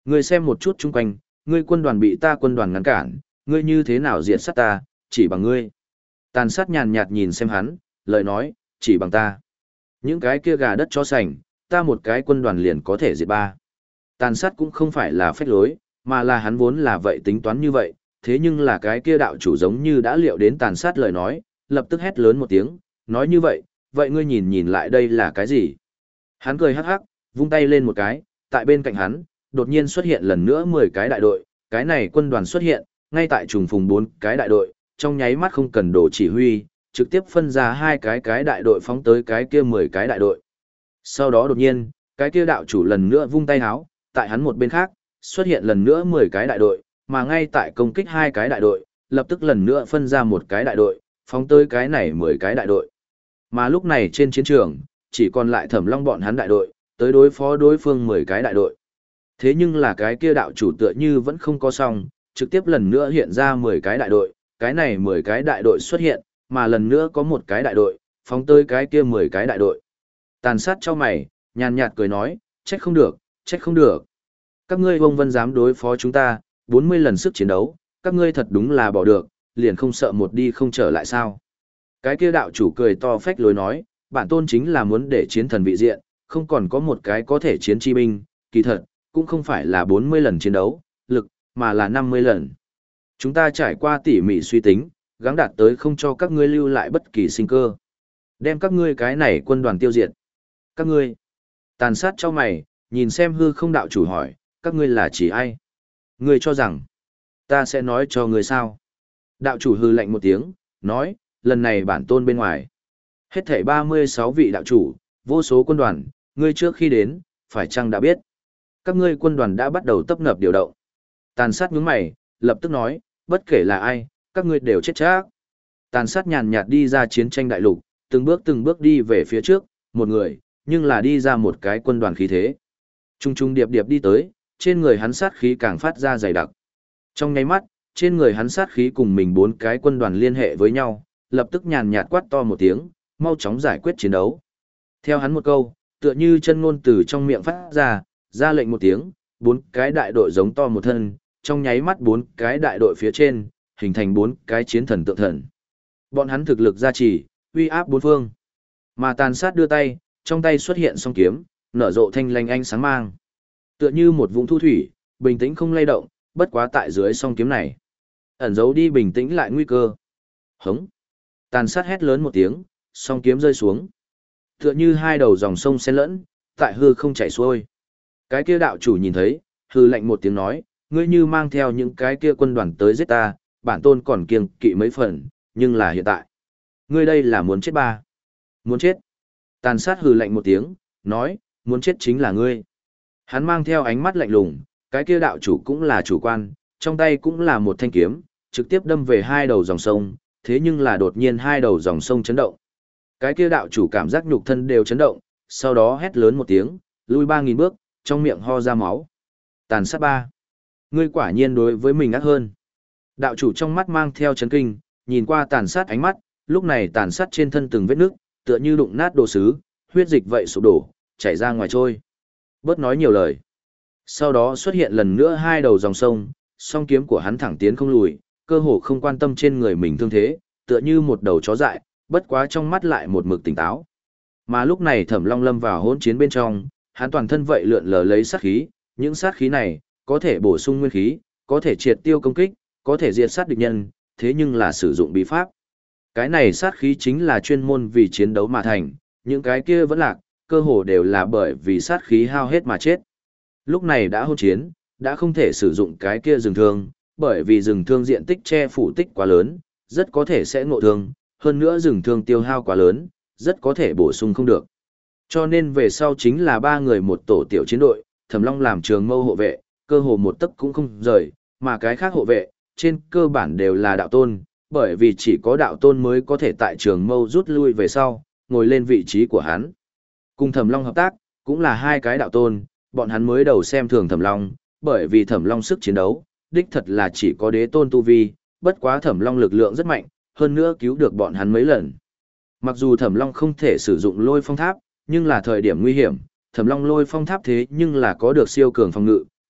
Ngươi xem một chút chung quanh, ngươi quân đoàn bị ta quân đoàn ngăn cản, ngươi như thế nào diệt sát ta, chỉ bằng ngươi. Tàn sát nhàn nhạt nhìn xem hắn, lời nói, chỉ bằng ta. Những cái kia gà đất chó sành, ta một cái quân đoàn liền có thể diệt ba. Tàn sát cũng không phải là phách lối, mà là hắn vốn là vậy tính toán như vậy, thế nhưng là cái kia đạo chủ giống như đã liệu đến tàn sát lời nói, lập tức hét lớn một tiếng, nói như vậy, vậy ngươi nhìn nhìn lại đây là cái gì? Hắn cười hắc hắc, vung tay lên một cái, tại bên cạnh hắn, đột nhiên xuất hiện lần nữa mười cái đại đội, cái này quân đoàn xuất hiện, ngay tại trùng phùng bốn cái đại đội, trong nháy mắt không cần đổ chỉ huy, trực tiếp phân ra hai cái cái đại đội phóng tới cái kia mười cái đại đội. Sau đó đột nhiên, cái kia đạo chủ lần nữa vung tay háo, tại hắn một bên khác, xuất hiện lần nữa mười cái đại đội, mà ngay tại công kích hai cái đại đội, lập tức lần nữa phân ra một cái đại đội, phóng tới cái này mười cái đại đội. Mà lúc này trên chiến trường, chỉ còn lại Thẩm Long bọn hắn đại đội, tới đối phó đối phương mười cái đại đội. Thế nhưng là cái kia đạo chủ tựa như vẫn không có xong, trực tiếp lần nữa hiện ra mười cái đại đội, cái này mười cái đại đội xuất hiện, mà lần nữa có một cái đại đội, phóng tới cái kia mười cái đại đội. Tàn sát cho mày, nhàn nhạt cười nói, trách không được, trách không được. Các ngươi vông vân dám đối phó chúng ta, bốn mươi lần sức chiến đấu, các ngươi thật đúng là bỏ được, liền không sợ một đi không trở lại sao. Cái kia đạo chủ cười to phách lối nói, bản tôn chính là muốn để chiến thần vị diện, không còn có một cái có thể chiến chi binh, kỳ thật, cũng không phải là bốn mươi lần chiến đấu, lực, mà là năm mươi lần. Chúng ta trải qua tỉ mỉ suy tính, gắng đạt tới không cho các ngươi lưu lại bất kỳ sinh cơ. Đem các ngươi cái này quân đoàn tiêu diệt. Các ngươi, tàn sát cho mày, nhìn xem hư không đạo chủ hỏi, các ngươi là chỉ ai? Ngươi cho rằng, ta sẽ nói cho ngươi sao? Đạo chủ hư lạnh một tiếng, nói, lần này bản tôn bên ngoài. Hết thảy ba mươi sáu vị đạo chủ, vô số quân đoàn, ngươi trước khi đến, phải chăng đã biết? Các ngươi quân đoàn đã bắt đầu tấp nập điều động. Tàn sát nhướng mày, lập tức nói, bất kể là ai, các ngươi đều chết chắc. Tàn sát nhàn nhạt đi ra chiến tranh đại lục, từng bước từng bước đi về phía trước, một người, nhưng là đi ra một cái quân đoàn khí thế. Trung trung điệp điệp đi tới, trên người hắn sát khí càng phát ra dày đặc. Trong nháy mắt, trên người hắn sát khí cùng mình bốn cái quân đoàn liên hệ với nhau, lập tức nhàn nhạt quát to một tiếng, mau chóng giải quyết chiến đấu. Theo hắn một câu, tựa như chân ngôn từ trong miệng phát ra, ra lệnh một tiếng, bốn cái đại đội giống to một thân, trong nháy mắt bốn cái đại đội phía trên, hình thành bốn cái chiến thần tượng thần. Bọn hắn thực lực gia trì, uy áp bốn phương. Mà tàn sát đưa tay, trong tay xuất hiện song kiếm, nở rộ thanh lanh ánh sáng mang. Tựa như một vũng thu thủy, bình tĩnh không lay động, bất quá tại dưới song kiếm này. Ẩn giấu đi bình tĩnh lại nguy cơ. Hống. Tàn sát hét lớn một tiếng, song kiếm rơi xuống. Tựa như hai đầu dòng sông xen lẫn, tại hư không chảy xuôi. Cái kia đạo chủ nhìn thấy, hư lạnh một tiếng nói, ngươi như mang theo những cái kia quân đoàn tới giết ta, bản tôn còn kiêng kỵ mấy phần, nhưng là hiện tại. Ngươi đây là muốn chết ba. Muốn chết. Tàn sát hừ lạnh một tiếng, nói, muốn chết chính là ngươi. Hắn mang theo ánh mắt lạnh lùng, cái kia đạo chủ cũng là chủ quan, trong tay cũng là một thanh kiếm, trực tiếp đâm về hai đầu dòng sông, thế nhưng là đột nhiên hai đầu dòng sông chấn động. Cái kia đạo chủ cảm giác nhục thân đều chấn động, sau đó hét lớn một tiếng, lui ba nghìn bước, trong miệng ho ra máu. Tàn sát ba. Ngươi quả nhiên đối với mình ác hơn. Đạo chủ trong mắt mang theo chấn kinh, nhìn qua tàn sát ánh mắt, lúc này tàn sát trên thân từng vết nước, tựa như đụng nát đồ sứ, huyết dịch vậy sụp đổ, chảy ra ngoài trôi. Bớt nói nhiều lời. Sau đó xuất hiện lần nữa hai đầu dòng sông, song kiếm của hắn thẳng tiến không lùi, cơ hồ không quan tâm trên người mình thương thế, tựa như một đầu chó dại, bất quá trong mắt lại một mực tỉnh táo. Mà lúc này Thẩm Long lâm vào hỗn chiến bên trong, hắn toàn thân vậy lượn lờ lấy sát khí, những sát khí này có thể bổ sung nguyên khí, có thể triệt tiêu công kích, có thể diệt sát địch nhân, thế nhưng là sử dụng bí pháp. Cái này sát khí chính là chuyên môn vì chiến đấu mà thành, những cái kia vẫn lạc, cơ hồ đều là bởi vì sát khí hao hết mà chết. Lúc này đã hôn chiến, đã không thể sử dụng cái kia rừng thương, bởi vì rừng thương diện tích che phủ tích quá lớn, rất có thể sẽ ngộ thương, hơn nữa rừng thương tiêu hao quá lớn, rất có thể bổ sung không được. Cho nên về sau chính là ba người một tổ tiểu chiến đội, Thẩm Long làm trường mâu hộ vệ, cơ hồ một tấc cũng không rời, mà cái khác hộ vệ, trên cơ bản đều là đạo tôn, bởi vì chỉ có đạo tôn mới có thể tại trường mâu rút lui về sau, ngồi lên vị trí của hắn. Cùng Thẩm Long hợp tác, cũng là hai cái đạo tôn, bọn hắn mới đầu xem thường Thẩm Long, bởi vì Thẩm Long sức chiến đấu, đích thật là chỉ có đế tôn tu vi, bất quá Thẩm Long lực lượng rất mạnh, hơn nữa cứu được bọn hắn mấy lần. Mặc dù Thẩm Long không thể sử dụng lôi phong tháp, nhưng là thời điểm nguy hiểm, Thẩm Long lôi phong tháp thế nhưng là có được siêu cường phòng ngự,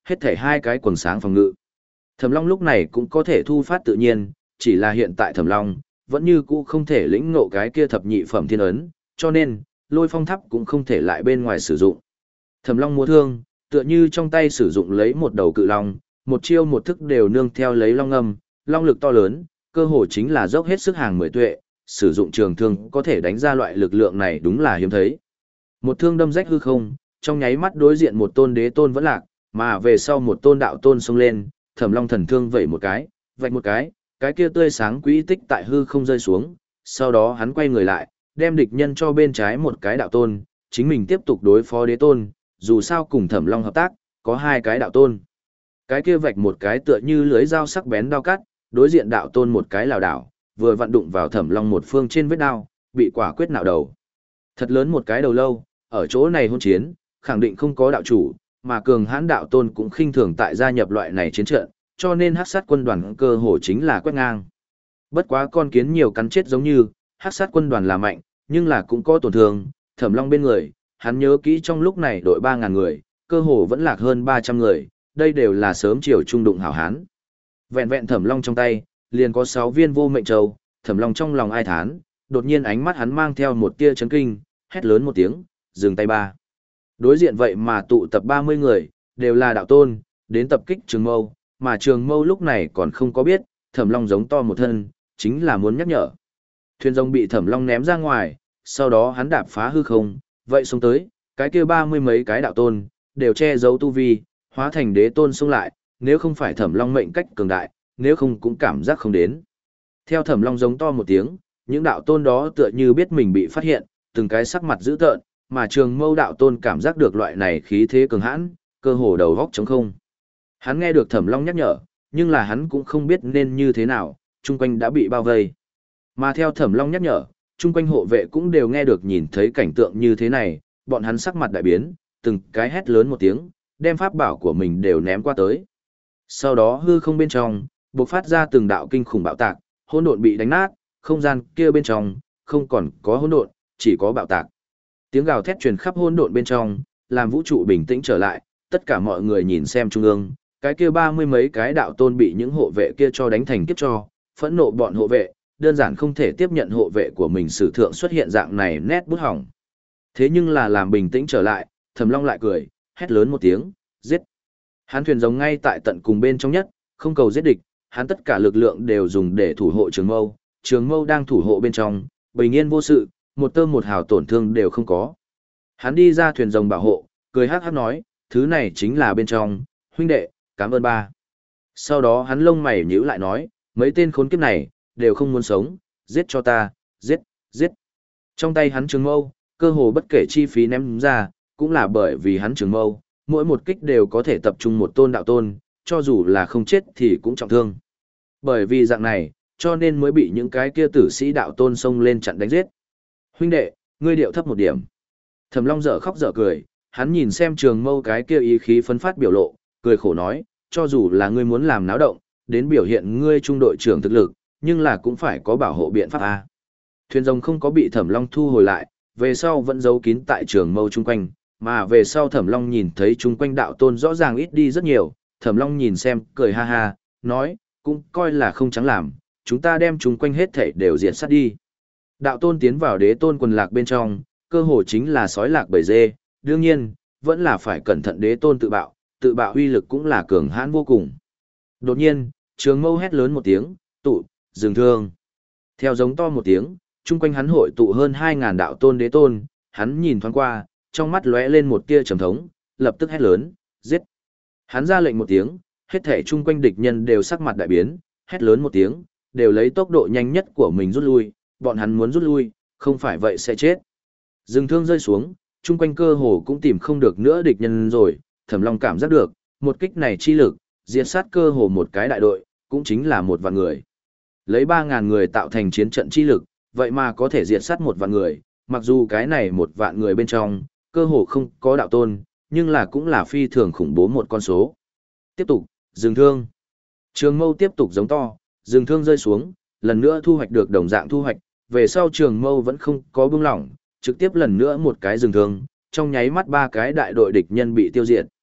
hết thể hai cái quần sáng phòng ngự. Thẩm Long lúc này cũng có thể thu phát tự nhiên, chỉ là hiện tại Thẩm Long vẫn như cũ không thể lĩnh ngộ cái kia thập nhị phẩm thiên ấn, cho nên Lôi Phong Tháp cũng không thể lại bên ngoài sử dụng. Thẩm Long múa thương, tựa như trong tay sử dụng lấy một đầu cự long, một chiêu một thức đều nương theo lấy long âm, long lực to lớn, cơ hồ chính là dốc hết sức hàng mười tuệ, sử dụng trường thương có thể đánh ra loại lực lượng này đúng là hiếm thấy. Một thương đâm rách hư không, trong nháy mắt đối diện một tôn đế tôn vẫn lạc, mà về sau một tôn đạo tôn xông lên, Thẩm Long thần thương vẩy một cái, vạch một cái, cái kia tươi sáng quỹ tích tại hư không rơi xuống, sau đó hắn quay người lại, đem địch nhân cho bên trái một cái đạo tôn, chính mình tiếp tục đối phó đế tôn, dù sao cùng Thẩm Long hợp tác, có hai cái đạo tôn. Cái kia vạch một cái tựa như lưới dao sắc bén đao cắt, đối diện đạo tôn một cái lảo đảo, vừa vặn đụng vào Thẩm Long một phương trên vết đao, bị quả quyết nạo đầu. Thật lớn một cái đầu lâu, ở chỗ này hôn chiến, khẳng định không có đạo chủ, mà cường hãn đạo tôn cũng khinh thường tại gia nhập loại này chiến trận, cho nên hắc sát quân đoàn cơ hồ chính là quét ngang. Bất quá con kiến nhiều cắn chết giống như, hắc sát quân đoàn là mạnh, nhưng là cũng có tổn thương, Thẩm Long bên người, hắn nhớ kỹ trong lúc này đội ba ngàn người, cơ hồ vẫn lạc hơn ba trăm người, đây đều là sớm chiều trung đụng hảo hán. Vẹn vẹn Thẩm Long trong tay, liền có sáu viên vô mệnh châu, Thẩm Long trong lòng ai thán, đột nhiên ánh mắt hắn mang theo một tia chấn kinh, hét lớn một tiếng, dừng tay ba. Đối diện vậy mà tụ tập ba mươi người, đều là đạo tôn, đến tập kích Trường Mâu, mà Trường Mâu lúc này còn không có biết, Thẩm Long giống to một thân, chính là muốn nhắc nhở. Thuyền rồng bị Thẩm Long ném ra ngoài, sau đó hắn đạp phá hư không, vậy xông tới, cái kia ba mươi mấy cái đạo tôn, đều che giấu tu vi, hóa thành đế tôn xông lại, nếu không phải Thẩm Long mệnh cách cường đại, nếu không cũng cảm giác không đến. Theo Thẩm Long giống to một tiếng, những đạo tôn đó tựa như biết mình bị phát hiện, từng cái sắc mặt dữ tợn, mà Trường Mâu đạo tôn cảm giác được loại này khí thế cường hãn, cơ hồ đầu góc trống không. Hắn nghe được Thẩm Long nhắc nhở, nhưng là hắn cũng không biết nên như thế nào, chung quanh đã bị bao vây. Mà theo Thẩm Long nhắc nhở, chung quanh hộ vệ cũng đều nghe được nhìn thấy cảnh tượng như thế này, bọn hắn sắc mặt đại biến, từng cái hét lớn một tiếng, đem pháp bảo của mình đều ném qua tới. Sau đó hư không bên trong, bộc phát ra từng đạo kinh khủng bạo tạc, hỗn độn bị đánh nát, không gian kia bên trong không còn có hỗn độn, chỉ có bạo tạc. Tiếng gào thét truyền khắp hỗn độn bên trong, làm vũ trụ bình tĩnh trở lại, tất cả mọi người nhìn xem trung ương, cái kia ba mươi mấy cái đạo tôn bị những hộ vệ kia cho đánh thành kiếp cho, phẫn nộ bọn hộ vệ, đơn giản không thể tiếp nhận hộ vệ của mình sử thượng xuất hiện dạng này nét bút hỏng. Thế nhưng là làm bình tĩnh trở lại, Thẩm Long lại cười, hét lớn một tiếng, giết. Hắn thuyền giống ngay tại tận cùng bên trong nhất, không cầu giết địch, hắn tất cả lực lượng đều dùng để thủ hộ Trường Mâu, Trường Mâu đang thủ hộ bên trong, bình yên vô sự, một tơ một hào tổn thương đều không có. Hắn đi ra thuyền rồng bảo hộ, cười hát hát nói, thứ này chính là bên trong, huynh đệ, cảm ơn ba. Sau đó hắn lông mày nhíu lại nói, mấy tên khốn kiếp này, đều không muốn sống, giết cho ta, giết, giết. Trong tay hắn Trường Mâu, cơ hồ bất kể chi phí ném ra, cũng là bởi vì hắn Trường Mâu, mỗi một kích đều có thể tập trung một tôn đạo tôn, cho dù là không chết thì cũng trọng thương. Bởi vì dạng này, cho nên mới bị những cái kia tử sĩ đạo tôn xông lên chặn đánh giết. Huynh đệ, ngươi điệu thấp một điểm. Thẩm Long dở khóc dở cười, hắn nhìn xem Trường Mâu cái kia ý khí phấn phát biểu lộ, cười khổ nói, cho dù là ngươi muốn làm náo động, đến biểu hiện ngươi trung đội trưởng thực lực, nhưng là cũng phải có bảo hộ biện pháp a. Thuyền rồng không có bị Thẩm Long thu hồi lại, về sau vẫn giấu kín tại Trường Mâu chung quanh, mà về sau Thẩm Long nhìn thấy chung quanh đạo tôn rõ ràng ít đi rất nhiều, Thẩm Long nhìn xem, cười ha ha, nói, cũng coi là không trắng làm, chúng ta đem chung quanh hết thảy đều diệt sát đi. Đạo tôn tiến vào đế tôn quần lạc bên trong, cơ hồ chính là sói lạc bầy dê, đương nhiên, vẫn là phải cẩn thận đế tôn tự bạo, tự bạo uy lực cũng là cường hãn vô cùng. Đột nhiên, Trường Mâu hét lớn một tiếng, tụ, dừng thương. Theo giống to một tiếng, chung quanh hắn hội tụ hơn hai ngàn đạo tôn đế tôn, hắn nhìn thoáng qua, trong mắt lóe lên một tia trầm thống, lập tức hét lớn, giết. Hắn ra lệnh một tiếng, hết thể chung quanh địch nhân đều sắc mặt đại biến, hét lớn một tiếng, đều lấy tốc độ nhanh nhất của mình rút lui, bọn hắn muốn rút lui, không phải vậy sẽ chết. Dừng thương rơi xuống, chung quanh cơ hồ cũng tìm không được nữa địch nhân rồi, Thẩm Long cảm giác được, một kích này chi lực, diệt sát cơ hồ một cái đại đội, cũng chính là một vạn người. Lấy ba ngàn người tạo thành chiến trận chi lực, vậy mà có thể diệt sát một vạn người, mặc dù cái này một vạn người bên trong, cơ hồ không có đạo tôn, nhưng là cũng là phi thường khủng bố một con số. Tiếp tục, dừng thương. Trường Mâu tiếp tục giống to, dừng thương rơi xuống, lần nữa thu hoạch được đồng dạng thu hoạch, về sau Trường Mâu vẫn không có buông lỏng, trực tiếp lần nữa một cái dừng thương, trong nháy mắt ba cái đại đội địch nhân bị tiêu diệt.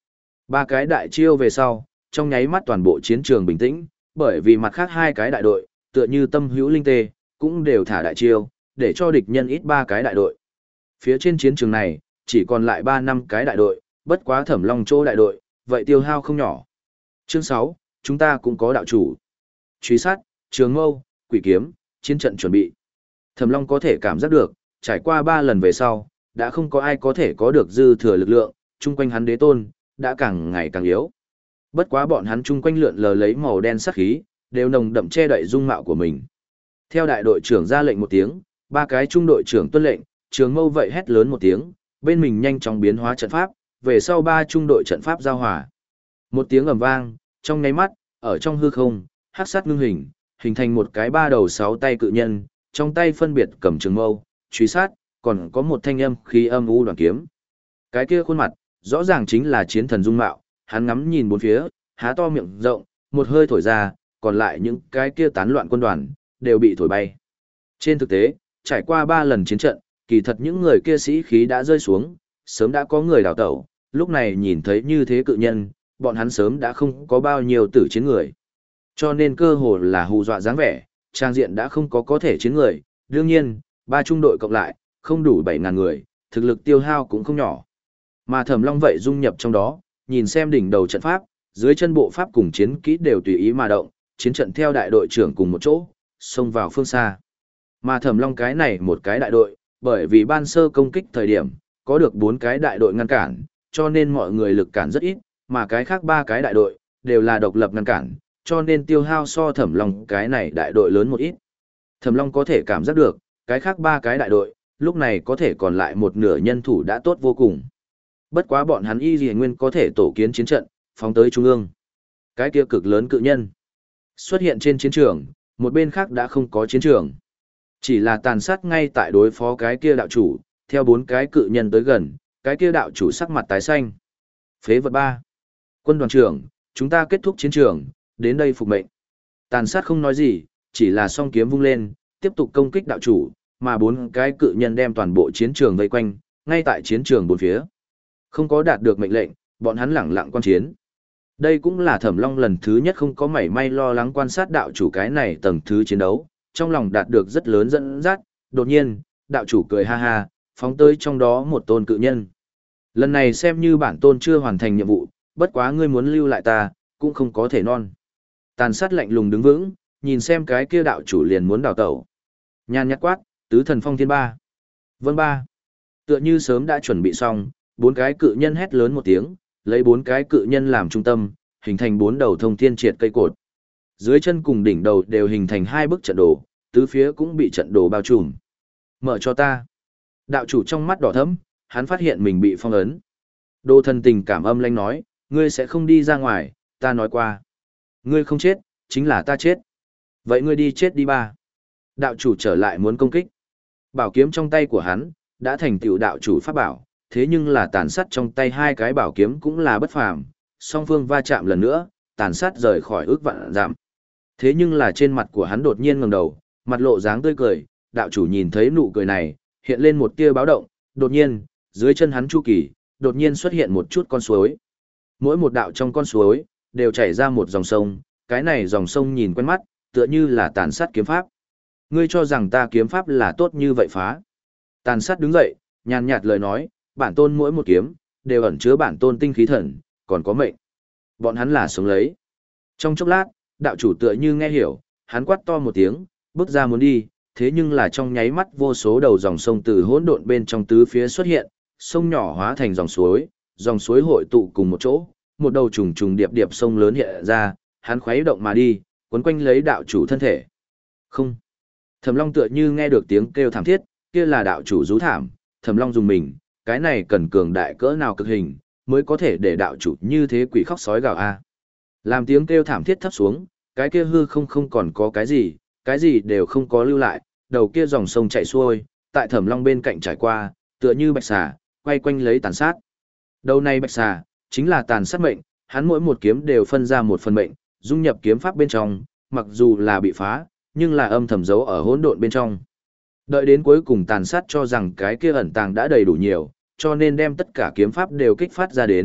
Ba cái đại chiêu về sau, trong nháy mắt toàn bộ chiến trường bình tĩnh, bởi vì mặt khác hai cái đại đội, tựa như tâm hữu linh tê, cũng đều thả đại chiêu, để cho địch nhân ít ba cái đại đội. Phía trên chiến trường này, chỉ còn lại ba năm cái đại đội, bất quá Thẩm Long chỗ đại đội, vậy tiêu hao không nhỏ. Chương sáu, chúng ta cũng có đạo chủ. Truy sát, trường mâu, quỷ kiếm, chiến trận chuẩn bị. Thẩm Long có thể cảm giác được, trải qua ba lần về sau, đã không có ai có thể có được dư thừa lực lượng, chung quanh hắn đế tôn, đã càng ngày càng yếu. Bất quá bọn hắn chung quanh lượn lờ lấy màu đen sắc khí, đều nồng đậm che đậy dung mạo của mình. Theo đại đội trưởng ra lệnh một tiếng, ba cái trung đội trưởng tuân lệnh, trường mâu vậy hét lớn một tiếng, bên mình nhanh chóng biến hóa trận pháp, về sau ba trung đội trận pháp giao hòa. Một tiếng ầm vang, trong nháy mắt, ở trong hư không, hắc sát ngưng hình, hình thành một cái ba đầu sáu tay cự nhân, trong tay phân biệt cầm trường mâu, truy sát, còn có một thanh âm khí âm u đoàn kiếm. Cái kia khuôn mặt, rõ ràng chính là chiến thần dung mạo, hắn ngắm nhìn bốn phía, há to miệng rộng, một hơi thổi ra, còn lại những cái kia tán loạn quân đoàn, đều bị thổi bay. Trên thực tế, trải qua ba lần chiến trận, kỳ thật những người kia sĩ khí đã rơi xuống, sớm đã có người đào tẩu, lúc này nhìn thấy như thế cự nhân, bọn hắn sớm đã không có bao nhiêu tử chiến người. Cho nên cơ hồ là hù dọa dáng vẻ, trang diện đã không có có thể chiến người, đương nhiên, ba trung đội cộng lại, không đủ bảy ngàn người, thực lực tiêu hao cũng không nhỏ. Mà Thẩm Long vậy dung nhập trong đó, nhìn xem đỉnh đầu trận pháp, dưới chân bộ pháp cùng chiến kỹ đều tùy ý mà động, chiến trận theo đại đội trưởng cùng một chỗ, xông vào phương xa. Mà Thẩm Long cái này một cái đại đội, bởi vì ban sơ công kích thời điểm, có được bốn cái đại đội ngăn cản, cho nên mọi người lực cản rất ít, mà cái khác ba cái đại đội, đều là độc lập ngăn cản, cho nên tiêu hao so Thẩm Long cái này đại đội lớn một ít. Thẩm Long có thể cảm giác được, cái khác ba cái đại đội, lúc này có thể còn lại một nửa nhân thủ đã tốt vô cùng. Bất quá bọn hắn y dị nguyên có thể tổ kiến chiến trận, phóng tới trung ương. Cái kia cực lớn cự nhân xuất hiện trên chiến trường, một bên khác đã không có chiến trường. Chỉ là tàn sát ngay tại đối phó cái kia đạo chủ, theo bốn cái cự nhân tới gần, cái kia đạo chủ sắc mặt tái xanh. Phế vật ba. Quân đoàn trưởng, chúng ta kết thúc chiến trường, đến đây phục mệnh. Tàn sát không nói gì, chỉ là song kiếm vung lên, tiếp tục công kích đạo chủ, mà bốn cái cự nhân đem toàn bộ chiến trường vây quanh, ngay tại chiến trường bốn phía. Không có đạt được mệnh lệnh, bọn hắn lẳng lặng quan chiến. Đây cũng là Thẩm Long lần thứ nhất không có mảy may lo lắng quan sát đạo chủ cái này tầng thứ chiến đấu, trong lòng đạt được rất lớn dẫn dắt, đột nhiên, đạo chủ cười ha ha, phóng tới trong đó một tôn cự nhân. Lần này xem như bản tôn chưa hoàn thành nhiệm vụ, bất quá ngươi muốn lưu lại ta, cũng không có thể non. Tàn sát lạnh lùng đứng vững, nhìn xem cái kia đạo chủ liền muốn đào tẩu. Nhan nhắc quát, tứ thần phong thiên ba. Vâng ba. Tựa như sớm đã chuẩn bị xong, bốn cái cự nhân hét lớn một tiếng, lấy bốn cái cự nhân làm trung tâm, hình thành bốn đầu thông thiên triệt cây cột. Dưới chân cùng đỉnh đầu đều hình thành hai bức trận đồ, tứ phía cũng bị trận đồ bao trùm. Mở cho ta. Đạo chủ trong mắt đỏ thẫm, hắn phát hiện mình bị phong ấn. Đồ thần tình cảm âm lãnh nói, ngươi sẽ không đi ra ngoài, ta nói qua. Ngươi không chết, chính là ta chết. Vậy ngươi đi chết đi ba. Đạo chủ trở lại muốn công kích. Bảo kiếm trong tay của hắn, đã thành tựu đạo chủ pháp bảo, thế nhưng là tàn sát trong tay hai cái bảo kiếm cũng là bất phàm, song phương va chạm lần nữa, tàn sát rời khỏi ước vạn giảm. Thế nhưng là trên mặt của hắn đột nhiên ngẩng đầu, mặt lộ dáng tươi cười, đạo chủ nhìn thấy nụ cười này, hiện lên một tia báo động, đột nhiên, dưới chân hắn Chu Kỳ, đột nhiên xuất hiện một chút con suối. Mỗi một đạo trong con suối, đều chảy ra một dòng sông, cái này dòng sông nhìn quen mắt, tựa như là tàn sát kiếm pháp. Ngươi cho rằng ta kiếm pháp là tốt như vậy phá. Tàn sát đứng dậy, nhàn nhạt lời nói, bản tôn mỗi một kiếm, đều ẩn chứa bản tôn tinh khí thần, còn có mệnh. Bọn hắn là sống lấy. Trong chốc lát, đạo chủ tựa như nghe hiểu, hắn quát to một tiếng, bước ra muốn đi, thế nhưng là trong nháy mắt vô số đầu dòng sông từ hỗn độn bên trong tứ phía xuất hiện, sông nhỏ hóa thành dòng suối, dòng suối hội tụ cùng một chỗ, một đầu trùng trùng điệp điệp sông lớn hiện ra, hắn khuấy động mà đi, quấn quanh lấy đạo chủ thân thể. Không. Thẩm Long tựa như nghe được tiếng kêu thảm thiết, kia là đạo chủ rú thảm, Thẩm Long dùng mình, cái này cần cường đại cỡ nào cực hình, mới có thể để đạo chủ như thế quỷ khóc sói gào a. Làm tiếng kêu thảm thiết thấp xuống, cái kia hư không không còn có cái gì, cái gì đều không có lưu lại, đầu kia dòng sông chảy xuôi, tại Thẩm Long bên cạnh trải qua, tựa như bạch xà, quay quanh lấy tàn sát. Đầu này bạch xà, chính là tàn sát mệnh, hắn mỗi một kiếm đều phân ra một phần mệnh, dung nhập kiếm pháp bên trong, mặc dù là bị phá, nhưng là âm thầm giấu ở hỗn độn bên trong. Đợi đến cuối cùng tàn sát cho rằng cái kia ẩn tàng đã đầy đủ nhiều, cho nên đem tất cả kiếm pháp đều kích phát ra đến,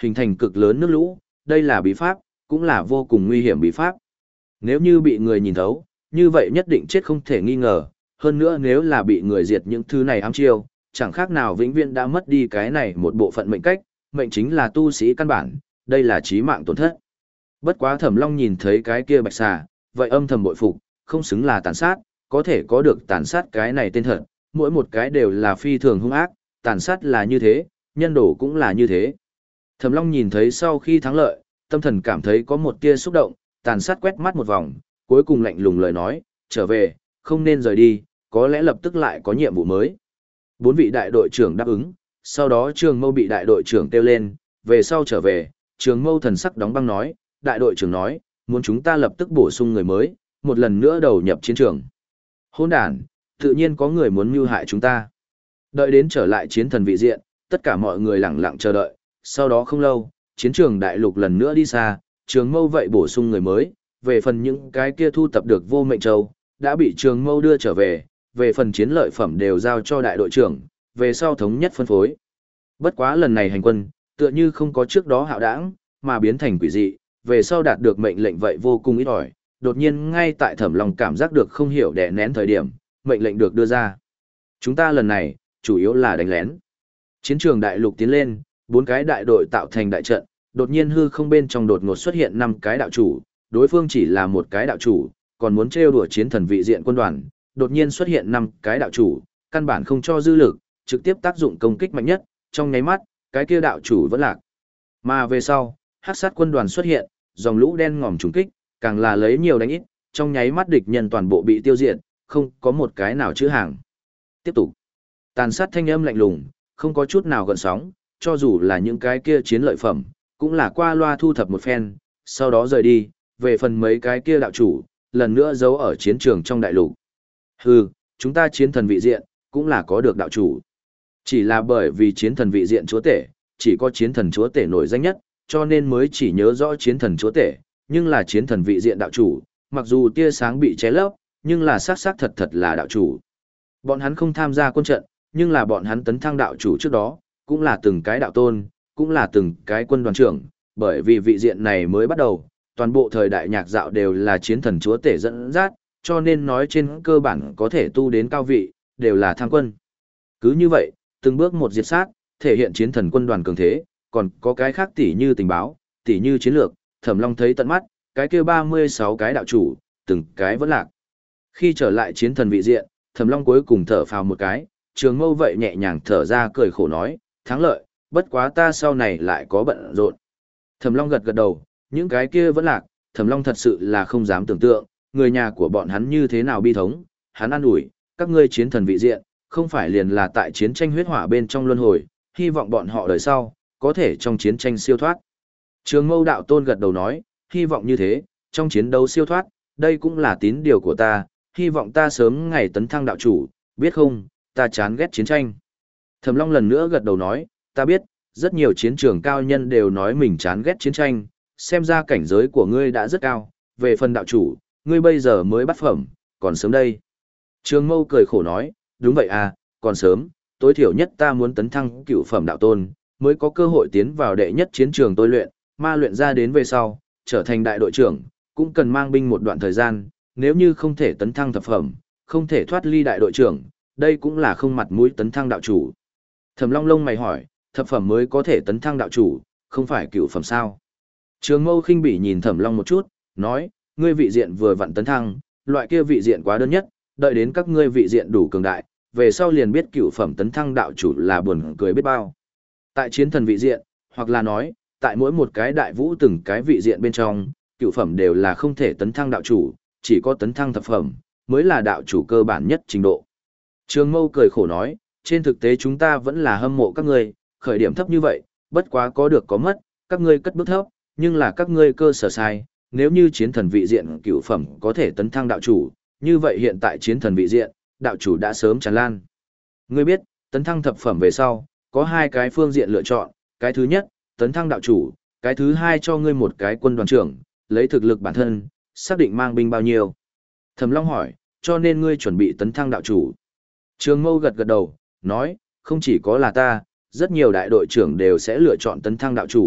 hình thành cực lớn nước lũ, đây là bí pháp, cũng là vô cùng nguy hiểm bí pháp. Nếu như bị người nhìn thấu, như vậy nhất định chết không thể nghi ngờ, hơn nữa nếu là bị người diệt những thứ này ám chiêu, chẳng khác nào vĩnh viễn đã mất đi cái này một bộ phận mệnh cách, mệnh chính là tu sĩ căn bản, đây là chí mạng tổn thất. Bất quá Thẩm Long nhìn thấy cái kia bạch xà, vậy âm thầm bội phục, không xứng là tàn sát, có thể có được tàn sát cái này tên thật, mỗi một cái đều là phi thường hung ác, tàn sát là như thế, nhân đổ cũng là như thế. Thẩm Long nhìn thấy sau khi thắng lợi, tâm thần cảm thấy có một tia xúc động, tàn sát quét mắt một vòng, cuối cùng lạnh lùng lời nói, trở về, không nên rời đi, có lẽ lập tức lại có nhiệm vụ mới. Bốn vị đại đội trưởng đáp ứng, sau đó Trường Mâu bị đại đội trưởng kêu lên, về sau trở về, Trường Mâu thần sắc đóng băng nói, đại đội trưởng nói, muốn chúng ta lập tức bổ sung người mới, một lần nữa đầu nhập chiến trường. Hỗn đản, tự nhiên có người muốn mưu hại chúng ta. Đợi đến trở lại chiến thần vị diện, tất cả mọi người lặng lặng chờ đợi, sau đó không lâu, chiến trường đại lục lần nữa đi xa, Trường Mâu vậy bổ sung người mới, về phần những cái kia thu tập được vô mệnh châu, đã bị Trường Mâu đưa trở về, về phần chiến lợi phẩm đều giao cho đại đội trưởng, về sau thống nhất phân phối. Bất quá lần này hành quân, tựa như không có trước đó hạo đảng, mà biến thành quỷ dị, về sau đạt được mệnh lệnh vậy vô cùng ít ỏi, đột nhiên ngay tại Thẩm Long cảm giác được không hiểu đè nén thời điểm, mệnh lệnh được đưa ra. Chúng ta lần này, chủ yếu là đánh lén. Chiến trường đại lục tiến lên, bốn cái đại đội tạo thành đại trận, đột nhiên hư không bên trong đột ngột xuất hiện năm cái đạo chủ, đối phương chỉ là một cái đạo chủ, còn muốn trêu đùa chiến thần vị diện quân đoàn, đột nhiên xuất hiện năm cái đạo chủ, căn bản không cho dư lực, trực tiếp tác dụng công kích mạnh nhất, trong nháy mắt, cái kia đạo chủ vẫn lạc. Mà về sau, hắc sát quân đoàn xuất hiện, dòng lũ đen ngòm trùng kích, càng là lấy nhiều đánh ít, trong nháy mắt địch nhân toàn bộ bị tiêu diệt, không có một cái nào chữ hàng. Tiếp tục, tàn sát thanh âm lạnh lùng, không có chút nào gợn sóng, cho dù là những cái kia chiến lợi phẩm, cũng là qua loa thu thập một phen, sau đó rời đi, về phần mấy cái kia đạo chủ, lần nữa giấu ở chiến trường trong đại lục. Hừ, chúng ta chiến thần vị diện, cũng là có được đạo chủ. Chỉ là bởi vì chiến thần vị diện chúa tể, chỉ có chiến thần chúa tể nổi danh nhất, cho nên mới chỉ nhớ rõ chiến thần chúa tể, nhưng là chiến thần vị diện đạo chủ, mặc dù tia sáng bị che lấp, nhưng là xác xác thật thật là đạo chủ. Bọn hắn không tham gia quân trận, nhưng là bọn hắn tấn thăng đạo chủ trước đó, cũng là từng cái đạo tôn, cũng là từng cái quân đoàn trưởng, bởi vì vị diện này mới bắt đầu, toàn bộ thời đại nhạc dạo đều là chiến thần chúa tể dẫn dắt, cho nên nói trên cơ bản có thể tu đến cao vị, đều là tham quân. Cứ như vậy, từng bước một diệt sát, thể hiện chiến thần quân đoàn cường thế, còn có cái khác tỉ như tình báo, tỉ như chiến lược, Thẩm Long thấy tận mắt, cái kia ba mươi sáu cái đạo chủ, từng cái vẫn lạc. Khi trở lại chiến thần vị diện, Thẩm Long cuối cùng thở phào một cái, Trường Mâu vậy nhẹ nhàng thở ra cười khổ nói, thắng lợi, bất quá ta sau này lại có bận rộn. Thẩm Long gật gật đầu, những cái kia vẫn lạc, Thẩm Long thật sự là không dám tưởng tượng, người nhà của bọn hắn như thế nào bi thống, hắn an ủi, các ngươi chiến thần vị diện, không phải liền là tại chiến tranh huyết hỏa bên trong luân hồi, hy vọng bọn họ đời sau, có thể trong chiến tranh siêu thoát. Trường Mâu đạo tôn gật đầu nói, hy vọng như thế, trong chiến đấu siêu thoát, đây cũng là tín điều của ta, hy vọng ta sớm ngày tấn thăng đạo chủ, biết không, ta chán ghét chiến tranh. Thẩm Long lần nữa gật đầu nói, ta biết, rất nhiều chiến trường cao nhân đều nói mình chán ghét chiến tranh, xem ra cảnh giới của ngươi đã rất cao, về phần đạo chủ, ngươi bây giờ mới bắt phẩm, còn sớm đây. Trường Mâu cười khổ nói, đúng vậy à, còn sớm, tối thiểu nhất ta muốn tấn thăng cựu phẩm đạo tôn, mới có cơ hội tiến vào đệ nhất chiến trường tôi luyện, ma luyện ra đến về sau, trở thành đại đội trưởng, cũng cần mang binh một đoạn thời gian, nếu như không thể tấn thăng thập phẩm, không thể thoát ly đại đội trưởng, đây cũng là không mặt mũi tấn thăng đạo chủ. Thẩm Long lông mày hỏi, thập phẩm mới có thể tấn thăng đạo chủ, không phải cựu phẩm sao? Trường Mâu khinh bỉ nhìn Thẩm Long một chút, nói, ngươi vị diện vừa vặn tấn thăng, loại kia vị diện quá đơn nhất, đợi đến các ngươi vị diện đủ cường đại, về sau liền biết cựu phẩm tấn thăng đạo chủ là buồn cười biết bao. Tại chiến thần vị diện, hoặc là nói, tại mỗi một cái đại vũ từng cái vị diện bên trong, cựu phẩm đều là không thể tấn thăng đạo chủ, chỉ có tấn thăng thập phẩm, mới là đạo chủ cơ bản nhất trình độ. Trường Mâu cười khổ nói, trên thực tế chúng ta vẫn là hâm mộ các ngươi, khởi điểm thấp như vậy, bất quá có được có mất, các ngươi cất bước thấp, nhưng là các ngươi cơ sở sai, nếu như chiến thần vị diện cựu phẩm có thể tấn thăng đạo chủ, như vậy hiện tại chiến thần vị diện, đạo chủ đã sớm tràn lan. Ngươi biết, tấn thăng thập phẩm về sau, có hai cái phương diện lựa chọn, cái thứ nhất, tấn thăng đạo chủ, cái thứ hai cho ngươi một cái quân đoàn trưởng, lấy thực lực bản thân, xác định mang binh bao nhiêu. Thẩm Long hỏi, cho nên ngươi chuẩn bị tấn thăng đạo chủ. Trường Mâu gật gật đầu, nói, không chỉ có là ta, rất nhiều đại đội trưởng đều sẽ lựa chọn tấn thăng đạo chủ,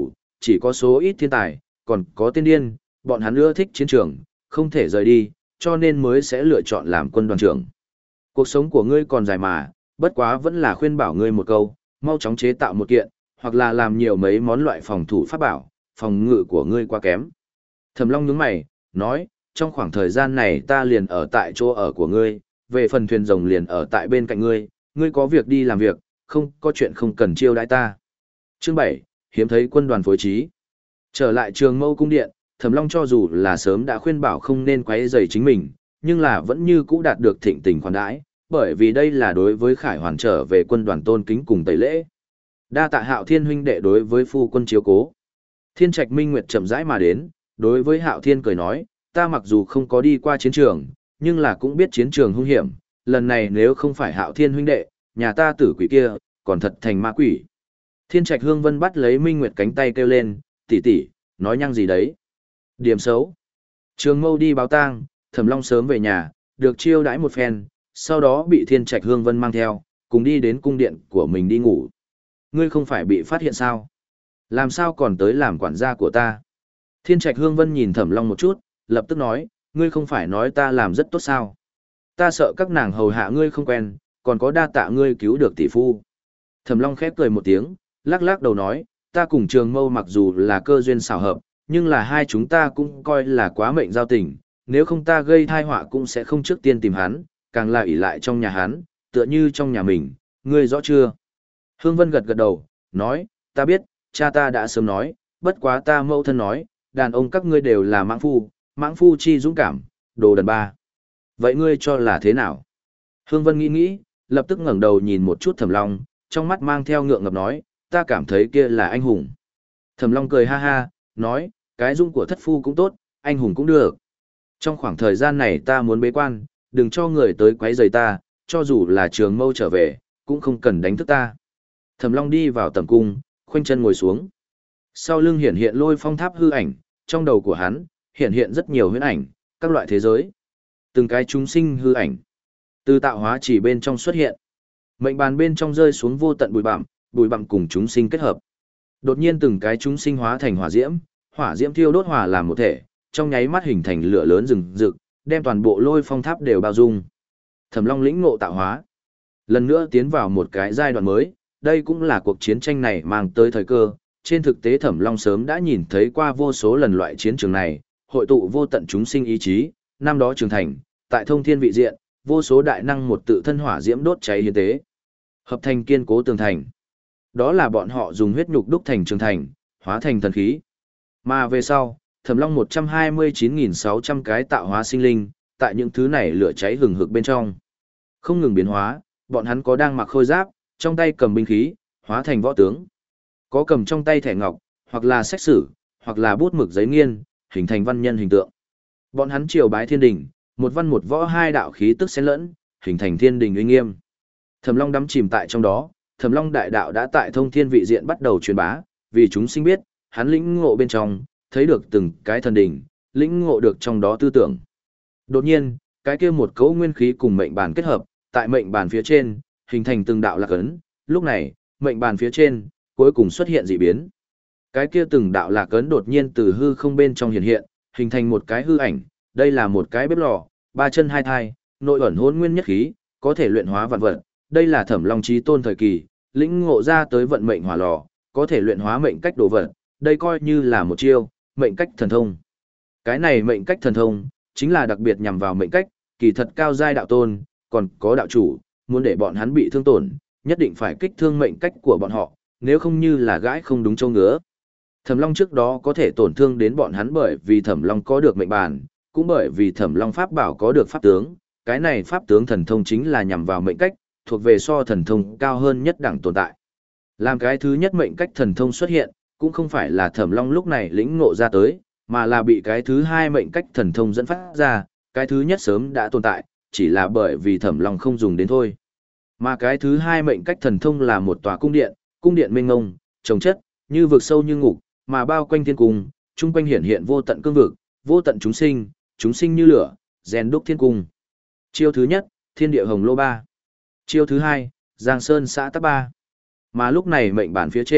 chỉ có số ít thiên tài, còn có tiên điên, bọn hắn ưa thích chiến trường, không thể rời đi, cho nên mới sẽ lựa chọn làm quân đoàn trưởng. Cuộc sống của ngươi còn dài mà, bất quá vẫn là khuyên bảo ngươi một câu, mau chóng chế tạo một kiện, hoặc là làm nhiều mấy món loại phòng thủ pháp bảo, phòng ngự của ngươi quá kém. Thẩm Long nhướng mày, nói, trong khoảng thời gian này ta liền ở tại chỗ ở của ngươi, về phần thuyền rồng liền ở tại bên cạnh ngươi, ngươi có việc đi làm việc, không có chuyện không cần chiêu đãi ta. Chương bảy, hiếm thấy quân đoàn phối trí. Trở lại Trường Mâu cung điện, Thẩm Long cho dù là sớm đã khuyên bảo không nên quấy rầy chính mình, nhưng là vẫn như cũ đạt được thịnh tình khoản đãi, bởi vì đây là đối với Khải Hoàn trở về quân đoàn tôn kính cùng tẩy lễ. Đa tạ Hạo Thiên huynh đệ đối với phu quân chiếu cố. Thiên Trạch Minh Nguyệt chậm rãi mà đến, đối với Hạo Thiên cười nói, ta mặc dù không có đi qua chiến trường, nhưng là cũng biết chiến trường hung hiểm, lần này nếu không phải Hạo Thiên huynh đệ, nhà ta tử quỷ kia, còn thật thành ma quỷ. Thiên Trạch Hương Vân bắt lấy Minh Nguyệt cánh tay kêu lên, tỷ tỷ, nói nhăng gì đấy. Điểm xấu. Trường Mâu đi báo tang, Thẩm Long sớm về nhà, được chiêu đãi một phen, sau đó bị Thiên Trạch Hương Vân mang theo, cùng đi đến cung điện của mình đi ngủ. Ngươi không phải bị phát hiện sao? Làm sao còn tới làm quản gia của ta? Thiên Trạch Hương Vân nhìn Thẩm Long một chút, lập tức nói, ngươi không phải nói ta làm rất tốt sao? Ta sợ các nàng hầu hạ ngươi không quen, còn có đa tạ ngươi cứu được tỷ phu. Thẩm Long khép cười một tiếng, lắc lắc đầu nói, ta cùng Trường Mâu mặc dù là cơ duyên xảo hợp, nhưng là hai chúng ta cũng coi là quá mệnh giao tình, nếu không ta gây thai họa cũng sẽ không trước tiên tìm hắn, càng là ỷ lại trong nhà hắn, tựa như trong nhà mình, ngươi rõ chưa? Hương Vân gật gật đầu, nói, ta biết, cha ta đã sớm nói, bất quá ta mẫu thân nói, đàn ông các ngươi đều là mãng phu, mãng phu chi dũng cảm, đồ đần ba. Vậy ngươi cho là thế nào? Hương Vân nghĩ nghĩ, lập tức ngẩng đầu nhìn một chút Thẩm Long, trong mắt mang theo ngượng ngập nói, ta cảm thấy kia là anh hùng. Thẩm Long cười ha ha, nói, cái dung của thất phu cũng tốt, anh hùng cũng được. Trong khoảng thời gian này ta muốn bế quan, đừng cho người tới quấy rầy ta, cho dù là Trường Mâu trở về, cũng không cần đánh thức ta. Thẩm Long đi vào tầm cung, khoanh chân ngồi xuống. Sau lưng hiện hiện Lôi Phong tháp hư ảnh, trong đầu của hắn, hiện hiện rất nhiều huyễn ảnh, các loại thế giới. Từng cái chúng sinh hư ảnh. Từ tạo hóa chỉ bên trong xuất hiện. Mệnh bàn bên trong rơi xuống vô tận bụi bặm, bụi bặm cùng chúng sinh kết hợp. Đột nhiên từng cái chúng sinh hóa thành hỏa diễm, hỏa diễm thiêu đốt hòa làm một thể, trong nháy mắt hình thành lửa lớn rừng rực, đem toàn bộ Lôi Phong tháp đều bao dung. Thẩm Long lĩnh ngộ tạo hóa, lần nữa tiến vào một cái giai đoạn mới, đây cũng là cuộc chiến tranh này mang tới thời cơ. Trên thực tế Thẩm Long sớm đã nhìn thấy qua vô số lần loại chiến trường này, hội tụ vô tận chúng sinh ý chí, năm đó trường thành, tại thông thiên vị diện, vô số đại năng một tự thân hỏa diễm đốt cháy hiến tế, hợp thành kiên cố tường thành. Đó là bọn họ dùng huyết nhục đúc thành trường thành, hóa thành thần khí. Mà về sau, Thẩm Long một trăm hai mươi chín nghìn sáu trăm cái tạo hóa sinh linh, tại những thứ này lửa cháy hừng hực bên trong. Không ngừng biến hóa, bọn hắn có đang mặc khôi giáp, trong tay cầm binh khí, hóa thành võ tướng. Có cầm trong tay thẻ ngọc, hoặc là sách sử, hoặc là bút mực giấy nghiên, hình thành văn nhân hình tượng. Bọn hắn triều bái thiên đình, một văn một võ hai đạo khí tức xen lẫn, hình thành thiên đình uy nghiêm. Thẩm Long đắm chìm tại trong đó, Thẩm Long đại đạo đã tại thông thiên vị diện bắt đầu truyền bá, vì chúng sinh biết, hắn lĩnh ngộ bên trong, thấy được từng cái thần đình, lĩnh ngộ được trong đó tư tưởng. Đột nhiên, cái kia một cấu nguyên khí cùng mệnh bàn kết hợp, tại mệnh bàn phía trên, hình thành từng đạo lạc ấn, lúc này, mệnh bàn phía trên, cuối cùng xuất hiện dị biến. Cái kia từng đạo lạc ấn đột nhiên từ hư không bên trong hiện hiện, hình thành một cái hư ảnh, đây là một cái bếp lò, ba chân hai thai, nội ẩn hỗn nguyên nhất khí, có thể luyện hóa vạn vật, đây là Thẩm Long chí tôn thời kỳ, lĩnh ngộ ra tới vận mệnh hỏa lò, có thể luyện hóa mệnh cách đồ vật, đây coi như là một chiêu, mệnh cách thần thông. Cái này mệnh cách thần thông, chính là đặc biệt nhằm vào mệnh cách, kỳ thật cao giai đạo tôn, còn có đạo chủ, muốn để bọn hắn bị thương tổn, nhất định phải kích thương mệnh cách của bọn họ, nếu không như là gãi không đúng châu ngứa. Thẩm Long trước đó có thể tổn thương đến bọn hắn bởi vì Thẩm Long có được mệnh bàn, cũng bởi vì Thẩm Long pháp bảo có được pháp tướng, cái này pháp tướng thần thông chính là nhằm vào mệnh cách, thuộc về so thần thông cao hơn nhất đẳng tồn tại. Làm cái thứ nhất mệnh cách thần thông xuất hiện, cũng không phải là Thẩm Long lúc này lĩnh ngộ ra tới, mà là bị cái thứ hai mệnh cách thần thông dẫn phát ra, cái thứ nhất sớm đã tồn tại, chỉ là bởi vì Thẩm Long không dùng đến thôi. Mà cái thứ hai mệnh cách thần thông là một tòa cung điện, cung điện mênh mông, trồng chất, như vực sâu như ngục, mà bao quanh thiên cung, chung quanh hiển hiện vô tận cương vực, vô tận chúng sinh, chúng sinh như lửa, rèn đúc thiên cung. Chiêu thứ nhất, thiên địa hồng lô ba. Chiêu thứ hai, giang sơn xã tắc ba. Mà lúc này mệnh bản phía trên,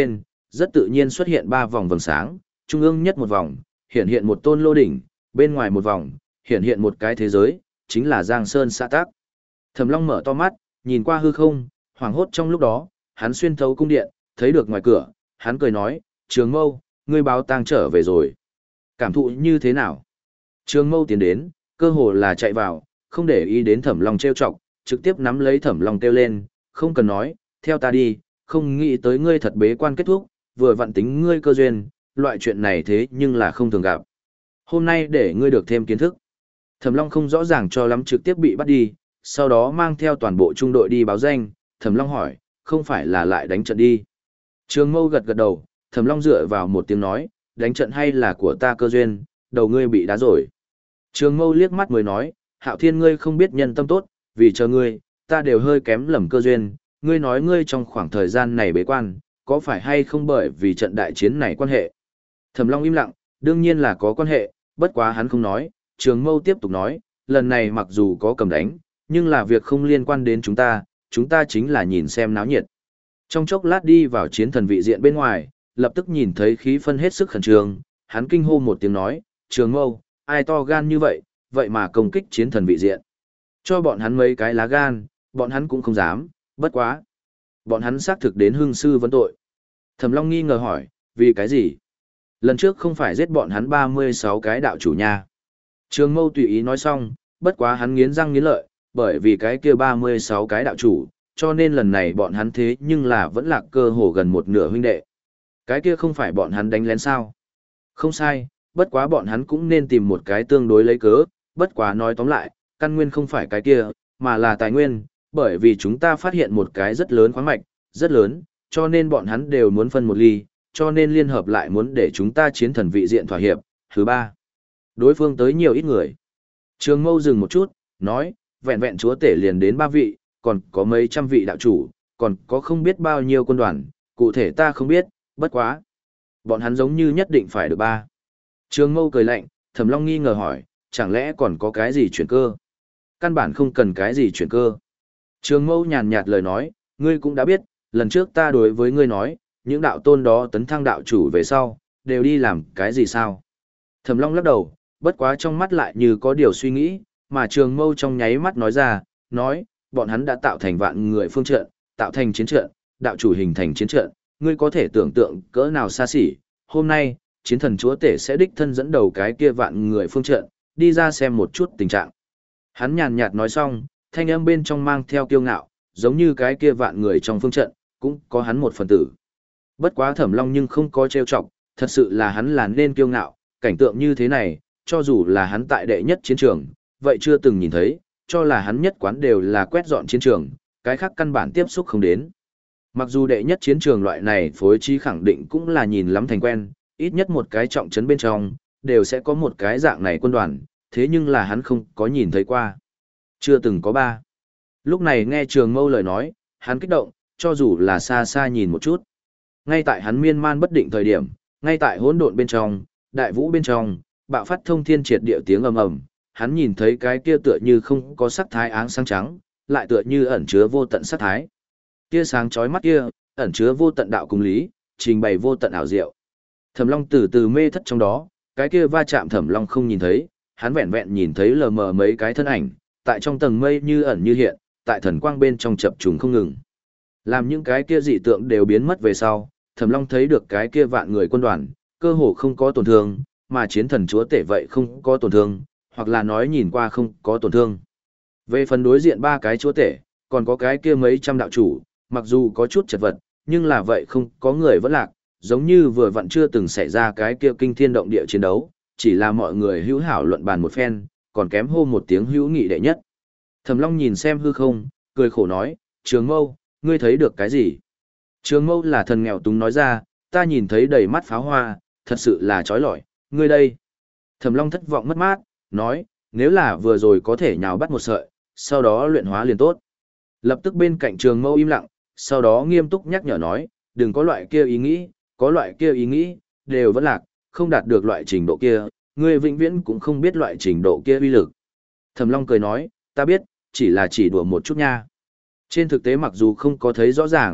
rất tự nhiên xuất hiện ba vòng vầng sáng, trung ương nhất một vòng, hiện hiện một tôn lô đỉnh, bên ngoài một vòng, hiện hiện một cái thế giới, chính là Giang Sơn xã tác. Thẩm Long mở to mắt, nhìn qua hư không, hoảng hốt trong lúc đó, hắn xuyên thấu cung điện, thấy được ngoài cửa, hắn cười nói, Trường Mâu, ngươi báo tang trở về rồi. Cảm thụ như thế nào? Trường Mâu tiến đến, cơ hồ là chạy vào, không để ý đến Thẩm Long trêu chọc, trực tiếp nắm lấy Thẩm Long kêu lên, không cần nói, theo ta đi, không nghĩ tới ngươi thật bế quan kết thúc, vừa vặn tính ngươi cơ duyên, loại chuyện này thế nhưng là không thường gặp. Hôm nay để ngươi được thêm kiến thức. Thẩm Long không rõ ràng cho lắm trực tiếp bị bắt đi, sau đó mang theo toàn bộ trung đội đi báo danh, Thẩm Long hỏi, không phải là lại đánh trận đi. Trường Mâu gật gật đầu, Thẩm Long dựa vào một tiếng nói, đánh trận hay là của ta cơ duyên, đầu ngươi bị đá rồi. Trường Mâu liếc mắt mới nói, Hạo Thiên ngươi không biết nhân tâm tốt, vì chờ ngươi, ta đều hơi kém lầm cơ duyên, ngươi nói ngươi trong khoảng thời gian này bế quan, có phải hay không bởi vì trận đại chiến này quan hệ. Thẩm Long im lặng, đương nhiên là có quan hệ, bất quá hắn không nói, Trường Mâu tiếp tục nói, lần này mặc dù có cầm đánh, nhưng là việc không liên quan đến chúng ta, chúng ta chính là nhìn xem náo nhiệt. Trong chốc lát đi vào chiến thần vị diện bên ngoài, lập tức nhìn thấy khí phân hết sức khẩn trương, hắn kinh hô một tiếng nói, Trường Mâu, ai to gan như vậy, vậy mà công kích chiến thần vị diện. Cho bọn hắn mấy cái lá gan, bọn hắn cũng không dám, bất quá. Bọn hắn xác thực đến hương sư vấn tội. Thẩm Long nghi ngờ hỏi, vì cái gì? Lần trước không phải giết bọn hắn ba mươi sáu cái đạo chủ nha. Trường Mâu tùy ý nói xong, bất quá hắn nghiến răng nghiến lợi, bởi vì cái kia ba mươi sáu cái đạo chủ, cho nên lần này bọn hắn thế nhưng là vẫn lạc cơ hồ gần một nửa huynh đệ. Cái kia không phải bọn hắn đánh lén sao? Không sai, bất quá bọn hắn cũng nên tìm một cái tương đối lấy cớ, bất quá nói tóm lại, căn nguyên không phải cái kia, mà là tài nguyên, bởi vì chúng ta phát hiện một cái rất lớn khoáng mạch, rất lớn, cho nên bọn hắn đều muốn phân một ly, cho nên liên hợp lại muốn để chúng ta chiến thần vị diện thỏa hiệp. Thứ ba, đối phương tới nhiều ít người. Trường Mâu dừng một chút, nói, vẹn vẹn chúa tể liền đến ba vị, còn có mấy trăm vị đạo chủ, còn có không biết bao nhiêu quân đoàn, cụ thể ta không biết, bất quá. Bọn hắn giống như nhất định phải được ba. Trường Mâu cười lạnh, Thẩm Long nghi ngờ hỏi, chẳng lẽ còn có cái gì chuyển cơ? Căn bản không cần cái gì chuyển cơ. Trường Mâu nhàn nhạt lời nói, ngươi cũng đã biết, lần trước ta đối với ngươi nói, những đạo tôn đó tấn thăng đạo chủ về sau, đều đi làm cái gì sao? Thẩm Long lắc đầu, bất quá trong mắt lại như có điều suy nghĩ, mà Trường Mâu trong nháy mắt nói ra, nói, bọn hắn đã tạo thành vạn người phương trận, tạo thành chiến trận, đạo chủ hình thành chiến trận, ngươi có thể tưởng tượng cỡ nào xa xỉ, hôm nay, chiến thần chúa tể sẽ đích thân dẫn đầu cái kia vạn người phương trận, đi ra xem một chút tình trạng. Hắn nhàn nhạt nói xong, thanh âm bên trong mang theo kiêu ngạo, giống như cái kia vạn người trong phương trận, cũng có hắn một phần tử. Bất quá Thẩm Long nhưng không có trêu chọc, thật sự là hắn là nên kiêu ngạo, cảnh tượng như thế này, cho dù là hắn tại đệ nhất chiến trường, vậy chưa từng nhìn thấy, cho là hắn nhất quán đều là quét dọn chiến trường, cái khác căn bản tiếp xúc không đến. Mặc dù đệ nhất chiến trường loại này phối trí khẳng định cũng là nhìn lắm thành quen, ít nhất một cái trọng trấn bên trong, đều sẽ có một cái dạng này quân đoàn, thế nhưng là hắn không có nhìn thấy qua. Chưa từng có ba. Lúc này nghe Trường Mâu lời nói, hắn kích động, cho dù là xa xa nhìn một chút. Ngay tại hắn miên man bất định thời điểm, ngay tại hỗn độn bên trong, đại vũ bên trong, bạo phát thông thiên triệt địa tiếng ầm ầm, hắn nhìn thấy cái kia tựa như không có sắc thái áng sáng trắng, lại tựa như ẩn chứa vô tận sắc thái. Tia sáng chói mắt kia, ẩn chứa vô tận đạo cùng lý, trình bày vô tận ảo diệu. Thẩm Long từ từ mê thất trong đó, cái kia va chạm Thẩm Long không nhìn thấy, hắn vẹn vẹn nhìn thấy lờ mờ mấy cái thân ảnh, tại trong tầng mây như ẩn như hiện, tại thần quang bên trong chập trùng không ngừng. Làm những cái kia dị tượng đều biến mất về sau, Thẩm Long thấy được cái kia vạn người quân đoàn, cơ hồ không có tổn thương, mà chiến thần chúa tể vậy không có tổn thương, hoặc là nói nhìn qua không có tổn thương. Về phần đối diện ba cái chúa tể, còn có cái kia mấy trăm đạo chủ, mặc dù có chút chật vật, nhưng là vậy không có người vẫn lạc, giống như vừa vặn chưa từng xảy ra cái kia kinh thiên động địa chiến đấu, chỉ là mọi người hữu hảo luận bàn một phen, còn kém hô một tiếng hữu nghị đệ nhất. Thẩm Long nhìn xem hư không, cười khổ nói, Trường Mâu, ngươi thấy được cái gì? Trường Mâu là thần nghèo túng nói ra, ta nhìn thấy đầy mắt pháo hoa, thật sự là chói lọi, ngươi đây. Thẩm Long thất vọng mất mát, nói, nếu là vừa rồi có thể nhào bắt một sợi, sau đó luyện hóa liền tốt. Lập tức bên cạnh Trường Mâu im lặng, sau đó nghiêm túc nhắc nhở nói, đừng có loại kia ý nghĩ, có loại kia ý nghĩ, đều vẫn lạc, không đạt được loại trình độ kia, ngươi vĩnh viễn cũng không biết loại trình độ kia uy lực. Thẩm Long cười nói, ta biết, chỉ là chỉ đùa một chút nha. Trên thực tế mặc dù không có thấy rõ ràng,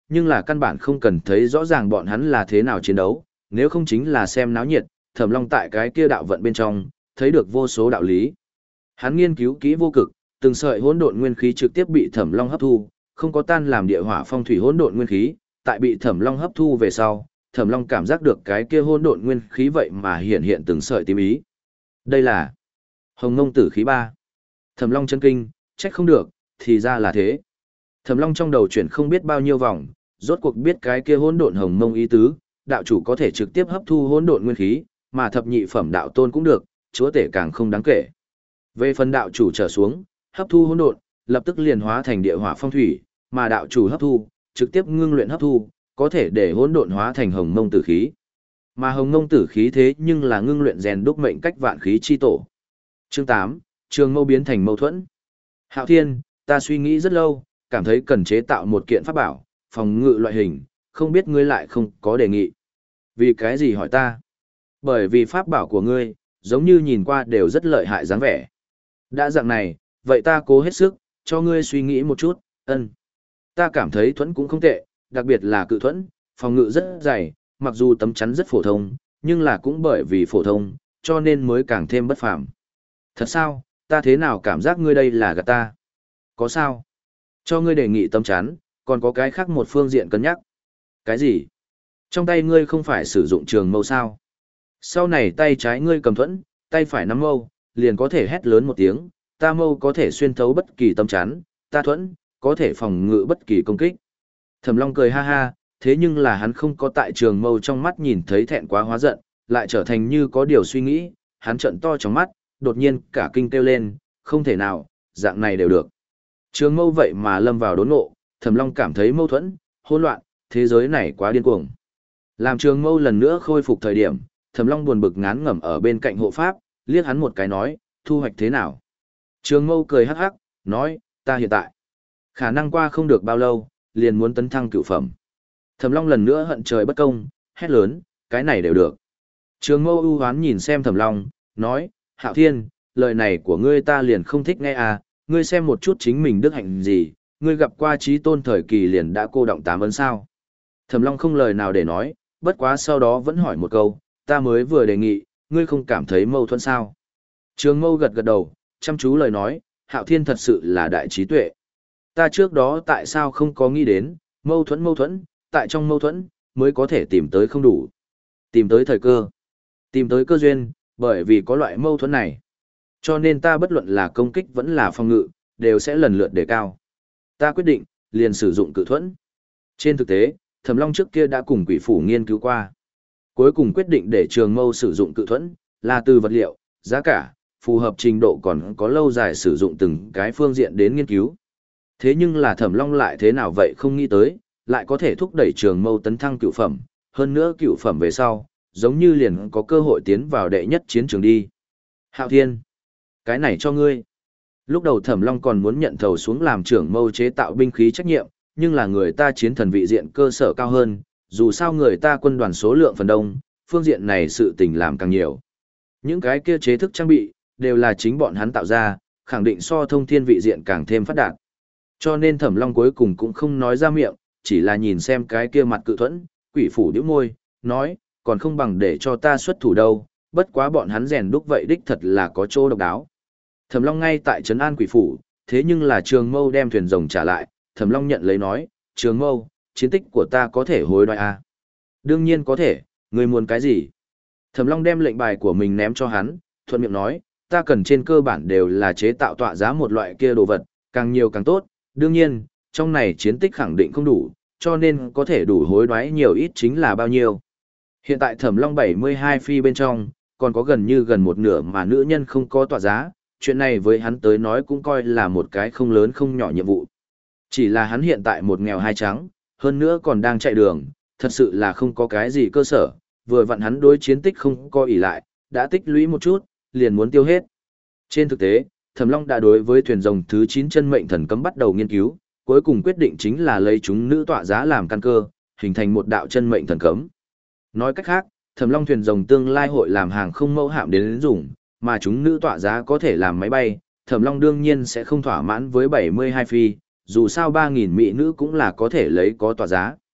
nhưng là căn bản không cần thấy rõ ràng bọn hắn là thế nào chiến đấu, nếu không chính là xem náo nhiệt, Thẩm Long tại cái kia đạo vận bên trong, thấy được vô số đạo lý. Hắn nghiên cứu kỹ vô cực, từng sợi hỗn độn nguyên khí trực tiếp bị Thẩm Long hấp thu, không có tan làm địa hỏa phong thủy hỗn độn nguyên khí, tại bị Thẩm Long hấp thu về sau, Thẩm Long cảm giác được cái kia hỗn độn nguyên khí vậy mà hiện hiện từng sợi tím ý. Đây là Hồng Ngông Tử khí ba. Thẩm Long chân kinh, trách không được, thì ra là thế. Thẩm Long trong đầu chuyển không biết bao nhiêu vòng, rốt cuộc biết cái kia hỗn độn hồng mông ý tứ, đạo chủ có thể trực tiếp hấp thu hỗn độn nguyên khí, mà thập nhị phẩm đạo tôn cũng được, chúa tể càng không đáng kể. Về phần đạo chủ trở xuống, hấp thu hỗn độn, lập tức liền hóa thành địa hỏa phong thủy, mà đạo chủ hấp thu, trực tiếp ngưng luyện hấp thu, có thể để hỗn độn hóa thành hồng mông tử khí. Mà hồng mông tử khí thế nhưng là ngưng luyện rèn đúc mệnh cách vạn khí chi tổ. Chương tám, Trường Mâu biến thành mâu thuẫn. Hạo Thiên, ta suy nghĩ rất lâu, cảm thấy cần chế tạo một kiện pháp bảo, phòng ngự loại hình, không biết ngươi lại không có đề nghị. Vì cái gì hỏi ta? Bởi vì pháp bảo của ngươi, giống như nhìn qua đều rất lợi hại dáng vẻ. Đã dạng này, vậy ta cố hết sức, cho ngươi suy nghĩ một chút, ân. Ta cảm thấy thuẫn cũng không tệ, đặc biệt là cự thuẫn, phòng ngự rất dày, mặc dù tấm chắn rất phổ thông, nhưng là cũng bởi vì phổ thông, cho nên mới càng thêm bất phàm. Thật sao, ta thế nào cảm giác ngươi đây là gạt ta? Có sao? Cho ngươi đề nghị tấm chắn, còn có cái khác một phương diện cân nhắc. Cái gì? Trong tay ngươi không phải sử dụng trường mâu sao? Sau này tay trái ngươi cầm thuẫn, tay phải nắm mâu, liền có thể hét lớn một tiếng, ta mâu có thể xuyên thấu bất kỳ tấm chắn, ta thuẫn, có thể phòng ngự bất kỳ công kích. Thẩm Long cười ha ha, thế nhưng là hắn không có tại trường mâu trong mắt nhìn thấy thẹn quá hóa giận, lại trở thành như có điều suy nghĩ, hắn trợn to trong mắt, đột nhiên cả kinh kêu lên, không thể nào, dạng này đều được. Trường mâu vậy mà lâm vào đốn ngộ, Thẩm Long cảm thấy mâu thuẫn, hỗn loạn, thế giới này quá điên cuồng. Làm trường mâu lần nữa khôi phục thời điểm, Thẩm Long buồn bực ngán ngẩm ở bên cạnh hộ pháp, liếc hắn một cái nói, thu hoạch thế nào? Trường mâu cười hắc hắc, nói, ta hiện tại, khả năng qua không được bao lâu, liền muốn tấn thăng cửu phẩm. Thẩm Long lần nữa hận trời bất công, hét lớn, cái này đều được. Trường mâu ưu hoán nhìn xem Thẩm Long, nói, Hạo Thiên, lời này của ngươi ta liền không thích nghe à, ngươi xem một chút chính mình đức hạnh gì, ngươi gặp qua trí tôn thời kỳ liền đã cô động tám ấn sao. Thẩm Long không lời nào để nói, bất quá sau đó vẫn hỏi một câu, ta mới vừa đề nghị, ngươi không cảm thấy mâu thuẫn sao. Trường mâu gật gật đầu, chăm chú lời nói, Hạo Thiên thật sự là đại trí tuệ. Ta trước đó tại sao không có nghĩ đến, mâu thuẫn mâu thuẫn, tại trong mâu thuẫn, mới có thể tìm tới không đủ. Tìm tới thời cơ, tìm tới cơ duyên, bởi vì có loại mâu thuẫn này. Cho nên ta bất luận là công kích vẫn là phòng ngự, đều sẽ lần lượt đề cao. Ta quyết định, liền sử dụng cự thuẫn. Trên thực tế, Thẩm Long trước kia đã cùng quỷ phủ nghiên cứu qua. Cuối cùng quyết định để trường mâu sử dụng cự thuẫn, là từ vật liệu, giá cả, phù hợp trình độ còn có lâu dài sử dụng từng cái phương diện đến nghiên cứu. Thế nhưng là Thẩm Long lại thế nào vậy không nghĩ tới, lại có thể thúc đẩy trường mâu tấn thăng cựu phẩm, hơn nữa cựu phẩm về sau, giống như liền có cơ hội tiến vào đệ nhất chiến trường đi. Hạo Thiên, cái này cho ngươi. Lúc đầu Thẩm Long còn muốn nhận thầu xuống làm trưởng mâu chế tạo binh khí trách nhiệm, nhưng là người ta chiến thần vị diện cơ sở cao hơn, dù sao người ta quân đoàn số lượng phần đông, phương diện này sự tình làm càng nhiều. Những cái kia chế thức trang bị, đều là chính bọn hắn tạo ra, khẳng định so thông thiên vị diện càng thêm phát đạt. Cho nên Thẩm Long cuối cùng cũng không nói ra miệng, chỉ là nhìn xem cái kia mặt cự thuẫn, quỷ phủ nhíu môi, nói, còn không bằng để cho ta xuất thủ đâu, bất quá bọn hắn rèn đúc vậy đích thật là có chỗ độc đáo. Thẩm Long ngay tại trấn an quỷ phủ, thế nhưng là Trường Mâu đem thuyền rồng trả lại, Thẩm Long nhận lấy nói, Trường Mâu, chiến tích của ta có thể hối đoái à? Đương nhiên có thể, ngươi muốn cái gì? Thẩm Long đem lệnh bài của mình ném cho hắn, thuận miệng nói, ta cần trên cơ bản đều là chế tạo tọa giá một loại kia đồ vật, càng nhiều càng tốt, đương nhiên, trong này chiến tích khẳng định không đủ, cho nên có thể đủ hối đoái nhiều ít chính là bao nhiêu. Hiện tại Thẩm Long bảy mươi hai phi bên trong, còn có gần như gần một nửa mà nữ nhân không có tọa giá, chuyện này với hắn tới nói cũng coi là một cái không lớn không nhỏ nhiệm vụ. Chỉ là hắn hiện tại một nghèo hai trắng, hơn nữa còn đang chạy đường, thật sự là không có cái gì cơ sở, vừa vặn hắn đối chiến tích không có ỷ lại, đã tích lũy một chút, liền muốn tiêu hết. Trên thực tế, Thẩm Long đã đối với thuyền rồng thứ chín chân mệnh thần cấm bắt đầu nghiên cứu, cuối cùng quyết định chính là lấy chúng nữ tọa giá làm căn cơ, hình thành một đạo chân mệnh thần cấm. Nói cách khác, Thẩm Long thuyền rồng tương lai hội làm hàng không mẫu hạm đến dùng, mà chúng nữ tọa giá có thể làm máy bay, Thẩm Long đương nhiên sẽ không thỏa mãn với bảy mươi hai phi, dù sao ba nghìn mỹ nữ cũng là có thể lấy có tọa giá.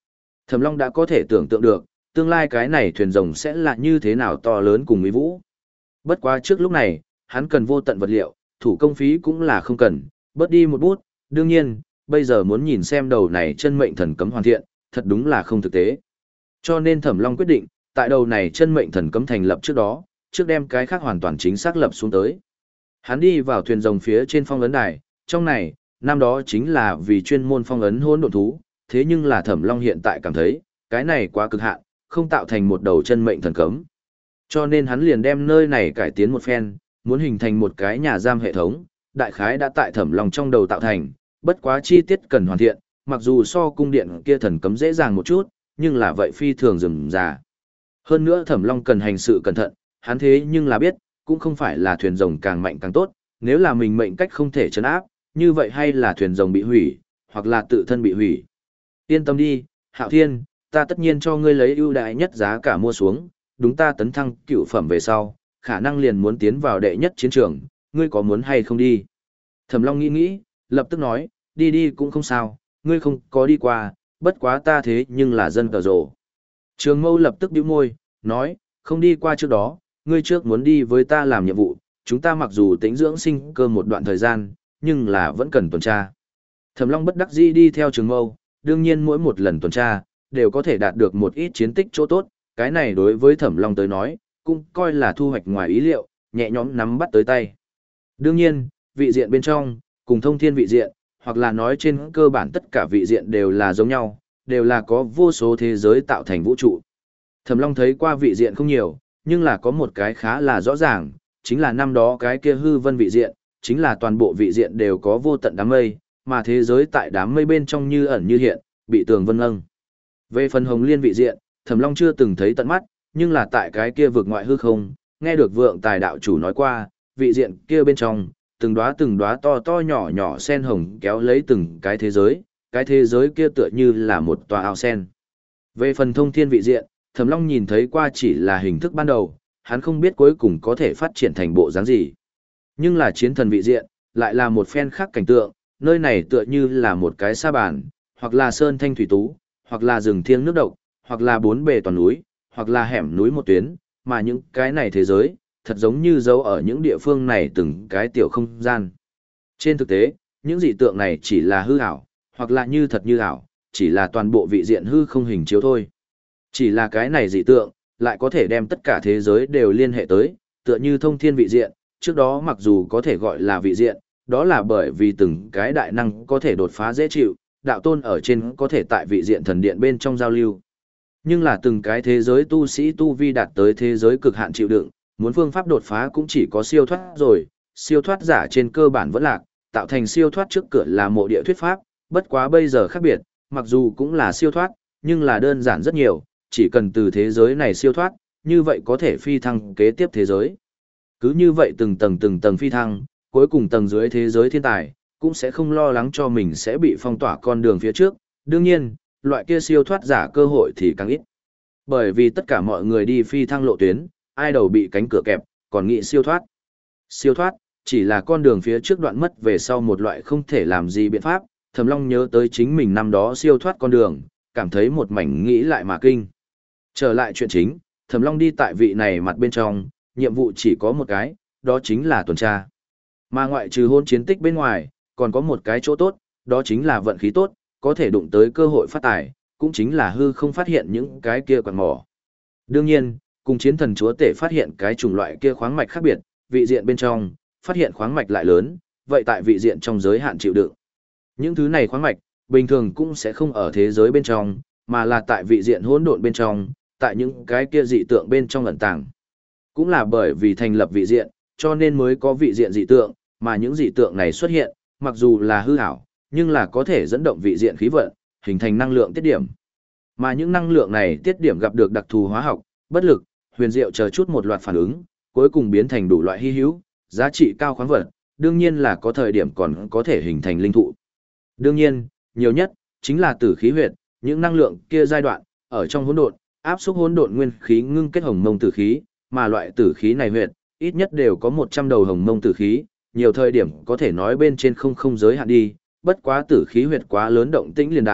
Thẩm Long đã có thể tưởng tượng được, tương lai cái này thuyền rồng sẽ là như thế nào to lớn cùng uy vũ. Bất quá trước lúc này, hắn cần vô tận vật liệu, thủ công phí cũng là không cần, bớt đi một bút, đương nhiên, bây giờ muốn nhìn xem đầu này chân mệnh thần cấm hoàn thiện, thật đúng là không thực tế. Cho nên Thẩm Long quyết định, tại đầu này chân mệnh thần cấm thành lập trước đó, trước đem cái khác hoàn toàn chính xác lập xuống tới. Hắn đi vào thuyền rồng phía trên phong ấn đài, trong này, năm đó chính là vì chuyên môn phong ấn hỗn độn thú, thế nhưng là Thẩm Long hiện tại cảm thấy, cái này quá cực hạn, không tạo thành một đầu chân mệnh thần cấm. Cho nên hắn liền đem nơi này cải tiến một phen, muốn hình thành một cái nhà giam hệ thống, đại khái đã tại Thẩm Long trong đầu tạo thành, bất quá chi tiết cần hoàn thiện, mặc dù so cung điện kia thần cấm dễ dàng một chút, nhưng là vậy phi thường rườm rà. Hơn nữa Thẩm Long cần hành sự cẩn thận, hắn thế nhưng là biết, cũng không phải là thuyền rồng càng mạnh càng tốt, nếu là mình mệnh cách không thể trấn áp, như vậy hay là thuyền rồng bị hủy, hoặc là tự thân bị hủy. Yên tâm đi, Hạo Thiên, ta tất nhiên cho ngươi lấy ưu đại nhất giá cả mua xuống, đúng ta tấn thăng cựu phẩm về sau, khả năng liền muốn tiến vào đệ nhất chiến trường, ngươi có muốn hay không đi? Thẩm Long nghĩ nghĩ, lập tức nói, đi đi cũng không sao, ngươi không có đi qua, bất quá ta thế nhưng là dân cờ rổ. Trường Mâu lập tức bĩu môi, nói, không đi qua trước đó, ngươi trước muốn đi với ta làm nhiệm vụ, chúng ta mặc dù tính dưỡng sinh cơ một đoạn thời gian, nhưng là vẫn cần tuần tra. Thẩm Long bất đắc dĩ đi theo Trường Mâu, đương nhiên mỗi một lần tuần tra, đều có thể đạt được một ít chiến tích chỗ tốt, cái này đối với Thẩm Long tới nói, cũng coi là thu hoạch ngoài ý liệu, nhẹ nhõm nắm bắt tới tay. Đương nhiên, vị diện bên trong, cùng thông thiên vị diện, hoặc là nói trên cơ bản tất cả vị diện đều là giống nhau, đều là có vô số thế giới tạo thành vũ trụ. Thẩm Long thấy qua vị diện không nhiều, nhưng là có một cái khá là rõ ràng, chính là năm đó cái kia hư vân vị diện, chính là toàn bộ vị diện đều có vô tận đám mây, mà thế giới tại đám mây bên trong như ẩn như hiện, bị tường vân âng. Về phần Hồng Liên vị diện, Thẩm Long chưa từng thấy tận mắt, nhưng là tại cái kia vực ngoại hư không, nghe được Vượng Tài đạo chủ nói qua, vị diện kia bên trong, từng đóa từng đóa to to nhỏ nhỏ sen hồng kéo lấy từng cái thế giới, cái thế giới kia tựa như là một tòa ao sen. Về phần thông thiên vị diện, Thẩm Long nhìn thấy qua chỉ là hình thức ban đầu, hắn không biết cuối cùng có thể phát triển thành bộ dáng gì. Nhưng là chiến thần vị diện, lại là một phen khác cảnh tượng, nơi này tựa như là một cái sa bàn, hoặc là sơn thanh thủy tú, hoặc là rừng thiêng nước độc, hoặc là bốn bề toàn núi, hoặc là hẻm núi một tuyến, mà những cái này thế giới, thật giống như giấu ở những địa phương này từng cái tiểu không gian. Trên thực tế, những dị tượng này chỉ là hư ảo, hoặc là như thật như ảo, chỉ là toàn bộ vị diện hư không hình chiếu thôi. Chỉ là cái này dị tượng, lại có thể đem tất cả thế giới đều liên hệ tới, tựa như thông thiên vị diện, trước đó mặc dù có thể gọi là vị diện, đó là bởi vì từng cái đại năng có thể đột phá dễ chịu, đạo tôn ở trên có thể tại vị diện thần điện bên trong giao lưu. Nhưng là từng cái thế giới tu sĩ tu vi đạt tới thế giới cực hạn chịu đựng, muốn phương pháp đột phá cũng chỉ có siêu thoát rồi, siêu thoát giả trên cơ bản vẫn lạc, tạo thành siêu thoát trước cửa là mộ địa thuyết pháp, bất quá bây giờ khác biệt, mặc dù cũng là siêu thoát, nhưng là đơn giản rất nhiều, chỉ cần từ thế giới này siêu thoát, như vậy có thể phi thăng kế tiếp thế giới. Cứ như vậy từng tầng từng tầng phi thăng, cuối cùng tầng dưới thế giới thiên tài, cũng sẽ không lo lắng cho mình sẽ bị phong tỏa con đường phía trước, đương nhiên, loại kia siêu thoát giả cơ hội thì càng ít. Bởi vì tất cả mọi người đi phi thăng lộ tuyến, ai đầu bị cánh cửa kẹp, còn nghĩ siêu thoát. Siêu thoát, chỉ là con đường phía trước đoạn mất về sau một loại không thể làm gì biện pháp, Thẩm Long nhớ tới chính mình năm đó siêu thoát con đường, cảm thấy một mảnh nghĩ lại mà kinh. Trở lại chuyện chính, Thẩm Long đi tại vị này mặt bên trong, nhiệm vụ chỉ có một cái, đó chính là tuần tra. Mà ngoại trừ hôn chiến tích bên ngoài, còn có một cái chỗ tốt, đó chính là vận khí tốt, có thể đụng tới cơ hội phát tài, cũng chính là hư không phát hiện những cái kia quặng mỏ. Đương nhiên, cùng chiến thần chúa tể phát hiện cái chủng loại kia khoáng mạch khác biệt, vị diện bên trong, phát hiện khoáng mạch lại lớn, vậy tại vị diện trong giới hạn chịu đựng. Những thứ này khoáng mạch, bình thường cũng sẽ không ở thế giới bên trong, mà là tại vị diện hỗn độn bên trong, tại những cái kia dị tượng bên trong ẩn tàng. Cũng là bởi vì thành lập vị diện, cho nên mới có vị diện dị tượng, mà những dị tượng này xuất hiện, mặc dù là hư ảo, nhưng là có thể dẫn động vị diện khí vận, hình thành năng lượng tiết điểm. Mà những năng lượng này tiết điểm gặp được đặc thù hóa học, bất lực, huyền diệu chờ chút một loạt phản ứng, cuối cùng biến thành đủ loại hy hữu, giá trị cao khoáng vật, đương nhiên là có thời điểm còn có thể hình thành linh thụ. Đương nhiên, nhiều nhất chính là tử khí huyệt, những năng lượng kia giai đoạn ở trong hỗn độn, áp xúc hỗn độn nguyên khí ngưng kết hồng mông tử khí, mà loại tử khí này huyệt, ít nhất đều có một trăm đầu hồng mông tử khí, nhiều thời điểm có thể nói bên trên không không giới hạn đi, bất quá tử khí huyệt quá lớn động tĩnh liền đại,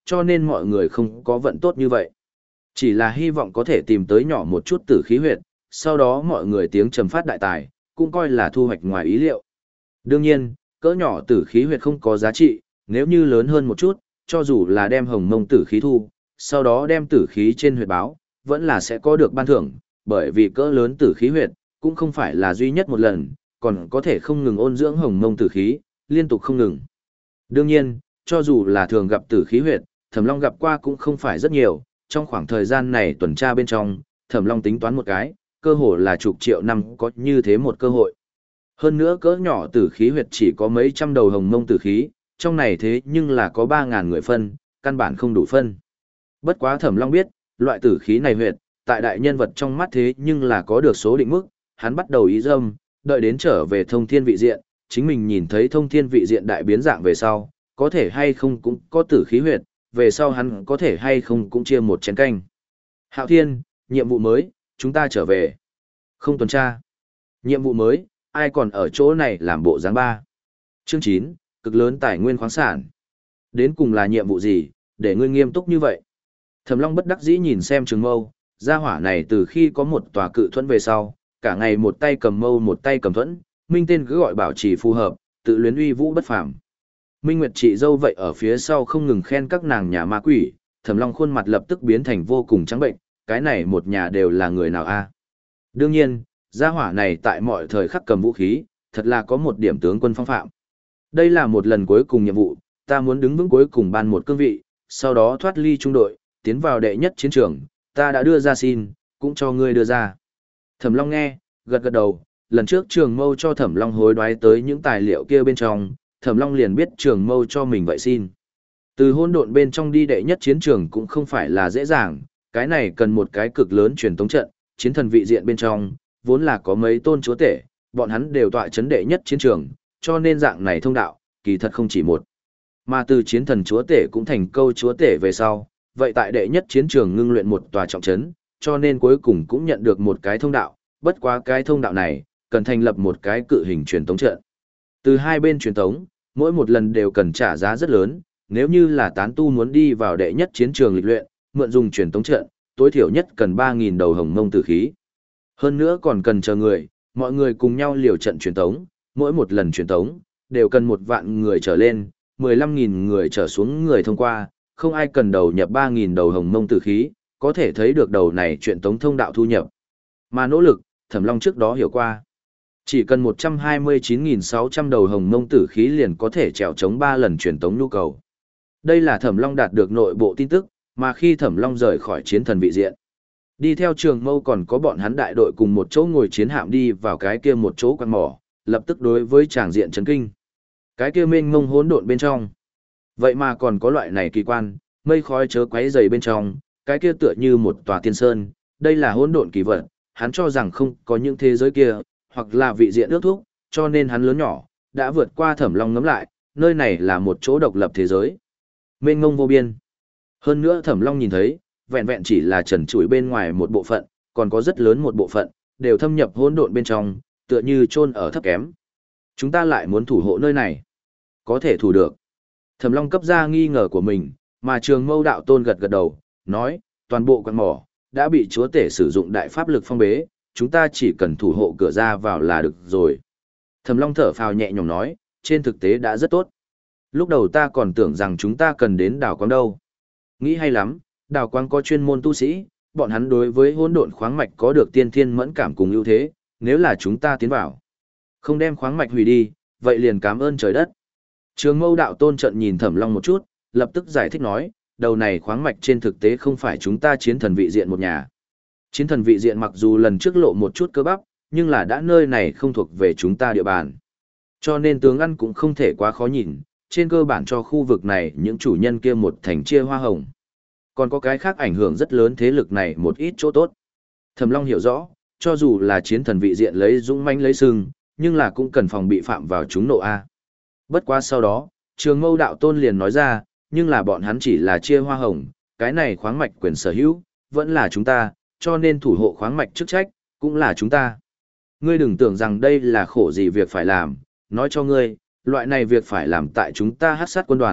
cho nên mọi người không có vận tốt như vậy. Chỉ là hy vọng có thể tìm tới nhỏ một chút tử khí huyệt, sau đó mọi người tiếng trầm phát đại tài, cũng coi là thu hoạch ngoài ý liệu. Đương nhiên, cỡ nhỏ tử khí huyệt không có giá trị, nếu như lớn hơn một chút, cho dù là đem hồng mông tử khí thu, sau đó đem tử khí trên huyệt báo, vẫn là sẽ có được ban thưởng, bởi vì cỡ lớn tử khí huyệt, cũng không phải là duy nhất một lần, còn có thể không ngừng ôn dưỡng hồng mông tử khí, liên tục không ngừng. Đương nhiên, cho dù là thường gặp tử khí huyệt, Thẩm Long gặp qua cũng không phải rất nhiều, trong khoảng thời gian này tuần tra bên trong, Thẩm Long tính toán một cái, cơ hội là chục triệu năm có như thế một cơ hội. Hơn nữa cỡ nhỏ tử khí huyệt chỉ có mấy trăm đầu hồng mông tử khí, trong này thế nhưng là có ba ngàn người phân, căn bản không đủ phân. Bất quá Thẩm Long biết, loại tử khí này huyệt, tại đại nhân vật trong mắt thế nhưng là có được số định mức, hắn bắt đầu ý dâm, đợi đến trở về thông thiên vị diện, chính mình nhìn thấy thông thiên vị diện đại biến dạng về sau, có thể hay không cũng có tử khí huyệt, về sau hắn có thể hay không cũng chia một chén canh. Hạo Thiên, nhiệm vụ mới, chúng ta trở về. Không tuần tra. Nhiệm vụ mới, ai còn ở chỗ này làm bộ dáng ba. Chương chín, cực lớn tài nguyên khoáng sản. Đến cùng là nhiệm vụ gì, để ngươi nghiêm túc như vậy? Thẩm Long bất đắc dĩ nhìn xem Trường Mâu, gia hỏa này từ khi có một tòa cự thuẫn về sau, cả ngày một tay cầm mâu một tay cầm thuẫn, minh tên cứ gọi bảo trì phù hợp, tự luyến uy vũ bất phàm. Minh Nguyệt chị dâu vậy ở phía sau không ngừng khen các nàng nhà ma quỷ, Thẩm Long khuôn mặt lập tức biến thành vô cùng trắng bệnh, cái này một nhà đều là người nào a? Đương nhiên, gia hỏa này tại mọi thời khắc cầm vũ khí, thật là có một điểm tướng quân phong phạm. Đây là một lần cuối cùng nhiệm vụ, ta muốn đứng vững cuối cùng ban một cương vị, sau đó thoát ly trung đội, tiến vào đệ nhất chiến trường, ta đã đưa ra xin, cũng cho ngươi đưa ra. Thẩm Long nghe, gật gật đầu, lần trước Trường Mâu cho Thẩm Long hối đoái tới những tài liệu kia bên trong, Thẩm Long liền biết Trường Mâu cho mình vậy xin. Từ hỗn độn bên trong đi đệ nhất chiến trường cũng không phải là dễ dàng, cái này cần một cái cực lớn truyền tống trận, chiến thần vị diện bên trong, vốn là có mấy tôn chúa tể, bọn hắn đều tọa chấn đệ nhất chiến trường, cho nên dạng này thông đạo, kỳ thật không chỉ một. Mà từ chiến thần chúa tể cũng thành câu chúa tể về sau, vậy tại đệ nhất chiến trường ngưng luyện một tòa trọng trấn, cho nên cuối cùng cũng nhận được một cái thông đạo, bất quá cái thông đạo này, cần thành lập một cái cự hình truyền tống trận. Từ hai bên truyền tống, mỗi một lần đều cần trả giá rất lớn, nếu như là tán tu muốn đi vào đệ nhất chiến trường lịch luyện, mượn dùng truyền tống trận, tối thiểu nhất cần ba nghìn đầu hồng mông tử khí. Hơn nữa còn cần chờ người, mọi người cùng nhau liều trận truyền tống, mỗi một lần truyền tống, đều cần một vạn người trở lên, mười lăm nghìn người trở xuống người thông qua, không ai cần đầu nhập ba nghìn đầu hồng mông tử khí, có thể thấy được đầu này truyền tống thông đạo thu nhập. Mà nỗ lực, Thẩm Long trước đó hiểu qua. Chỉ cần một trăm hai mươi chín nghìn sáu trăm đầu hồng mông tử khí liền có thể trèo chống ba lần truyền tống nhu cầu. Đây là Thẩm Long đạt được nội bộ tin tức, mà khi Thẩm Long rời khỏi chiến thần vị diện, đi theo Trường Mâu còn có bọn hắn đại đội cùng một chỗ ngồi chiến hạm đi vào cái kia một chỗ quan mỏ, lập tức đối với tràng diện chấn kinh. Cái kia mênh mông hỗn độn bên trong, vậy mà còn có loại này kỳ quan, mây khói chớ quấy dày bên trong, cái kia tựa như một tòa tiên sơn, đây là hỗn độn kỳ vật, hắn cho rằng không có những thế giới kia, hoặc là vị diện ước thúc, cho nên hắn lớn nhỏ, đã vượt qua Thẩm Long ngắm lại, nơi này là một chỗ độc lập thế giới. Mênh mông vô biên. Hơn nữa Thẩm Long nhìn thấy, vẹn vẹn chỉ là trần trụi bên ngoài một bộ phận, còn có rất lớn một bộ phận, đều thâm nhập hỗn độn bên trong, tựa như chôn ở thấp kém. Chúng ta lại muốn thủ hộ nơi này. Có thể thủ được. Thẩm Long cấp ra nghi ngờ của mình, mà Trường Mâu đạo tôn gật gật đầu, nói, toàn bộ quan mỏ, đã bị chúa tể sử dụng đại pháp lực phong bế, chúng ta chỉ cần thủ hộ cửa ra vào là được rồi. Thẩm Long thở phào nhẹ nhõm nói, trên thực tế đã rất tốt. Lúc đầu ta còn tưởng rằng chúng ta cần đến đảo quáng đâu. Nghĩ hay lắm, đảo quáng có chuyên môn tu sĩ, bọn hắn đối với hỗn độn khoáng mạch có được tiên thiên mẫn cảm cùng ưu thế, nếu là chúng ta tiến vào, không đem khoáng mạch hủy đi, vậy liền cảm ơn trời đất. Trường Mâu đạo tôn trận nhìn Thẩm Long một chút, lập tức giải thích nói, đầu này khoáng mạch trên thực tế không phải chúng ta chiến thần vị diện một nhà. Chiến thần vị diện mặc dù lần trước lộ một chút cơ bắp, nhưng là đã nơi này không thuộc về chúng ta địa bàn. Cho nên tướng ăn cũng không thể quá khó nhìn, trên cơ bản cho khu vực này những chủ nhân kia một thành chia hoa hồng. Còn có cái khác ảnh hưởng rất lớn thế lực này một ít chỗ tốt. Thẩm Long hiểu rõ, cho dù là chiến thần vị diện lấy dũng mãnh lấy sừng, nhưng là cũng cần phòng bị phạm vào chúng nộ A. Bất quá sau đó, Trường Mâu đạo tôn liền nói ra, nhưng là bọn hắn chỉ là chia hoa hồng, cái này khoáng mạch quyền sở hữu, vẫn là chúng ta, cho nên thủ hộ khoáng mạch chức trách, cũng là chúng ta. Ngươi đừng tưởng rằng đây là khổ gì việc phải làm, nói cho ngươi, loại này việc phải làm tại chúng ta hát sát quân đoàn,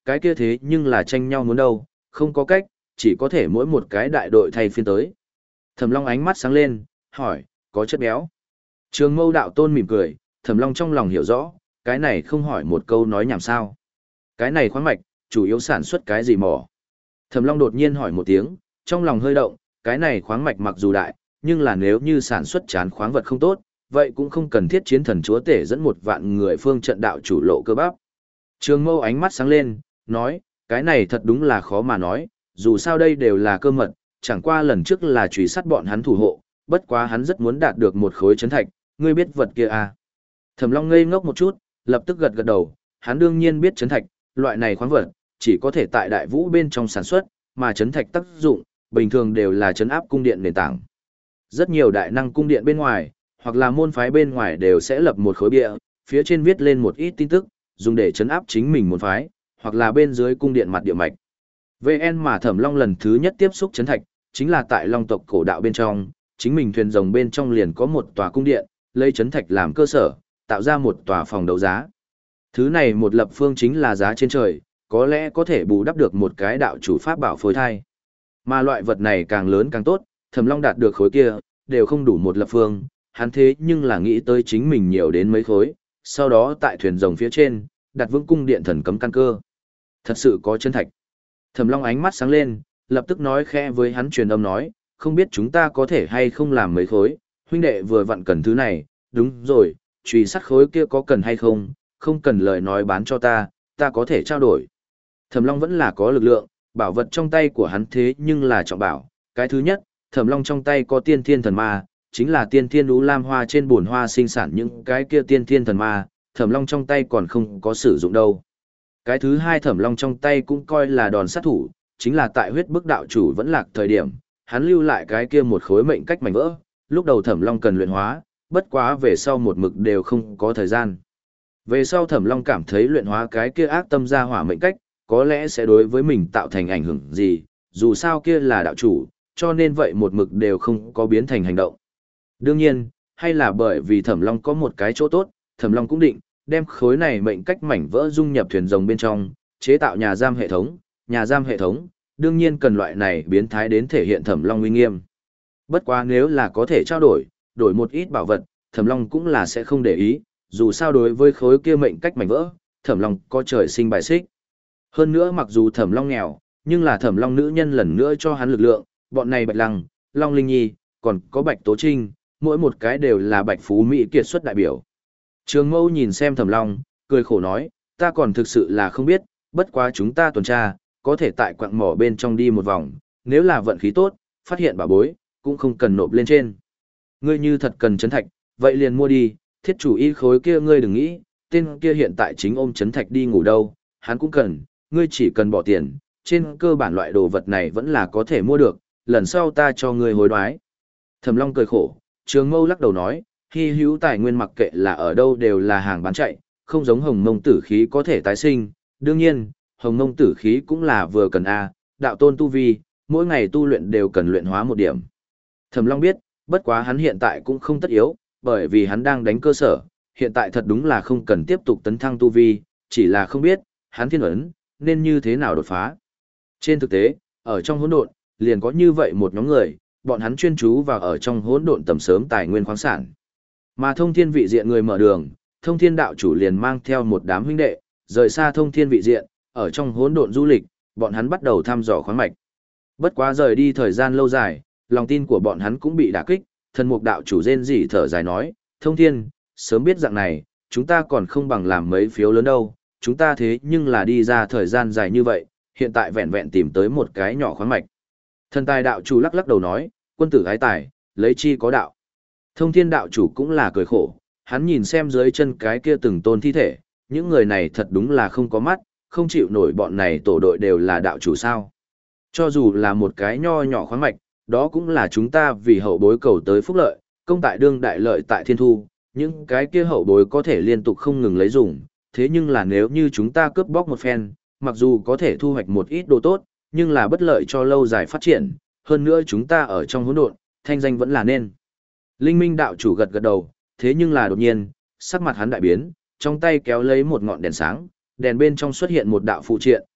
cái kia thế nhưng là tranh nhau muốn đâu, không có cách, chỉ có thể mỗi một cái đại đội thay phiên tới. Thẩm Long ánh mắt sáng lên, hỏi, có chất béo. Trường Mâu đạo tôn mỉm cười, Thẩm Long trong lòng hiểu rõ, cái này không hỏi một câu nói nhảm sao. Cái này khoáng mạch, chủ yếu sản xuất cái gì mỏ. Thẩm Long đột nhiên hỏi một tiếng, trong lòng hơi động, cái này khoáng mạch mặc dù đại, nhưng là nếu như sản xuất chán khoáng vật không tốt, vậy cũng không cần thiết chiến thần chúa tể dẫn một vạn người phương trận đạo chủ lộ cơ bắp. Trường Mâu ánh mắt sáng lên, nói, cái này thật đúng là khó mà nói, dù sao đây đều là cơ mật, chẳng qua lần trước là truy sát bọn hắn thủ hộ, bất quá hắn rất muốn đạt được một khối chấn thạch, ngươi biết vật kia à. Thẩm Long ngây ngốc một chút, lập tức gật gật đầu, hắn đương nhiên biết chấn thạch, loại này khoáng vật, chỉ có thể tại đại vũ bên trong sản xuất, mà chấn thạch tác dụng, bình thường đều là chấn áp cung điện nền tảng. Rất nhiều đại năng cung điện bên ngoài, hoặc là môn phái bên ngoài đều sẽ lập một khối bia, phía trên viết lên một ít tin tức, dùng để chấn áp chính mình môn phái, hoặc là bên dưới cung điện mặt địa mạch. vê en mà Thẩm Long lần thứ nhất tiếp xúc chấn thạch, chính là tại Long tộc cổ đạo bên trong, chính mình thuyền rồng bên trong liền có một tòa cung điện, lấy chấn thạch làm cơ sở, tạo ra một tòa phòng đấu giá. Thứ này một lập phương chính là giá trên trời, có lẽ có thể bù đắp được một cái đạo chủ pháp bảo phôi thai. Mà loại vật này càng lớn càng tốt, Thẩm Long đạt được khối kia, đều không đủ một lập phương, hắn thế nhưng là nghĩ tới chính mình nhiều đến mấy khối, sau đó tại thuyền rồng phía trên, đặt vững cung điện thần cấm căn cơ. Thật sự có chân thạch. Thẩm Long ánh mắt sáng lên, lập tức nói khẽ với hắn truyền âm nói, không biết chúng ta có thể hay không làm mấy khối, huynh đệ vừa vặn cần thứ này, đúng rồi, truy sát khối kia có cần hay không, không cần lời nói bán cho ta, ta có thể trao đổi. Thẩm Long vẫn là có lực lượng, bảo vật trong tay của hắn thế nhưng là trọng bảo. Cái thứ nhất, Thẩm Long trong tay có tiên thiên thần ma, chính là tiên thiên lũ lam hoa trên bồn hoa sinh sản những cái kia tiên thiên thần ma, Thẩm Long trong tay còn không có sử dụng đâu. Cái thứ hai Thẩm Long trong tay cũng coi là đòn sát thủ, chính là tại huyết bức đạo chủ vẫn lạc thời điểm, hắn lưu lại cái kia một khối mệnh cách mảnh vỡ, lúc đầu Thẩm Long cần luyện hóa, bất quá về sau một mực đều không có thời gian. Về sau Thẩm Long cảm thấy luyện hóa cái kia ác tâm ra hỏa mệnh cách, có lẽ sẽ đối với mình tạo thành ảnh hưởng gì, dù sao kia là đạo chủ, cho nên vậy một mực đều không có biến thành hành động. Đương nhiên, hay là bởi vì Thẩm Long có một cái chỗ tốt, Thẩm Long cũng định đem khối này mệnh cách mảnh vỡ dung nhập thuyền rồng bên trong, chế tạo nhà giam hệ thống, nhà giam hệ thống, đương nhiên cần loại này biến thái đến thể hiện Thẩm Long uy nghiêm. Bất quá nếu là có thể trao đổi, đổi một ít bảo vật, Thẩm Long cũng là sẽ không để ý, dù sao đối với khối kia mệnh cách mảnh vỡ, Thẩm Long có trời sinh bài xích. Hơn nữa mặc dù Thẩm Long nghèo, nhưng là Thẩm Long nữ nhân lần nữa cho hắn lực lượng, bọn này Bạch Lăng, Long Linh Nhi, còn có Bạch Tố Trinh, mỗi một cái đều là Bạch Phú Mỹ kiệt xuất đại biểu. Trường Mâu nhìn xem Thẩm Long, cười khổ nói, ta còn thực sự là không biết, bất quá chúng ta tuần tra, có thể tại quặng mỏ bên trong đi một vòng, nếu là vận khí tốt, phát hiện bảo bối, cũng không cần nộp lên trên. Ngươi như thật cần chấn thạch, vậy liền mua đi, thiết chủ y khối kia ngươi đừng nghĩ, tên kia hiện tại chính ôm chấn thạch đi ngủ đâu, hắn cũng cần, ngươi chỉ cần bỏ tiền, trên cơ bản loại đồ vật này vẫn là có thể mua được, lần sau ta cho ngươi hối đoái. Thẩm Long cười khổ, Trường Mâu lắc đầu nói, hy hữu tài nguyên mặc kệ là ở đâu đều là hàng bán chạy, không giống hồng mông tử khí có thể tái sinh, đương nhiên, hồng mông tử khí cũng là vừa cần A, đạo tôn tu vi, mỗi ngày tu luyện đều cần luyện hóa một điểm. Thẩm Long biết, bất quá hắn hiện tại cũng không tất yếu, bởi vì hắn đang đánh cơ sở, hiện tại thật đúng là không cần tiếp tục tấn thăng tu vi, chỉ là không biết, hắn thiên ấn, nên như thế nào đột phá. Trên thực tế, ở trong hỗn độn, liền có như vậy một nhóm người, bọn hắn chuyên chú vào ở trong hỗn độn tầm sớm tài nguyên khoáng sản. Mà thông thiên vị diện người mở đường, thông thiên đạo chủ liền mang theo một đám huynh đệ, rời xa thông thiên vị diện, ở trong hỗn độn du lịch, bọn hắn bắt đầu thăm dò khoáng mạch. Bất quá rời đi thời gian lâu dài, lòng tin của bọn hắn cũng bị đả kích, thần mục đạo chủ rên rỉ thở dài nói, thông thiên, sớm biết dạng này, chúng ta còn không bằng làm mấy phiếu lớn đâu, chúng ta thế nhưng là đi ra thời gian dài như vậy, hiện tại vẹn vẹn tìm tới một cái nhỏ khoáng mạch. Thần tài đạo chủ lắc lắc đầu nói, quân tử ái tài, lấy chi có đạo. Thông thiên đạo chủ cũng là cười khổ, hắn nhìn xem dưới chân cái kia từng tôn thi thể, những người này thật đúng là không có mắt, không chịu nổi bọn này tổ đội đều là đạo chủ sao. Cho dù là một cái nho nhỏ khoáng mạch, đó cũng là chúng ta vì hậu bối cầu tới phúc lợi, công tại đương đại lợi tại thiên thu, những cái kia hậu bối có thể liên tục không ngừng lấy dùng, thế nhưng là nếu như chúng ta cướp bóc một phen, mặc dù có thể thu hoạch một ít đồ tốt, nhưng là bất lợi cho lâu dài phát triển, hơn nữa chúng ta ở trong hỗn độn, thanh danh vẫn là nên. Linh Minh đạo chủ gật gật đầu, thế nhưng là đột nhiên, sắc mặt hắn đại biến, trong tay kéo lấy một ngọn đèn sáng, đèn bên trong xuất hiện một đạo phụ triện,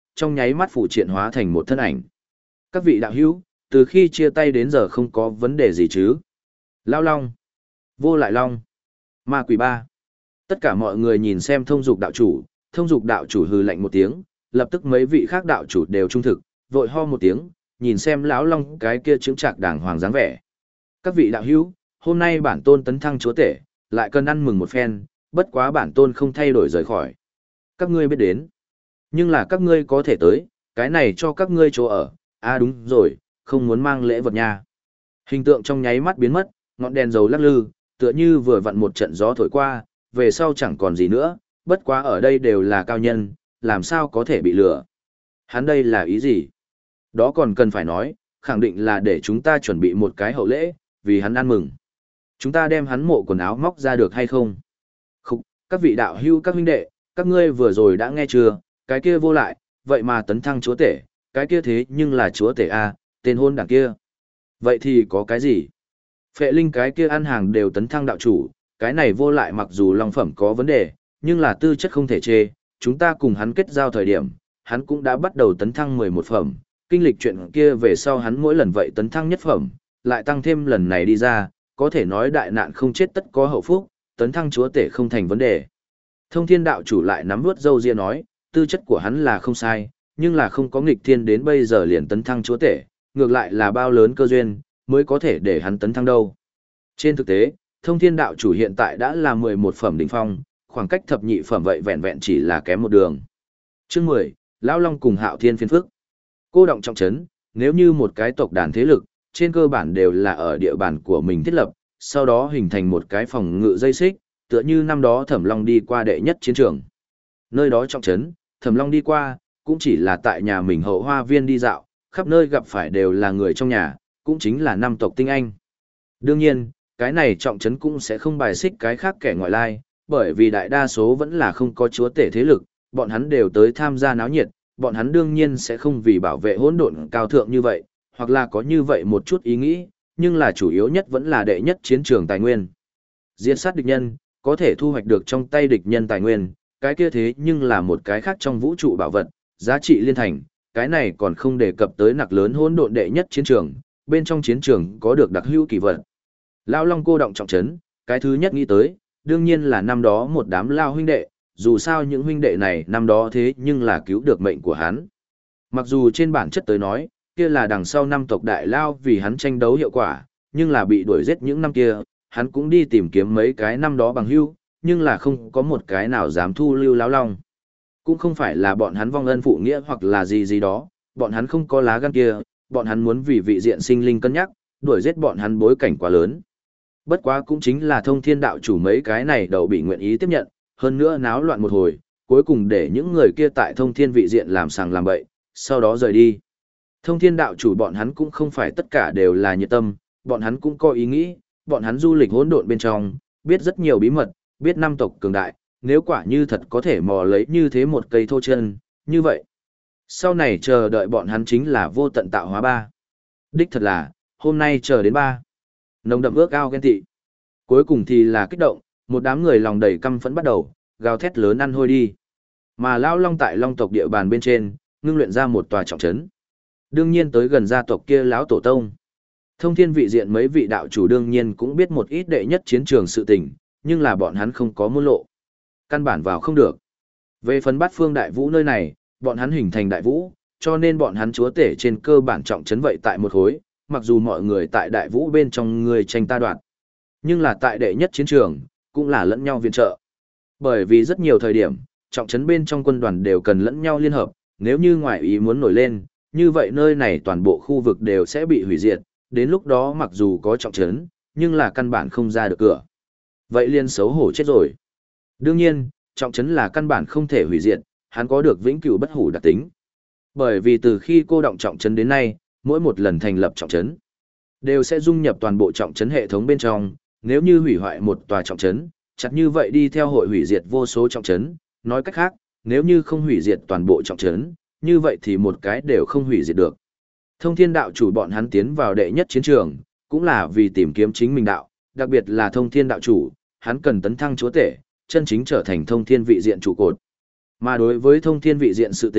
trong nháy mắt phụ triện hóa thành một thân ảnh. Các vị đạo hữu, từ khi chia tay đến giờ không có vấn đề gì chứ? Lao Long, Vô Lại Long, Ma Quỷ Ba. Tất cả mọi người nhìn xem thông dục đạo chủ, thông dục đạo chủ hừ lạnh một tiếng, lập tức mấy vị khác đạo chủ đều trung thực, vội ho một tiếng, nhìn xem lão Long cái kia chứng trạc đàng hoàng dáng vẻ. Các vị đạo hữu, hôm nay bản tôn tấn thăng chúa tể, lại cần ăn mừng một phen, bất quá bản tôn không thay đổi rời khỏi. Các ngươi biết đến. Nhưng là các ngươi có thể tới, cái này cho các ngươi chỗ ở. À đúng rồi, không muốn mang lễ vật nha. Hình tượng trong nháy mắt biến mất, ngọn đèn dầu lắc lư, tựa như vừa vặn một trận gió thổi qua, về sau chẳng còn gì nữa, bất quá ở đây đều là cao nhân, làm sao có thể bị lừa. Hắn đây là ý gì? Đó còn cần phải nói, khẳng định là để chúng ta chuẩn bị một cái hậu lễ, vì hắn ăn mừng. Chúng ta đem hắn mộ quần áo móc ra được hay không? Khúc, các vị đạo hữu các huynh đệ, các ngươi vừa rồi đã nghe chưa, cái kia Vô Lại, vậy mà tấn thăng chúa tể, cái kia thế nhưng là chúa tể A, tên hôn đảng kia. Vậy thì có cái gì? Phệ Linh cái kia ăn hàng đều tấn thăng đạo chủ, cái này Vô Lại mặc dù long phẩm có vấn đề, nhưng là tư chất không thể chê, chúng ta cùng hắn kết giao thời điểm, hắn cũng đã bắt đầu tấn thăng mười một phẩm, kinh lịch chuyện kia về sau hắn mỗi lần vậy tấn thăng nhất phẩm, lại tăng thêm lần này đi ra, có thể nói đại nạn không chết tất có hậu phúc, tấn thăng chúa tể không thành vấn đề. Thông Thiên đạo chủ lại nắm vuốt râu ria nói, tư chất của hắn là không sai, nhưng là không có nghịch thiên đến bây giờ liền tấn thăng chúa tể, ngược lại là bao lớn cơ duyên, mới có thể để hắn tấn thăng đâu. Trên thực tế, Thông Thiên đạo chủ hiện tại đã là mười một phẩm đỉnh phong, khoảng cách thập nhị phẩm vậy vẹn vẹn chỉ là kém một đường. Chương mười, Lão Long cùng Hạo Thiên phiên phức. Cô động trọng trấn, nếu như một cái tộc đàn thế lực, trên cơ bản đều là ở địa bàn của mình thiết lập, sau đó hình thành một cái phòng ngự dây xích, tựa như năm đó Thẩm Long đi qua đệ nhất chiến trường. Nơi đó trọng trấn, Thẩm Long đi qua, cũng chỉ là tại nhà mình hậu hoa viên đi dạo, khắp nơi gặp phải đều là người trong nhà, cũng chính là năm tộc tinh anh. Đương nhiên, cái này trọng trấn cũng sẽ không bài xích cái khác kẻ ngoại lai, bởi vì đại đa số vẫn là không có chúa tể thế lực, bọn hắn đều tới tham gia náo nhiệt, bọn hắn đương nhiên sẽ không vì bảo vệ hỗn độn cao thượng như vậy, hoặc là có như vậy một chút ý nghĩ, nhưng là chủ yếu nhất vẫn là đệ nhất chiến trường tài nguyên. Diệt sát địch nhân, có thể thu hoạch được trong tay địch nhân tài nguyên, cái kia thế nhưng là một cái khác trong vũ trụ bảo vật, giá trị liên thành, cái này còn không đề cập tới nặc lớn hỗn độn đệ nhất chiến trường, bên trong chiến trường có được đặc hữu kỳ vật. Lão Long cô động trọng trấn, cái thứ nhất nghĩ tới, đương nhiên là năm đó một đám lao huynh đệ, dù sao những huynh đệ này năm đó thế nhưng là cứu được mệnh của hắn. Mặc dù trên bản chất tới nói, kia là đằng sau năm tộc đại lao vì hắn tranh đấu hiệu quả, nhưng là bị đuổi giết những năm kia, hắn cũng đi tìm kiếm mấy cái năm đó bằng hữu, nhưng là không có một cái nào dám thu lưu Lão Long. Cũng không phải là bọn hắn vong ân phụ nghĩa hoặc là gì gì đó, bọn hắn không có lá gan kia, bọn hắn muốn vì vị diện sinh linh cân nhắc, đuổi giết bọn hắn bối cảnh quá lớn. Bất quá cũng chính là Thông Thiên đạo chủ mấy cái này đầu bị nguyện ý tiếp nhận, hơn nữa náo loạn một hồi, cuối cùng để những người kia tại Thông Thiên vị diện làm sàng làm bậy, sau đó rời đi. Thông Thiên đạo chủ bọn hắn cũng không phải tất cả đều là nhiệt tâm, bọn hắn cũng có ý nghĩ, bọn hắn du lịch hỗn độn bên trong, biết rất nhiều bí mật, biết năm tộc cường đại, nếu quả như thật có thể mò lấy như thế một cây thô chân, như vậy. Sau này chờ đợi bọn hắn chính là vô tận tạo hóa ba. Đích thật là, hôm nay chờ đến ba. Nồng đậm ước ao ghen tị. Cuối cùng thì là kích động, một đám người lòng đầy căm phẫn bắt đầu, gào thét lớn ăn hôi đi. Mà Lão Long tại Long tộc địa bàn bên trên, ngưng luyện ra một tòa trọng trấn. Đương nhiên tới gần gia tộc kia lão tổ tông. Thông Thiên vị diện mấy vị đạo chủ đương nhiên cũng biết một ít đệ nhất chiến trường sự tình, nhưng là bọn hắn không có môn lộ. Căn bản vào không được. Về phần Bát Phương Đại Vũ nơi này, bọn hắn hình thành Đại Vũ, cho nên bọn hắn chúa tể trên cơ bản trọng trấn vậy tại một khối, mặc dù mọi người tại Đại Vũ bên trong người tranh ta đoạt. Nhưng là tại đệ nhất chiến trường, cũng là lẫn nhau viện trợ. Bởi vì rất nhiều thời điểm, trọng trấn bên trong quân đoàn đều cần lẫn nhau liên hợp, nếu như ngoại ý muốn nổi lên, như vậy nơi này toàn bộ khu vực đều sẽ bị hủy diệt, đến lúc đó mặc dù có trọng trấn, nhưng là căn bản không ra được cửa. Vậy liên xấu hổ chết rồi. Đương nhiên, trọng trấn là căn bản không thể hủy diệt, hắn có được vĩnh cửu bất hủ đặc tính. Bởi vì từ khi cô động trọng trấn đến nay, mỗi một lần thành lập trọng trấn, đều sẽ dung nhập toàn bộ trọng trấn hệ thống bên trong, nếu như hủy hoại một tòa trọng trấn, chặt như vậy đi theo hội hủy diệt vô số trọng trấn, nói cách khác, nếu như không hủy diệt toàn bộ trọng trấn, như vậy thì một cái đều không hủy diệt được. Thông Thiên đạo chủ bọn hắn tiến vào đệ nhất chiến trường, cũng là vì tìm kiếm chính mình đạo, đặc biệt là Thông Thiên đạo chủ, hắn cần tấn thăng chúa tể, chân chính trở thành Thông Thiên vị diện trụ cột. Mà đối với Thông Thiên vị diện sự tình,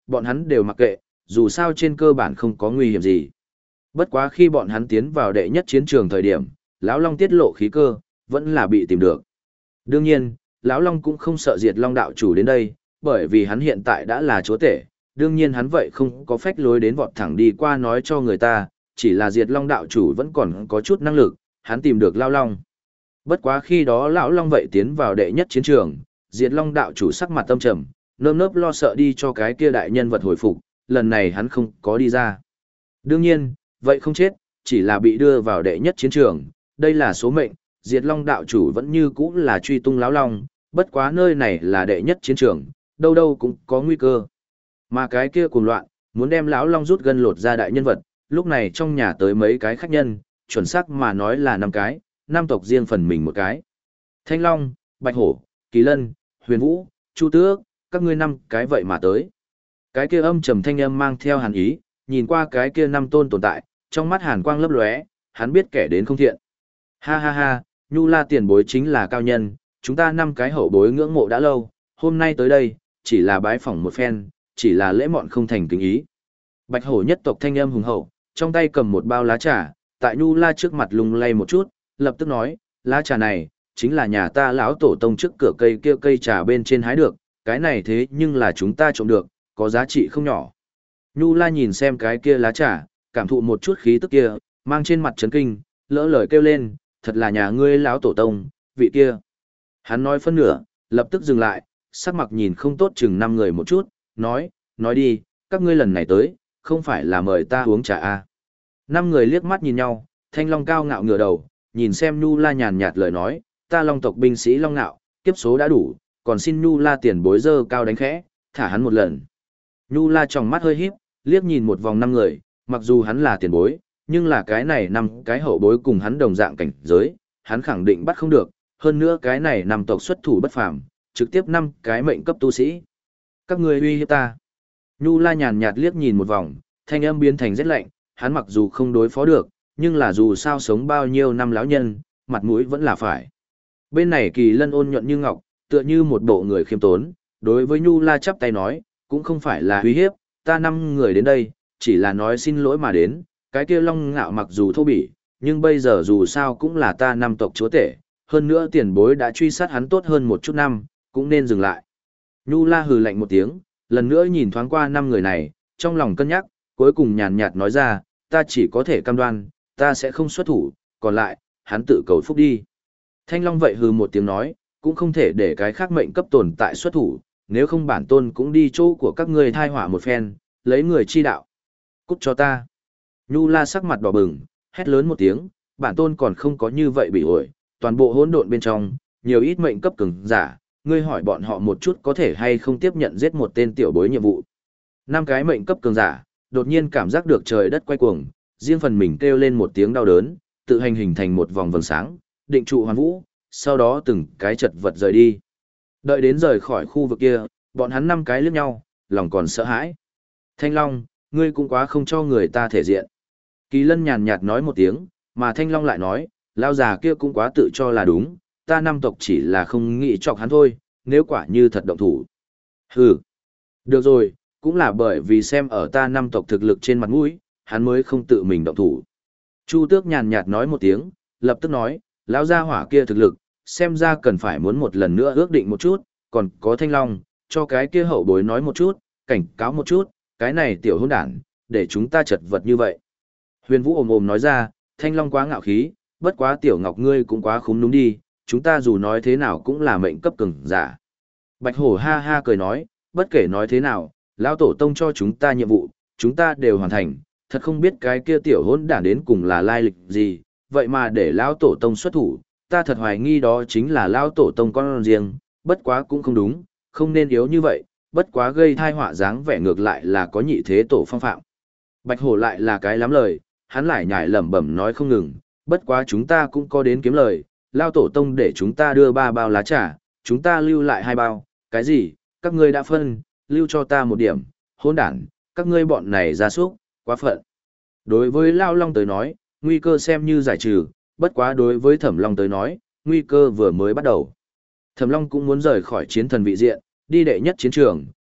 bọn hắn đều mặc kệ, dù sao trên cơ bản không có nguy hiểm gì. Bất quá khi bọn hắn tiến vào đệ nhất chiến trường thời điểm, lão Long tiết lộ khí cơ, vẫn là bị tìm được. Đương nhiên, lão Long cũng không sợ Diệt Long đạo chủ đến đây, bởi vì hắn hiện tại đã là chúa tể, đương nhiên hắn vậy không có phách lối đến vọt thẳng đi qua nói cho người ta, chỉ là Diệt Long đạo chủ vẫn còn có chút năng lực, hắn tìm được lão Long. Bất quá khi đó lão Long vậy tiến vào đệ nhất chiến trường, Diệt Long đạo chủ sắc mặt tâm trầm, nơm nớp lo sợ đi cho cái kia đại nhân vật hồi phục, lần này hắn không có đi ra. Đương nhiên, vậy không chết, chỉ là bị đưa vào đệ nhất chiến trường, đây là số mệnh, Diệt Long đạo chủ vẫn như cũ là truy tung lão Long, bất quá nơi này là đệ nhất chiến trường, đâu đâu cũng có nguy cơ. Mà cái kia cuồng loạn, muốn đem lão Long rút gân lột ra đại nhân vật, lúc này trong nhà tới mấy cái khách nhân, chuẩn xác mà nói là năm cái, năm tộc riêng phần mình một cái. Thanh Long, Bạch Hổ, Kỳ Lân, Huyền Vũ, Chu Tước, các ngươi năm cái vậy mà tới. Cái kia âm trầm thanh âm mang theo hàn ý, nhìn qua cái kia năm tôn tồn tại, trong mắt hàn quang lấp lóe, hắn biết kẻ đến không thiện. Ha ha ha, Nhu La tiền bối chính là cao nhân, chúng ta năm cái hậu bối ngưỡng mộ đã lâu, hôm nay tới đây, chỉ là bái phỏng một phen, chỉ là lễ mọn không thành kính ý. Bạch Hổ nhất tộc thanh âm hùng hậu, trong tay cầm một bao lá trà, tại Nhu La trước mặt lung lay một chút, lập tức nói, lá trà này, chính là nhà ta lão tổ tông trước cửa cây kia cây trà bên trên hái được, cái này thế nhưng là chúng ta trộm được, có giá trị không nhỏ. Nhu La nhìn xem cái kia lá trà, cảm thụ một chút khí tức kia, mang trên mặt chấn kinh, lỡ lời kêu lên, thật là nhà ngươi lão tổ tông, vị kia. Hắn nói phân nửa, lập tức dừng lại, sắc mặt nhìn không tốt chừng năm người một chút, nói, nói đi, các ngươi lần này tới, không phải là mời ta uống trà à. Năm người liếc mắt nhìn nhau, Thanh Long cao ngạo ngửa đầu, nhìn xem Nhu La nhàn nhạt lời nói, ta Long tộc binh sĩ Long Nạo, kiếp số đã đủ, còn xin Nhu La tiền bối dơ cao đánh khẽ, thả hắn một lần. Nhu La tròng mắt hơi híp, liếc nhìn một vòng năm người, mặc dù hắn là tiền bối, nhưng là cái này năm cái hậu bối cùng hắn đồng dạng cảnh giới, hắn khẳng định bắt không được, hơn nữa cái này năm tộc xuất thủ bất phàm, trực tiếp năm cái mệnh cấp tu sĩ. Các ngươi uy hiếp ta. Nhu La nhàn nhạt liếc nhìn một vòng, thanh âm biến thành rất lạnh, hắn mặc dù không đối phó được, nhưng là dù sao sống bao nhiêu năm lão nhân, mặt mũi vẫn là phải. Bên này Kỳ Lân ôn nhuận như ngọc, tựa như một bộ người khiêm tốn, đối với Nhu La chắp tay nói, cũng không phải là uy hiếp, ta năm người đến đây, chỉ là nói xin lỗi mà đến, cái kia Long Ngạo mặc dù thô bỉ, nhưng bây giờ dù sao cũng là ta năm tộc chúa tể, hơn nữa tiền bối đã truy sát hắn tốt hơn một chút năm, cũng nên dừng lại. Nhu La hừ lạnh một tiếng, lần nữa nhìn thoáng qua năm người này, trong lòng cân nhắc, cuối cùng nhàn nhạt nói ra, ta chỉ có thể cam đoan, ta sẽ không xuất thủ, còn lại, hắn tự cầu phúc đi. Thanh Long vậy hừ một tiếng nói, cũng không thể để cái khác mệnh cấp tồn tại xuất thủ, nếu không bản tôn cũng đi chỗ của các ngươi thai họa một phen, lấy người chi đạo. Cút cho ta. Nhu La sắc mặt đỏ bừng, hét lớn một tiếng, bản tôn còn không có như vậy bị ổi, toàn bộ hỗn độn bên trong, nhiều ít mệnh cấp cường giả, ngươi hỏi bọn họ một chút có thể hay không tiếp nhận giết một tên tiểu bối nhiệm vụ. Năm cái mệnh cấp cường giả, đột nhiên cảm giác được trời đất quay cuồng, riêng phần mình kêu lên một tiếng đau đớn, tự hành hình thành một vòng vầng sáng, định trụ hoàn vũ, sau đó từng cái chật vật rời đi. Đợi đến rời khỏi khu vực kia, bọn hắn năm cái liếc nhau, lòng còn sợ hãi. Thanh Long, ngươi cũng quá không cho người ta thể diện. Kỳ Lân nhàn nhạt nói một tiếng, mà Thanh Long lại nói, lao già kia cũng quá tự cho là đúng, ta năm tộc chỉ là không nghĩ chọc hắn thôi, nếu quả như thật động thủ. Hừ, được rồi, cũng là bởi vì xem ở ta năm tộc thực lực trên mặt mũi, hắn mới không tự mình động thủ. Chu Tước nhàn nhạt nói một tiếng, lập tức nói, lão gia hỏa kia thực lực, xem ra cần phải muốn một lần nữa ước định một chút, còn có Thanh Long, cho cái kia hậu bối nói một chút, cảnh cáo một chút, cái này tiểu hôn đản, để chúng ta chật vật như vậy. Huyền Vũ ồm ồm nói ra, Thanh Long quá ngạo khí, bất quá tiểu ngọc ngươi cũng quá khúm núm đi, chúng ta dù nói thế nào cũng là mệnh cấp cường giả. Bạch Hổ ha ha cười nói, bất kể nói thế nào, lão tổ tông cho chúng ta nhiệm vụ, chúng ta đều hoàn thành, thật không biết cái kia tiểu hôn đản đến cùng là lai lịch gì, vậy mà để lão tổ tông xuất thủ, ta thật hoài nghi đó chính là lão tổ tông con riêng, bất quá cũng không đúng, không nên yếu như vậy, bất quá gây thai họa dáng vẻ ngược lại là có nhị thế tổ phong phạm. Bạch Hổ lại là cái lắm lời, hắn lại nhải lẩm bẩm nói không ngừng, bất quá chúng ta cũng có đến kiếm lời, lão tổ tông để chúng ta đưa ba bao lá trà, chúng ta lưu lại hai bao, cái gì, các ngươi đã phân, lưu cho ta một điểm, hỗn đản, các ngươi bọn này ra súc, quá phận. Đối với Lao Long tới nói, nguy cơ xem như giải trừ, bất quá đối với Thẩm Long tới nói, nguy cơ vừa mới bắt đầu. Thẩm Long cũng muốn rời khỏi chiến thần vị diện, đi đệ nhất chiến trường,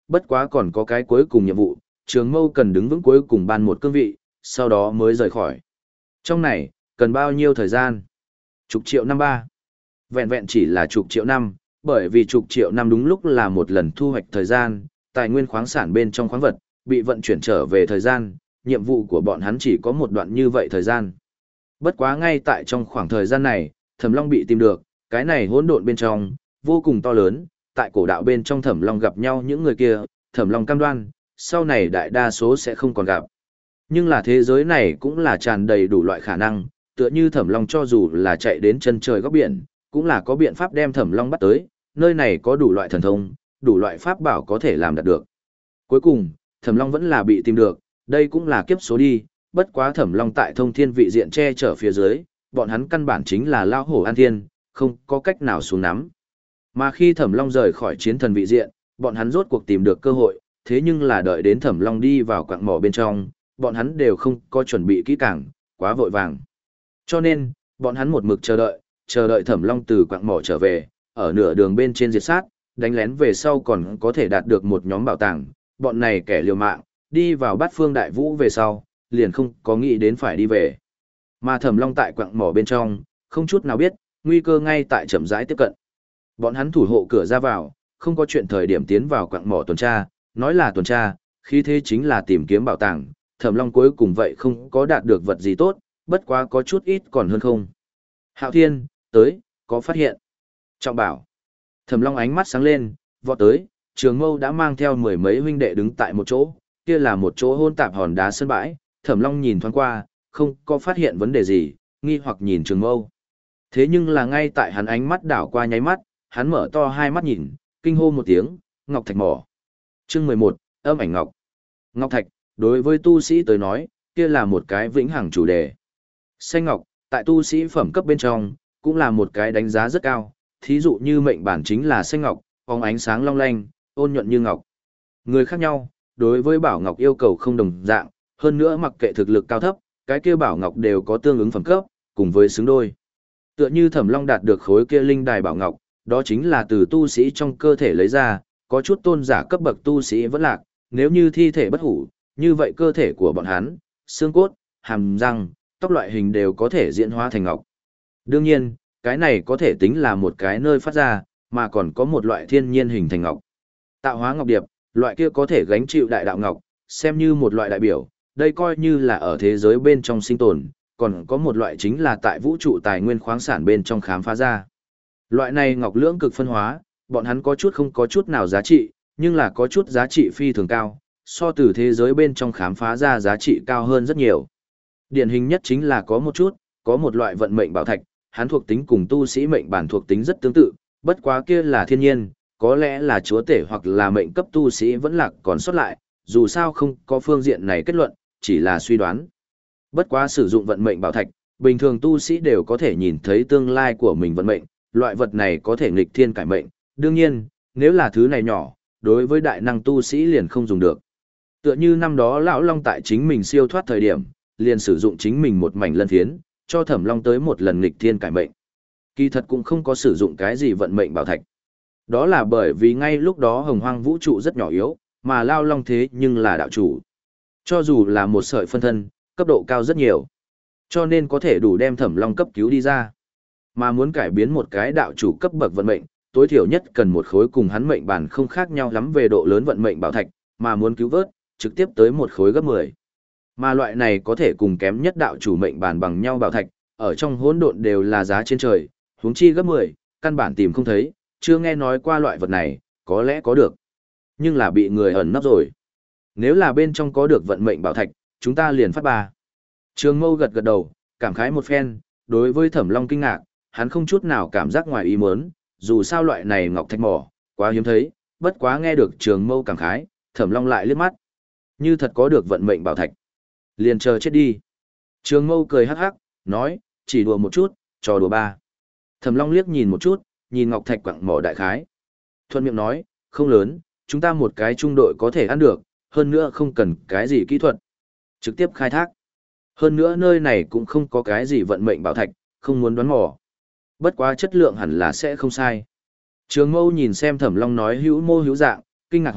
bất quá còn có cái cuối cùng nhiệm vụ, Trường Mâu cần đứng vững cuối cùng ban một cương vị, sau đó mới rời khỏi. Trong này, cần bao nhiêu thời gian? Chục triệu năm ba. Vẹn vẹn chỉ là chục triệu năm, bởi vì chục triệu năm đúng lúc là một lần thu hoạch thời gian, tài nguyên khoáng sản bên trong khoáng vật, bị vận chuyển trở về thời gian, nhiệm vụ của bọn hắn chỉ có một đoạn như vậy thời gian. Bất quá ngay tại trong khoảng thời gian này, Thẩm Long bị tìm được, cái này hỗn độn bên trong, vô cùng to lớn, tại cổ đạo bên trong Thẩm Long gặp nhau những người kia, Thẩm Long cam đoan, sau này đại đa số sẽ không còn gặp. Nhưng là thế giới này cũng là tràn đầy đủ loại khả năng, tựa như Thẩm Long cho dù là chạy đến chân trời góc biển, cũng là có biện pháp đem Thẩm Long bắt tới, nơi này có đủ loại thần thông, đủ loại pháp bảo có thể làm đạt được. Cuối cùng, Thẩm Long vẫn là bị tìm được, đây cũng là kiếp số đi, bất quá Thẩm Long tại thông thiên vị diện che chở phía dưới, bọn hắn căn bản chính là lao hổ an thiên, không có cách nào xuống nắm. Mà khi Thẩm Long rời khỏi chiến thần vị diện, bọn hắn rốt cuộc tìm được cơ hội, thế nhưng là đợi đến Thẩm Long đi vào quặng mỏ bên trong, bọn hắn đều không có chuẩn bị kỹ càng, quá vội vàng. Cho nên, bọn hắn một mực chờ đợi, chờ đợi Thẩm Long từ quặng mỏ trở về, ở nửa đường bên trên diệt sát, đánh lén về sau còn có thể đạt được một nhóm bảo tàng, bọn này kẻ liều mạng, đi vào bát phương đại vũ về sau, liền không có nghĩ đến phải đi về. Mà Thẩm Long tại quặng mỏ bên trong, không chút nào biết, nguy cơ ngay tại chậm rãi tiếp cận. Bọn hắn thủ hộ cửa ra vào, không có chuyện thời điểm tiến vào quặng mỏ tuần tra, nói là tuần tra, khi thế chính là tìm kiếm bảo tàng, Thẩm Long cuối cùng vậy không có đạt được vật gì tốt, bất quá có chút ít còn hơn không. Hạo Thiên, tới, có phát hiện. Trọng bảo. Thẩm Long ánh mắt sáng lên, vọt tới, Trường Mâu đã mang theo mười mấy huynh đệ đứng tại một chỗ, kia là một chỗ hôn tạp hòn đá sân bãi, Thẩm Long nhìn thoáng qua, không có phát hiện vấn đề gì, nghi hoặc nhìn Trường Mâu. Thế nhưng là ngay tại hắn ánh mắt đảo qua nháy mắt, hắn mở to hai mắt nhìn, kinh hô một tiếng, Ngọc Thạch mỏ. Chương mười một, âm ảnh ngọc. Ngọc Thạch, đối với tu sĩ tới nói, kia là một cái vĩnh hằng chủ đề. Xanh ngọc, tại tu sĩ phẩm cấp bên trong, cũng là một cái đánh giá rất cao, thí dụ như mệnh bản chính là xanh ngọc, phóng ánh sáng long lanh, ôn nhuận như ngọc. Người khác nhau, đối với bảo ngọc yêu cầu không đồng dạng, hơn nữa mặc kệ thực lực cao thấp, cái kia bảo ngọc đều có tương ứng phẩm cấp, cùng với xứng đôi. Tựa như Thẩm Long đạt được khối kia linh đài bảo ngọc, đó chính là từ tu sĩ trong cơ thể lấy ra, có chút tôn giả cấp bậc tu sĩ vẫn lạc, nếu như thi thể bất hủ, như vậy cơ thể của bọn hắn, xương cốt, hàm răng, tóc loại hình đều có thể diễn hóa thành ngọc. Đương nhiên, cái này có thể tính là một cái nơi phát ra, mà còn có một loại thiên nhiên hình thành ngọc. Tạo hóa ngọc điệp, loại kia có thể gánh chịu đại đạo ngọc, xem như một loại đại biểu, đây coi như là ở thế giới bên trong sinh tồn, còn có một loại chính là tại vũ trụ tài nguyên khoáng sản bên trong khám phá ra. Loại này ngọc lưỡng cực phân hóa, bọn hắn có chút không có chút nào giá trị, nhưng là có chút giá trị phi thường cao, so từ thế giới bên trong khám phá ra giá trị cao hơn rất nhiều. Điển hình nhất chính là có một chút, có một loại vận mệnh bảo thạch, hắn thuộc tính cùng tu sĩ mệnh bản thuộc tính rất tương tự, bất quá kia là thiên nhiên, có lẽ là chúa tể hoặc là mệnh cấp tu sĩ vẫn lạc còn sót lại, dù sao không có phương diện này kết luận, chỉ là suy đoán. Bất quá sử dụng vận mệnh bảo thạch, bình thường tu sĩ đều có thể nhìn thấy tương lai của mình vận mệnh, loại vật này có thể nghịch thiên cải mệnh, đương nhiên, nếu là thứ này nhỏ, đối với đại năng tu sĩ liền không dùng được. Tựa như năm đó lão Long tại chính mình siêu thoát thời điểm, liền sử dụng chính mình một mảnh lân phiến, cho Thẩm Long tới một lần nghịch thiên cải mệnh. Kỳ thật cũng không có sử dụng cái gì vận mệnh bảo thạch. Đó là bởi vì ngay lúc đó hồng hoang vũ trụ rất nhỏ yếu, mà Lao Long thế nhưng là đạo chủ. Cho dù là một sợi phân thân, cấp độ cao rất nhiều. Cho nên có thể đủ đem Thẩm Long cấp cứu đi ra. Mà muốn cải biến một cái đạo chủ cấp bậc vận mệnh, tối thiểu nhất cần một khối cùng hắn mệnh bản không khác nhau lắm về độ lớn vận mệnh bảo thạch, mà muốn cứu vớt, trực tiếp tới một khối gấp mười. Mà loại này có thể cùng kém nhất đạo chủ mệnh bản bằng nhau bảo thạch, ở trong hỗn độn đều là giá trên trời, huống chi gấp mười, căn bản tìm không thấy, chưa nghe nói qua loại vật này, có lẽ có được. Nhưng là bị người ẩn nấp rồi. Nếu là bên trong có được vận mệnh bảo thạch, chúng ta liền phát ba. Trường Mâu gật gật đầu, cảm khái một phen, đối với Thẩm Long kinh ngạc, hắn không chút nào cảm giác ngoài ý muốn, dù sao loại này ngọc thạch mỏ, quá hiếm thấy, bất quá nghe được Trường Mâu cảm khái, Thẩm Long lại liếc mắt. Như thật có được vận mệnh bảo thạch, liền chờ chết đi. Trường Mâu cười hắc hắc, nói, chỉ đùa một chút, trò đùa ba. Thẩm Long liếc nhìn một chút, nhìn ngọc thạch quặng mỏ đại khái. Thuận miệng nói, không lớn, chúng ta một cái trung đội có thể ăn được, hơn nữa không cần cái gì kỹ thuật. Trực tiếp khai thác. Hơn nữa nơi này cũng không có cái gì vận mệnh bảo thạch, không muốn đoán mỏ. Bất quá chất lượng hẳn là sẽ không sai. Trường Mâu nhìn xem Thẩm Long nói hữu mô hữu dạng, kinh ngạc hỏi,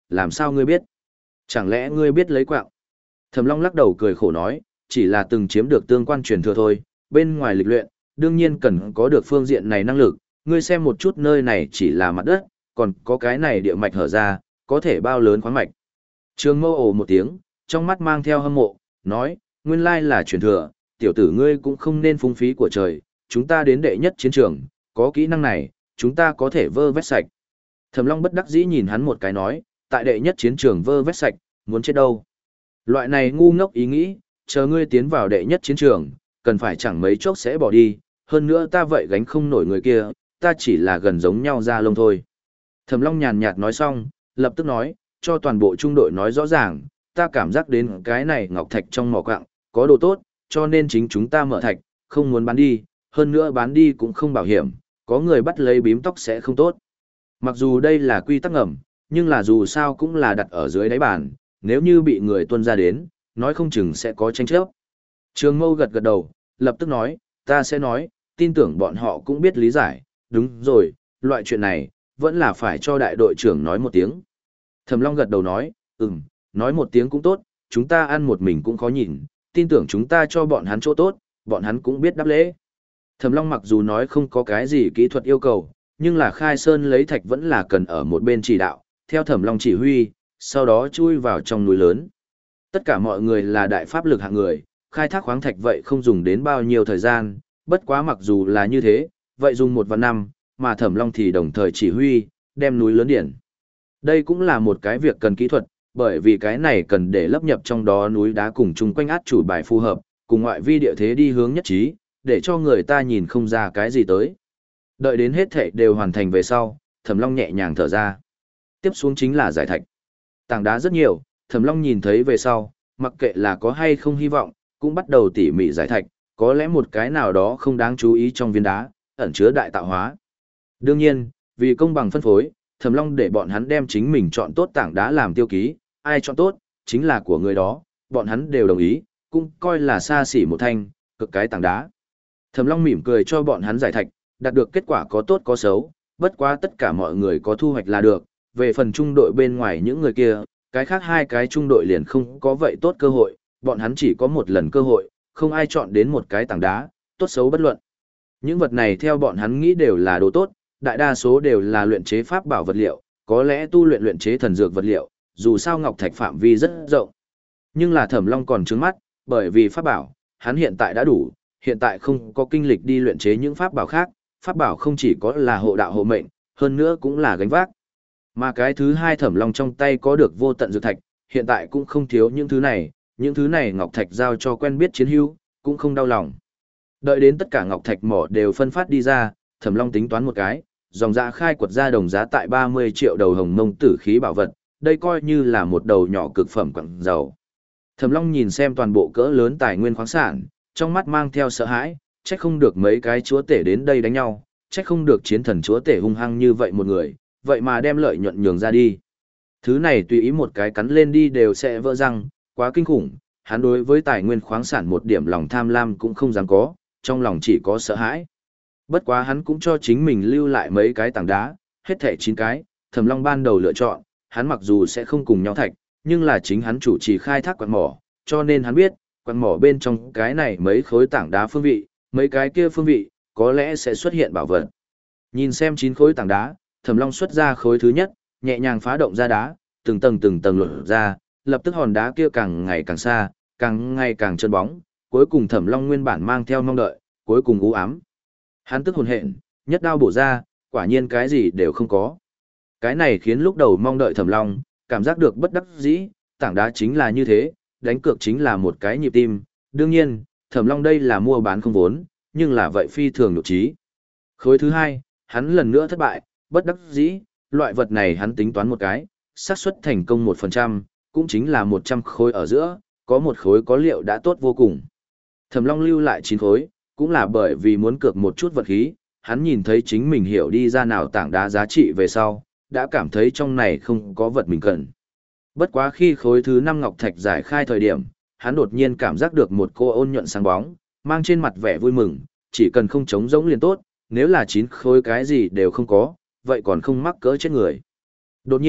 làm sao ngươi biết? Chẳng lẽ ngươi biết lấy quạng? Thẩm Long lắc đầu cười khổ nói, chỉ là từng chiếm được tương quan truyền thừa thôi, bên ngoài lịch luyện, đương nhiên cần có được phương diện này năng lực, ngươi xem một chút nơi này chỉ là mặt đất, còn có cái này địa mạch hở ra, có thể bao lớn khoáng mạch. Trường Mâu ồ một tiếng, trong mắt mang theo hâm mộ, nói, nguyên lai là truyền thừa, tiểu tử ngươi cũng không nên phung phí của trời, chúng ta đến đệ nhất chiến trường, có kỹ năng này, chúng ta có thể vơ vét sạch. Thẩm Long bất đắc dĩ nhìn hắn một cái nói, tại đệ nhất chiến trường vơ vét sạch, muốn chết đâu. Loại này ngu ngốc ý nghĩ, chờ ngươi tiến vào đệ nhất chiến trường, cần phải chẳng mấy chốc sẽ bỏ đi, hơn nữa ta vậy gánh không nổi người kia, ta chỉ là gần giống nhau ra lông thôi. Thẩm Long nhàn nhạt nói xong, lập tức nói, cho toàn bộ trung đội nói rõ ràng, ta cảm giác đến cái này ngọc thạch trong mỏ quạng, có đồ tốt, cho nên chính chúng ta mở thạch, không muốn bán đi, hơn nữa bán đi cũng không bảo hiểm, có người bắt lấy bím tóc sẽ không tốt. Mặc dù đây là quy tắc ngầm, nhưng là dù sao cũng là đặt ở dưới đáy bàn, nếu như bị người tuân ra đến, nói không chừng sẽ có tranh chấp. Trường Mâu gật gật đầu, lập tức nói, ta sẽ nói, tin tưởng bọn họ cũng biết lý giải, đúng rồi, loại chuyện này, vẫn là phải cho đại đội trưởng nói một tiếng. Thẩm Long gật đầu nói, ừm, nói một tiếng cũng tốt, chúng ta ăn một mình cũng khó nhìn, tin tưởng chúng ta cho bọn hắn chỗ tốt, bọn hắn cũng biết đáp lễ. Thẩm Long mặc dù nói không có cái gì kỹ thuật yêu cầu, nhưng là khai sơn lấy thạch vẫn là cần ở một bên chỉ đạo, theo Thẩm Long chỉ huy, sau đó chui vào trong núi lớn. Tất cả mọi người là đại pháp lực hạng người, khai thác khoáng thạch vậy không dùng đến bao nhiêu thời gian, bất quá mặc dù là như thế, vậy dùng một vạn năm, mà Thẩm Long thì đồng thời chỉ huy, đem núi lớn điển. Đây cũng là một cái việc cần kỹ thuật, bởi vì cái này cần để lấp nhập trong đó núi đá cùng chung quanh át chủ bài phù hợp, cùng ngoại vi địa thế đi hướng nhất trí, để cho người ta nhìn không ra cái gì tới. Đợi đến hết thảy đều hoàn thành về sau, Thẩm Long nhẹ nhàng thở ra. Tiếp xuống chính là giải thạch. Tảng đá rất nhiều, Thẩm Long nhìn thấy về sau, mặc kệ là có hay không hy vọng, cũng bắt đầu tỉ mỉ giải thạch, có lẽ một cái nào đó không đáng chú ý trong viên đá, ẩn chứa đại tạo hóa. Đương nhiên, vì công bằng phân phối, Thẩm Long để bọn hắn đem chính mình chọn tốt tảng đá làm tiêu ký, ai chọn tốt, chính là của người đó, bọn hắn đều đồng ý, cũng coi là xa xỉ một thanh, cực cái tảng đá. Thẩm Long mỉm cười cho bọn hắn giải thạch, đạt được kết quả có tốt có xấu, bất quá tất cả mọi người có thu hoạch là được, về phần trung đội bên ngoài những người kia, cái khác hai cái trung đội liền không có vậy tốt cơ hội, bọn hắn chỉ có một lần cơ hội, không ai chọn đến một cái tảng đá, tốt xấu bất luận. Những vật này theo bọn hắn nghĩ đều là đồ tốt, đại đa số đều là luyện chế pháp bảo vật liệu, có lẽ tu luyện luyện chế thần dược vật liệu, dù sao ngọc thạch phạm vi rất rộng. Nhưng là Thẩm Long còn trướng mắt, bởi vì pháp bảo, hắn hiện tại đã đủ, hiện tại không có kinh lịch đi luyện chế những pháp bảo khác, pháp bảo không chỉ có là hộ đạo hộ mệnh, hơn nữa cũng là gánh vác. Mà cái thứ hai Thẩm Long trong tay có được vô tận dược thạch, hiện tại cũng không thiếu những thứ này, những thứ này ngọc thạch giao cho quen biết chiến hữu, cũng không đau lòng. Đợi đến tất cả ngọc thạch mỏ đều phân phát đi ra, Thẩm Long tính toán một cái, dòng giá khai quật ra đồng giá tại ba mươi triệu đầu hồng mông tử khí bảo vật, đây coi như là một đầu nhỏ cực phẩm quặng dầu. Thẩm Long nhìn xem toàn bộ cỡ lớn tài nguyên khoáng sản, trong mắt mang theo sợ hãi, trách không được mấy cái chúa tể đến đây đánh nhau, trách không được chiến thần chúa tể hung hăng như vậy một người, vậy mà đem lợi nhuận nhường ra đi. Thứ này tùy ý một cái cắn lên đi đều sẽ vỡ răng, quá kinh khủng, hắn đối với tài nguyên khoáng sản một điểm lòng tham lam cũng không dám có, trong lòng chỉ có sợ hãi. Bất quá hắn cũng cho chính mình lưu lại mấy cái tảng đá, hết thảy chín cái, Thẩm Long ban đầu lựa chọn, hắn mặc dù sẽ không cùng nhau thạch, nhưng là chính hắn chủ trì khai thác quặng mỏ, cho nên hắn biết, quặng mỏ bên trong cái này mấy khối tảng đá phương vị, mấy cái kia phương vị, có lẽ sẽ xuất hiện bảo vật. Nhìn xem chín khối tảng đá, Thẩm Long xuất ra khối thứ nhất, nhẹ nhàng phá động ra đá, từng tầng từng tầng lột ra, lập tức hòn đá kia càng ngày càng xa, càng ngày càng chân bóng, cuối cùng Thẩm Long nguyên bản mang theo mong đợi, cuối cùng u ám. Hắn tức hồn hện, nhất đao bổ ra, quả nhiên cái gì đều không có. Cái này khiến lúc đầu mong đợi Thẩm Long, cảm giác được bất đắc dĩ, tảng đá chính là như thế, đánh cược chính là một cái nhịp tim, đương nhiên, Thẩm Long đây là mua bán không vốn, nhưng là vậy phi thường nhục trí. Khối thứ hai, hắn lần nữa thất bại, bất đắc dĩ, loại vật này hắn tính toán một cái, xác suất thành công một phần trăm, cũng chính là một trăm khối ở giữa, có một khối có liệu đã tốt vô cùng. Thẩm Long lưu lại chín khối, cũng là bởi vì muốn cược một chút vật khí, hắn nhìn thấy chính mình hiểu đi ra nào tảng đá giá trị về sau, đã cảm thấy trong này không có vật mình cần. Bất quá khi khối thứ năm ngọc thạch giải khai thời điểm, hắn đột nhiên cảm giác được một cô ôn nhuận sáng bóng, mang trên mặt vẻ vui mừng, chỉ cần không trống rỗng liền tốt, nếu là chín khối cái gì đều không có, vậy còn không mắc cỡ chết người. Đột nhiên,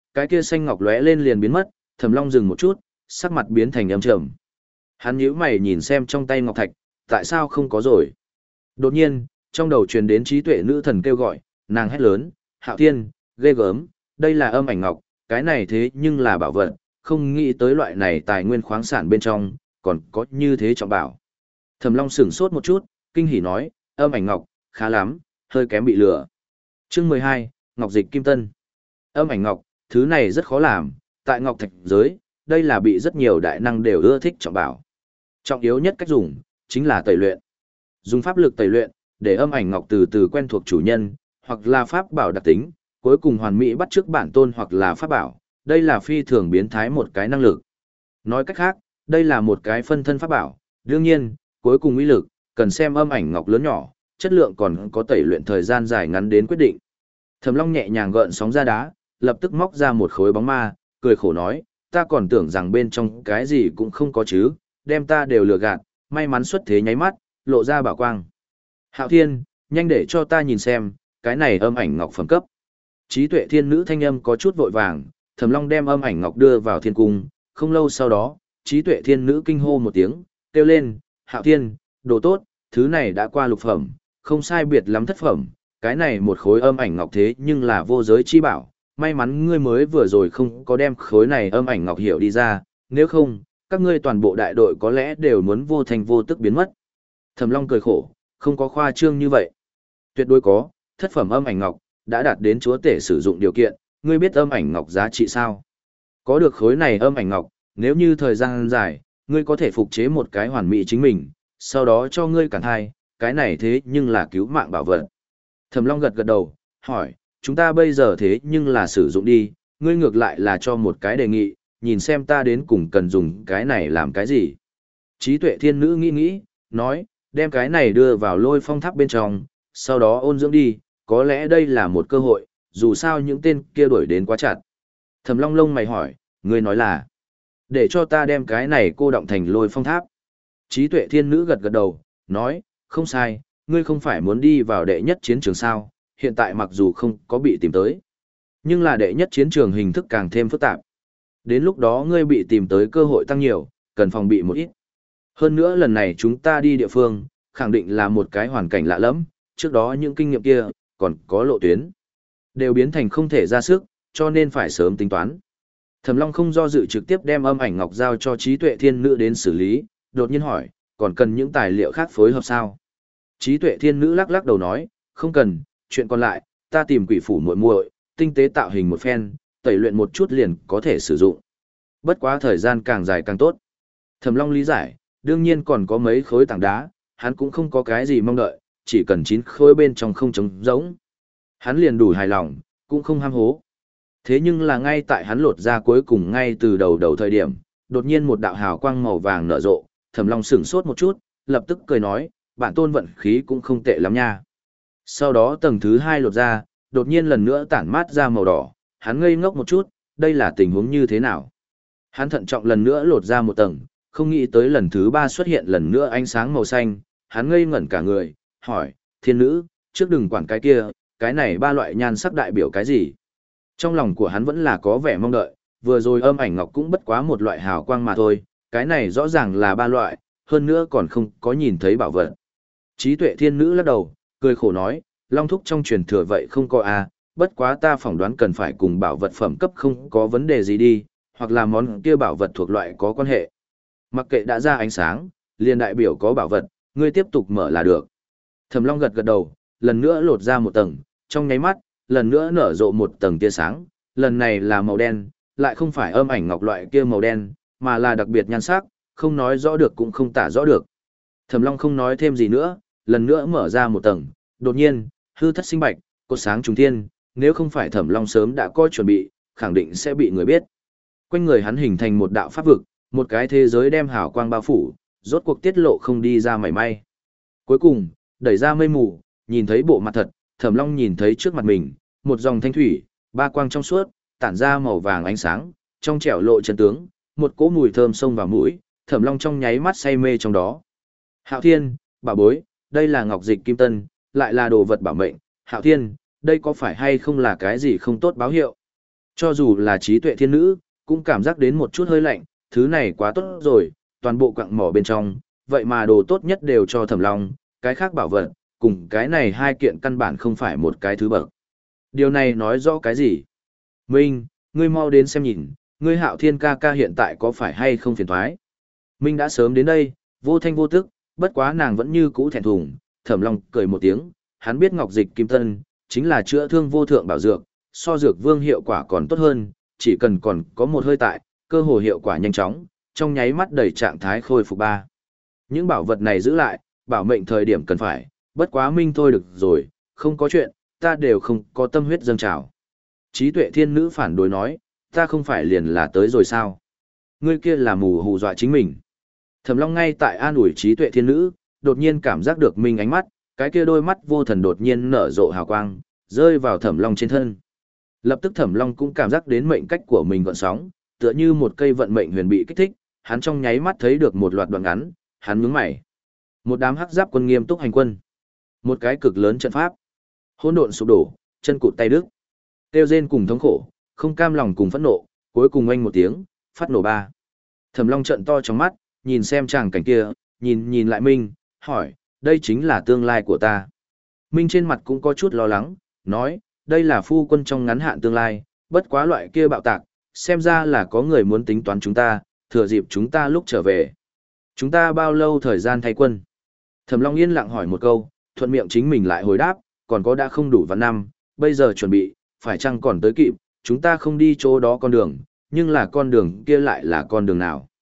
cái kia xanh ngọc lóe lên liền biến mất, Thẩm Long dừng một chút, sắc mặt biến thành âm trầm. Hắn nhíu mày nhìn xem trong tay ngọc thạch, tại sao không có rồi? Đột nhiên, trong đầu truyền đến trí tuệ nữ thần kêu gọi, nàng hét lớn, Hạo Thiên, ghê gớm, đây là âm ảnh ngọc, cái này thế nhưng là bảo vật, không nghĩ tới loại này tài nguyên khoáng sản bên trong, còn có như thế trọng bảo. Thẩm Long sửng sốt một chút, kinh hỉ nói, âm ảnh ngọc, khá lắm, hơi kém bị lừa. Chương mười hai, Ngọc Dịch Kim Tân. Âm ảnh ngọc, thứ này rất khó làm, tại ngọc thạch giới, đây là bị rất nhiều đại năng đều ưa thích trọng bảo. Trọng yếu nhất cách dùng, chính là tẩy luyện. Dùng pháp lực tẩy luyện, để âm ảnh ngọc từ từ quen thuộc chủ nhân, hoặc là pháp bảo đặc tính, cuối cùng hoàn mỹ bắt chước bản tôn hoặc là pháp bảo, đây là phi thường biến thái một cái năng lực. Nói cách khác, đây là một cái phân thân pháp bảo, đương nhiên, cuối cùng uy lực, cần xem âm ảnh ngọc lớn nhỏ, chất lượng còn có tẩy luyện thời gian dài ngắn đến quyết định. Thẩm Long nhẹ nhàng gợn sóng ra đá, lập tức móc ra một khối bóng ma, cười khổ nói, ta còn tưởng rằng bên trong cái gì cũng không có chứ, đem ta đều lừa gạt, may mắn xuất thế nháy mắt, lộ ra bảo quang. Hạo Thiên, nhanh để cho ta nhìn xem, cái này âm ảnh ngọc phẩm cấp. Trí tuệ thiên nữ thanh âm có chút vội vàng, Thẩm Long đem âm ảnh ngọc đưa vào thiên cung, không lâu sau đó, trí tuệ thiên nữ kinh hô một tiếng, kêu lên, Hạo Thiên, đồ tốt, thứ này đã qua lục phẩm, không sai biệt lắm thất phẩm, cái này một khối âm ảnh ngọc thế nhưng là vô giới chi bảo, may mắn ngươi mới vừa rồi không có đem khối này âm ảnh ngọc hiểu đi ra, nếu không, các ngươi toàn bộ đại đội có lẽ đều muốn vô thành vô tức biến mất. Thẩm Long cười khổ, không có khoa trương như vậy. Tuyệt đối có, thất phẩm âm ảnh ngọc, đã đạt đến chúa tể sử dụng điều kiện, ngươi biết âm ảnh ngọc giá trị sao? Có được khối này âm ảnh ngọc, nếu như thời gian dài, ngươi có thể phục chế một cái hoàn mỹ chính mình, sau đó cho ngươi cản thai, cái này thế nhưng là cứu mạng bảo vật. Thẩm Long gật gật đầu, hỏi, chúng ta bây giờ thế nhưng là sử dụng đi, ngươi ngược lại là cho một cái đề nghị, nhìn xem ta đến cùng cần dùng cái này làm cái gì. Trí tuệ thiên nữ nghĩ nghĩ, nói, đem cái này đưa vào lôi phong tháp bên trong, sau đó ôn dưỡng đi, có lẽ đây là một cơ hội, dù sao những tên kia đuổi đến quá chặt. Thẩm Long lông mày hỏi, ngươi nói là, để cho ta đem cái này cô động thành lôi phong tháp. Trí tuệ thiên nữ gật gật đầu, nói, không sai, ngươi không phải muốn đi vào đệ nhất chiến trường sao, hiện tại mặc dù không có bị tìm tới, nhưng là đệ nhất chiến trường hình thức càng thêm phức tạp. Đến lúc đó ngươi bị tìm tới cơ hội tăng nhiều, cần phòng bị một ít. Hơn nữa lần này chúng ta đi địa phương, khẳng định là một cái hoàn cảnh lạ lẫm, trước đó những kinh nghiệm kia, còn có lộ tuyến, đều biến thành không thể ra sức, cho nên phải sớm tính toán. Thẩm Long không do dự trực tiếp đem âm ảnh ngọc giao cho trí tuệ thiên nữ đến xử lý, đột nhiên hỏi, còn cần những tài liệu khác phối hợp sao? Trí tuệ thiên nữ lắc lắc đầu nói, không cần, chuyện còn lại, ta tìm quỷ phủ muội muội, tinh tế tạo hình một phen, tẩy luyện một chút liền có thể sử dụng. Bất quá thời gian càng dài càng tốt. Thẩm Long lý giải, đương nhiên còn có mấy khối tảng đá, hắn cũng không có cái gì mong đợi, chỉ cần chín khối bên trong không trống rỗng. Hắn liền đủ hài lòng, cũng không ham hố. Thế nhưng là ngay tại hắn lột ra cuối cùng ngay từ đầu đầu thời điểm, đột nhiên một đạo hào quang màu vàng nở rộ, Thẩm Long sửng sốt một chút, lập tức cười nói, bản tôn vận khí cũng không tệ lắm nha. Sau đó tầng thứ hai lột ra, đột nhiên lần nữa tản mát ra màu đỏ, hắn ngây ngốc một chút, đây là tình huống như thế nào? Hắn thận trọng lần nữa lột ra một tầng, không nghĩ tới lần thứ ba xuất hiện lần nữa ánh sáng màu xanh, hắn ngây ngẩn cả người, hỏi, thiên nữ, trước đừng quản cái kia, cái này ba loại nhan sắc đại biểu cái gì? Trong lòng của hắn vẫn là có vẻ mong đợi, vừa rồi âm ảnh ngọc cũng bất quá một loại hào quang mà thôi, cái này rõ ràng là ba loại, hơn nữa còn không có nhìn thấy bảo vật. Trí tuệ thiên nữ lắc đầu, cười khổ nói, long thúc trong truyền thừa vậy không có à, bất quá ta phỏng đoán cần phải cùng bảo vật phẩm cấp không có vấn đề gì đi, hoặc là món kia bảo vật thuộc loại có quan hệ. Mặc kệ đã ra ánh sáng, liền đại biểu có bảo vật, ngươi tiếp tục mở là được. Thẩm Long gật gật đầu, lần nữa lột ra một tầng, trong nháy mắt, lần nữa nở rộ một tầng tia sáng, lần này là màu đen, lại không phải âm ảnh ngọc loại kia màu đen, mà là đặc biệt nhan sắc, không nói rõ được cũng không tả rõ được. Thẩm Long không nói thêm gì nữa, lần nữa mở ra một tầng, đột nhiên, hư thất sinh bạch, cột sáng trùng thiên, nếu không phải Thẩm Long sớm đã có chuẩn bị, khẳng định sẽ bị người biết. Quanh người hắn hình thành một đạo pháp vực, một cái thế giới đem hào quang bao phủ, rốt cuộc tiết lộ không đi ra mảy may. Cuối cùng, đẩy ra mây mù, nhìn thấy bộ mặt thật, Thẩm Long nhìn thấy trước mặt mình, một dòng thanh thủy, ba quang trong suốt, tản ra màu vàng ánh sáng, trong trẻo lộ chân tướng, một cỗ mùi thơm xông vào mũi, Thẩm Long trong nháy mắt say mê trong đó. Hạo Thiên, bảo bối, đây là ngọc dịch kim tân, lại là đồ vật bảo mệnh, Hạo Thiên, đây có phải hay không là cái gì không tốt báo hiệu? Cho dù là trí tuệ thiên nữ, cũng cảm giác đến một chút hơi lạnh, thứ này quá tốt rồi, toàn bộ quặng mỏ bên trong, vậy mà đồ tốt nhất đều cho Thẩm Long, cái khác bảo vật, cùng cái này hai kiện căn bản không phải một cái thứ bậc. Điều này nói rõ cái gì? Minh, ngươi mau đến xem nhìn, ngươi Hạo Thiên ca ca hiện tại có phải hay không phiền thoái? Minh đã sớm đến đây, vô thanh vô tức, bất quá nàng vẫn như cũ thẹn thùng, Thẩm Long cười một tiếng, hắn biết Ngọc Dịch Kim Tân chính là chữa thương vô thượng bảo dược, so dược vương hiệu quả còn tốt hơn, chỉ cần còn có một hơi tại, cơ hồ hiệu quả nhanh chóng, trong nháy mắt đầy trạng thái khôi phục ba. Những bảo vật này giữ lại, bảo mệnh thời điểm cần phải, bất quá Minh thôi được rồi, không có chuyện, ta đều không có tâm huyết dâng trào. Trí tuệ thiên nữ phản đối nói, ta không phải liền là tới rồi sao? Ngươi kia là mù hù dọa chính mình. Thẩm Long ngay tại an ủi trí tuệ thiên nữ, đột nhiên cảm giác được Minh ánh mắt, cái kia đôi mắt vô thần đột nhiên nở rộ hào quang, rơi vào Thẩm Long trên thân. Lập tức Thẩm Long cũng cảm giác đến mệnh cách của mình gợn sóng, tựa như một cây vận mệnh huyền bị kích thích, hắn trong nháy mắt thấy được một loạt đoạn ngắn, hắn nhướng mày. Một đám hắc giáp quân nghiêm túc hành quân, một cái cực lớn trận pháp, hỗn độn sụp đổ, chân cụt tay đứt. Tiêu rên cùng thống khổ, không cam lòng cùng phẫn nộ, cuối cùng oanh một tiếng, phát nổ ba. Thẩm Long trợn to trong mắt, nhìn xem chàng cảnh kia, nhìn nhìn lại Minh, hỏi, đây chính là tương lai của ta. Minh trên mặt cũng có chút lo lắng, nói, đây là phu quân trong ngắn hạn tương lai, bất quá loại kia bạo tạc, xem ra là có người muốn tính toán chúng ta, thừa dịp chúng ta lúc trở về. Chúng ta bao lâu thời gian thay quân? Thẩm Long yên lặng hỏi một câu, thuận miệng chính mình lại hồi đáp, còn có đã không đủ vạn năm, bây giờ chuẩn bị, phải chăng còn tới kịp, chúng ta không đi chỗ đó con đường, nhưng là con đường kia lại là con đường nào?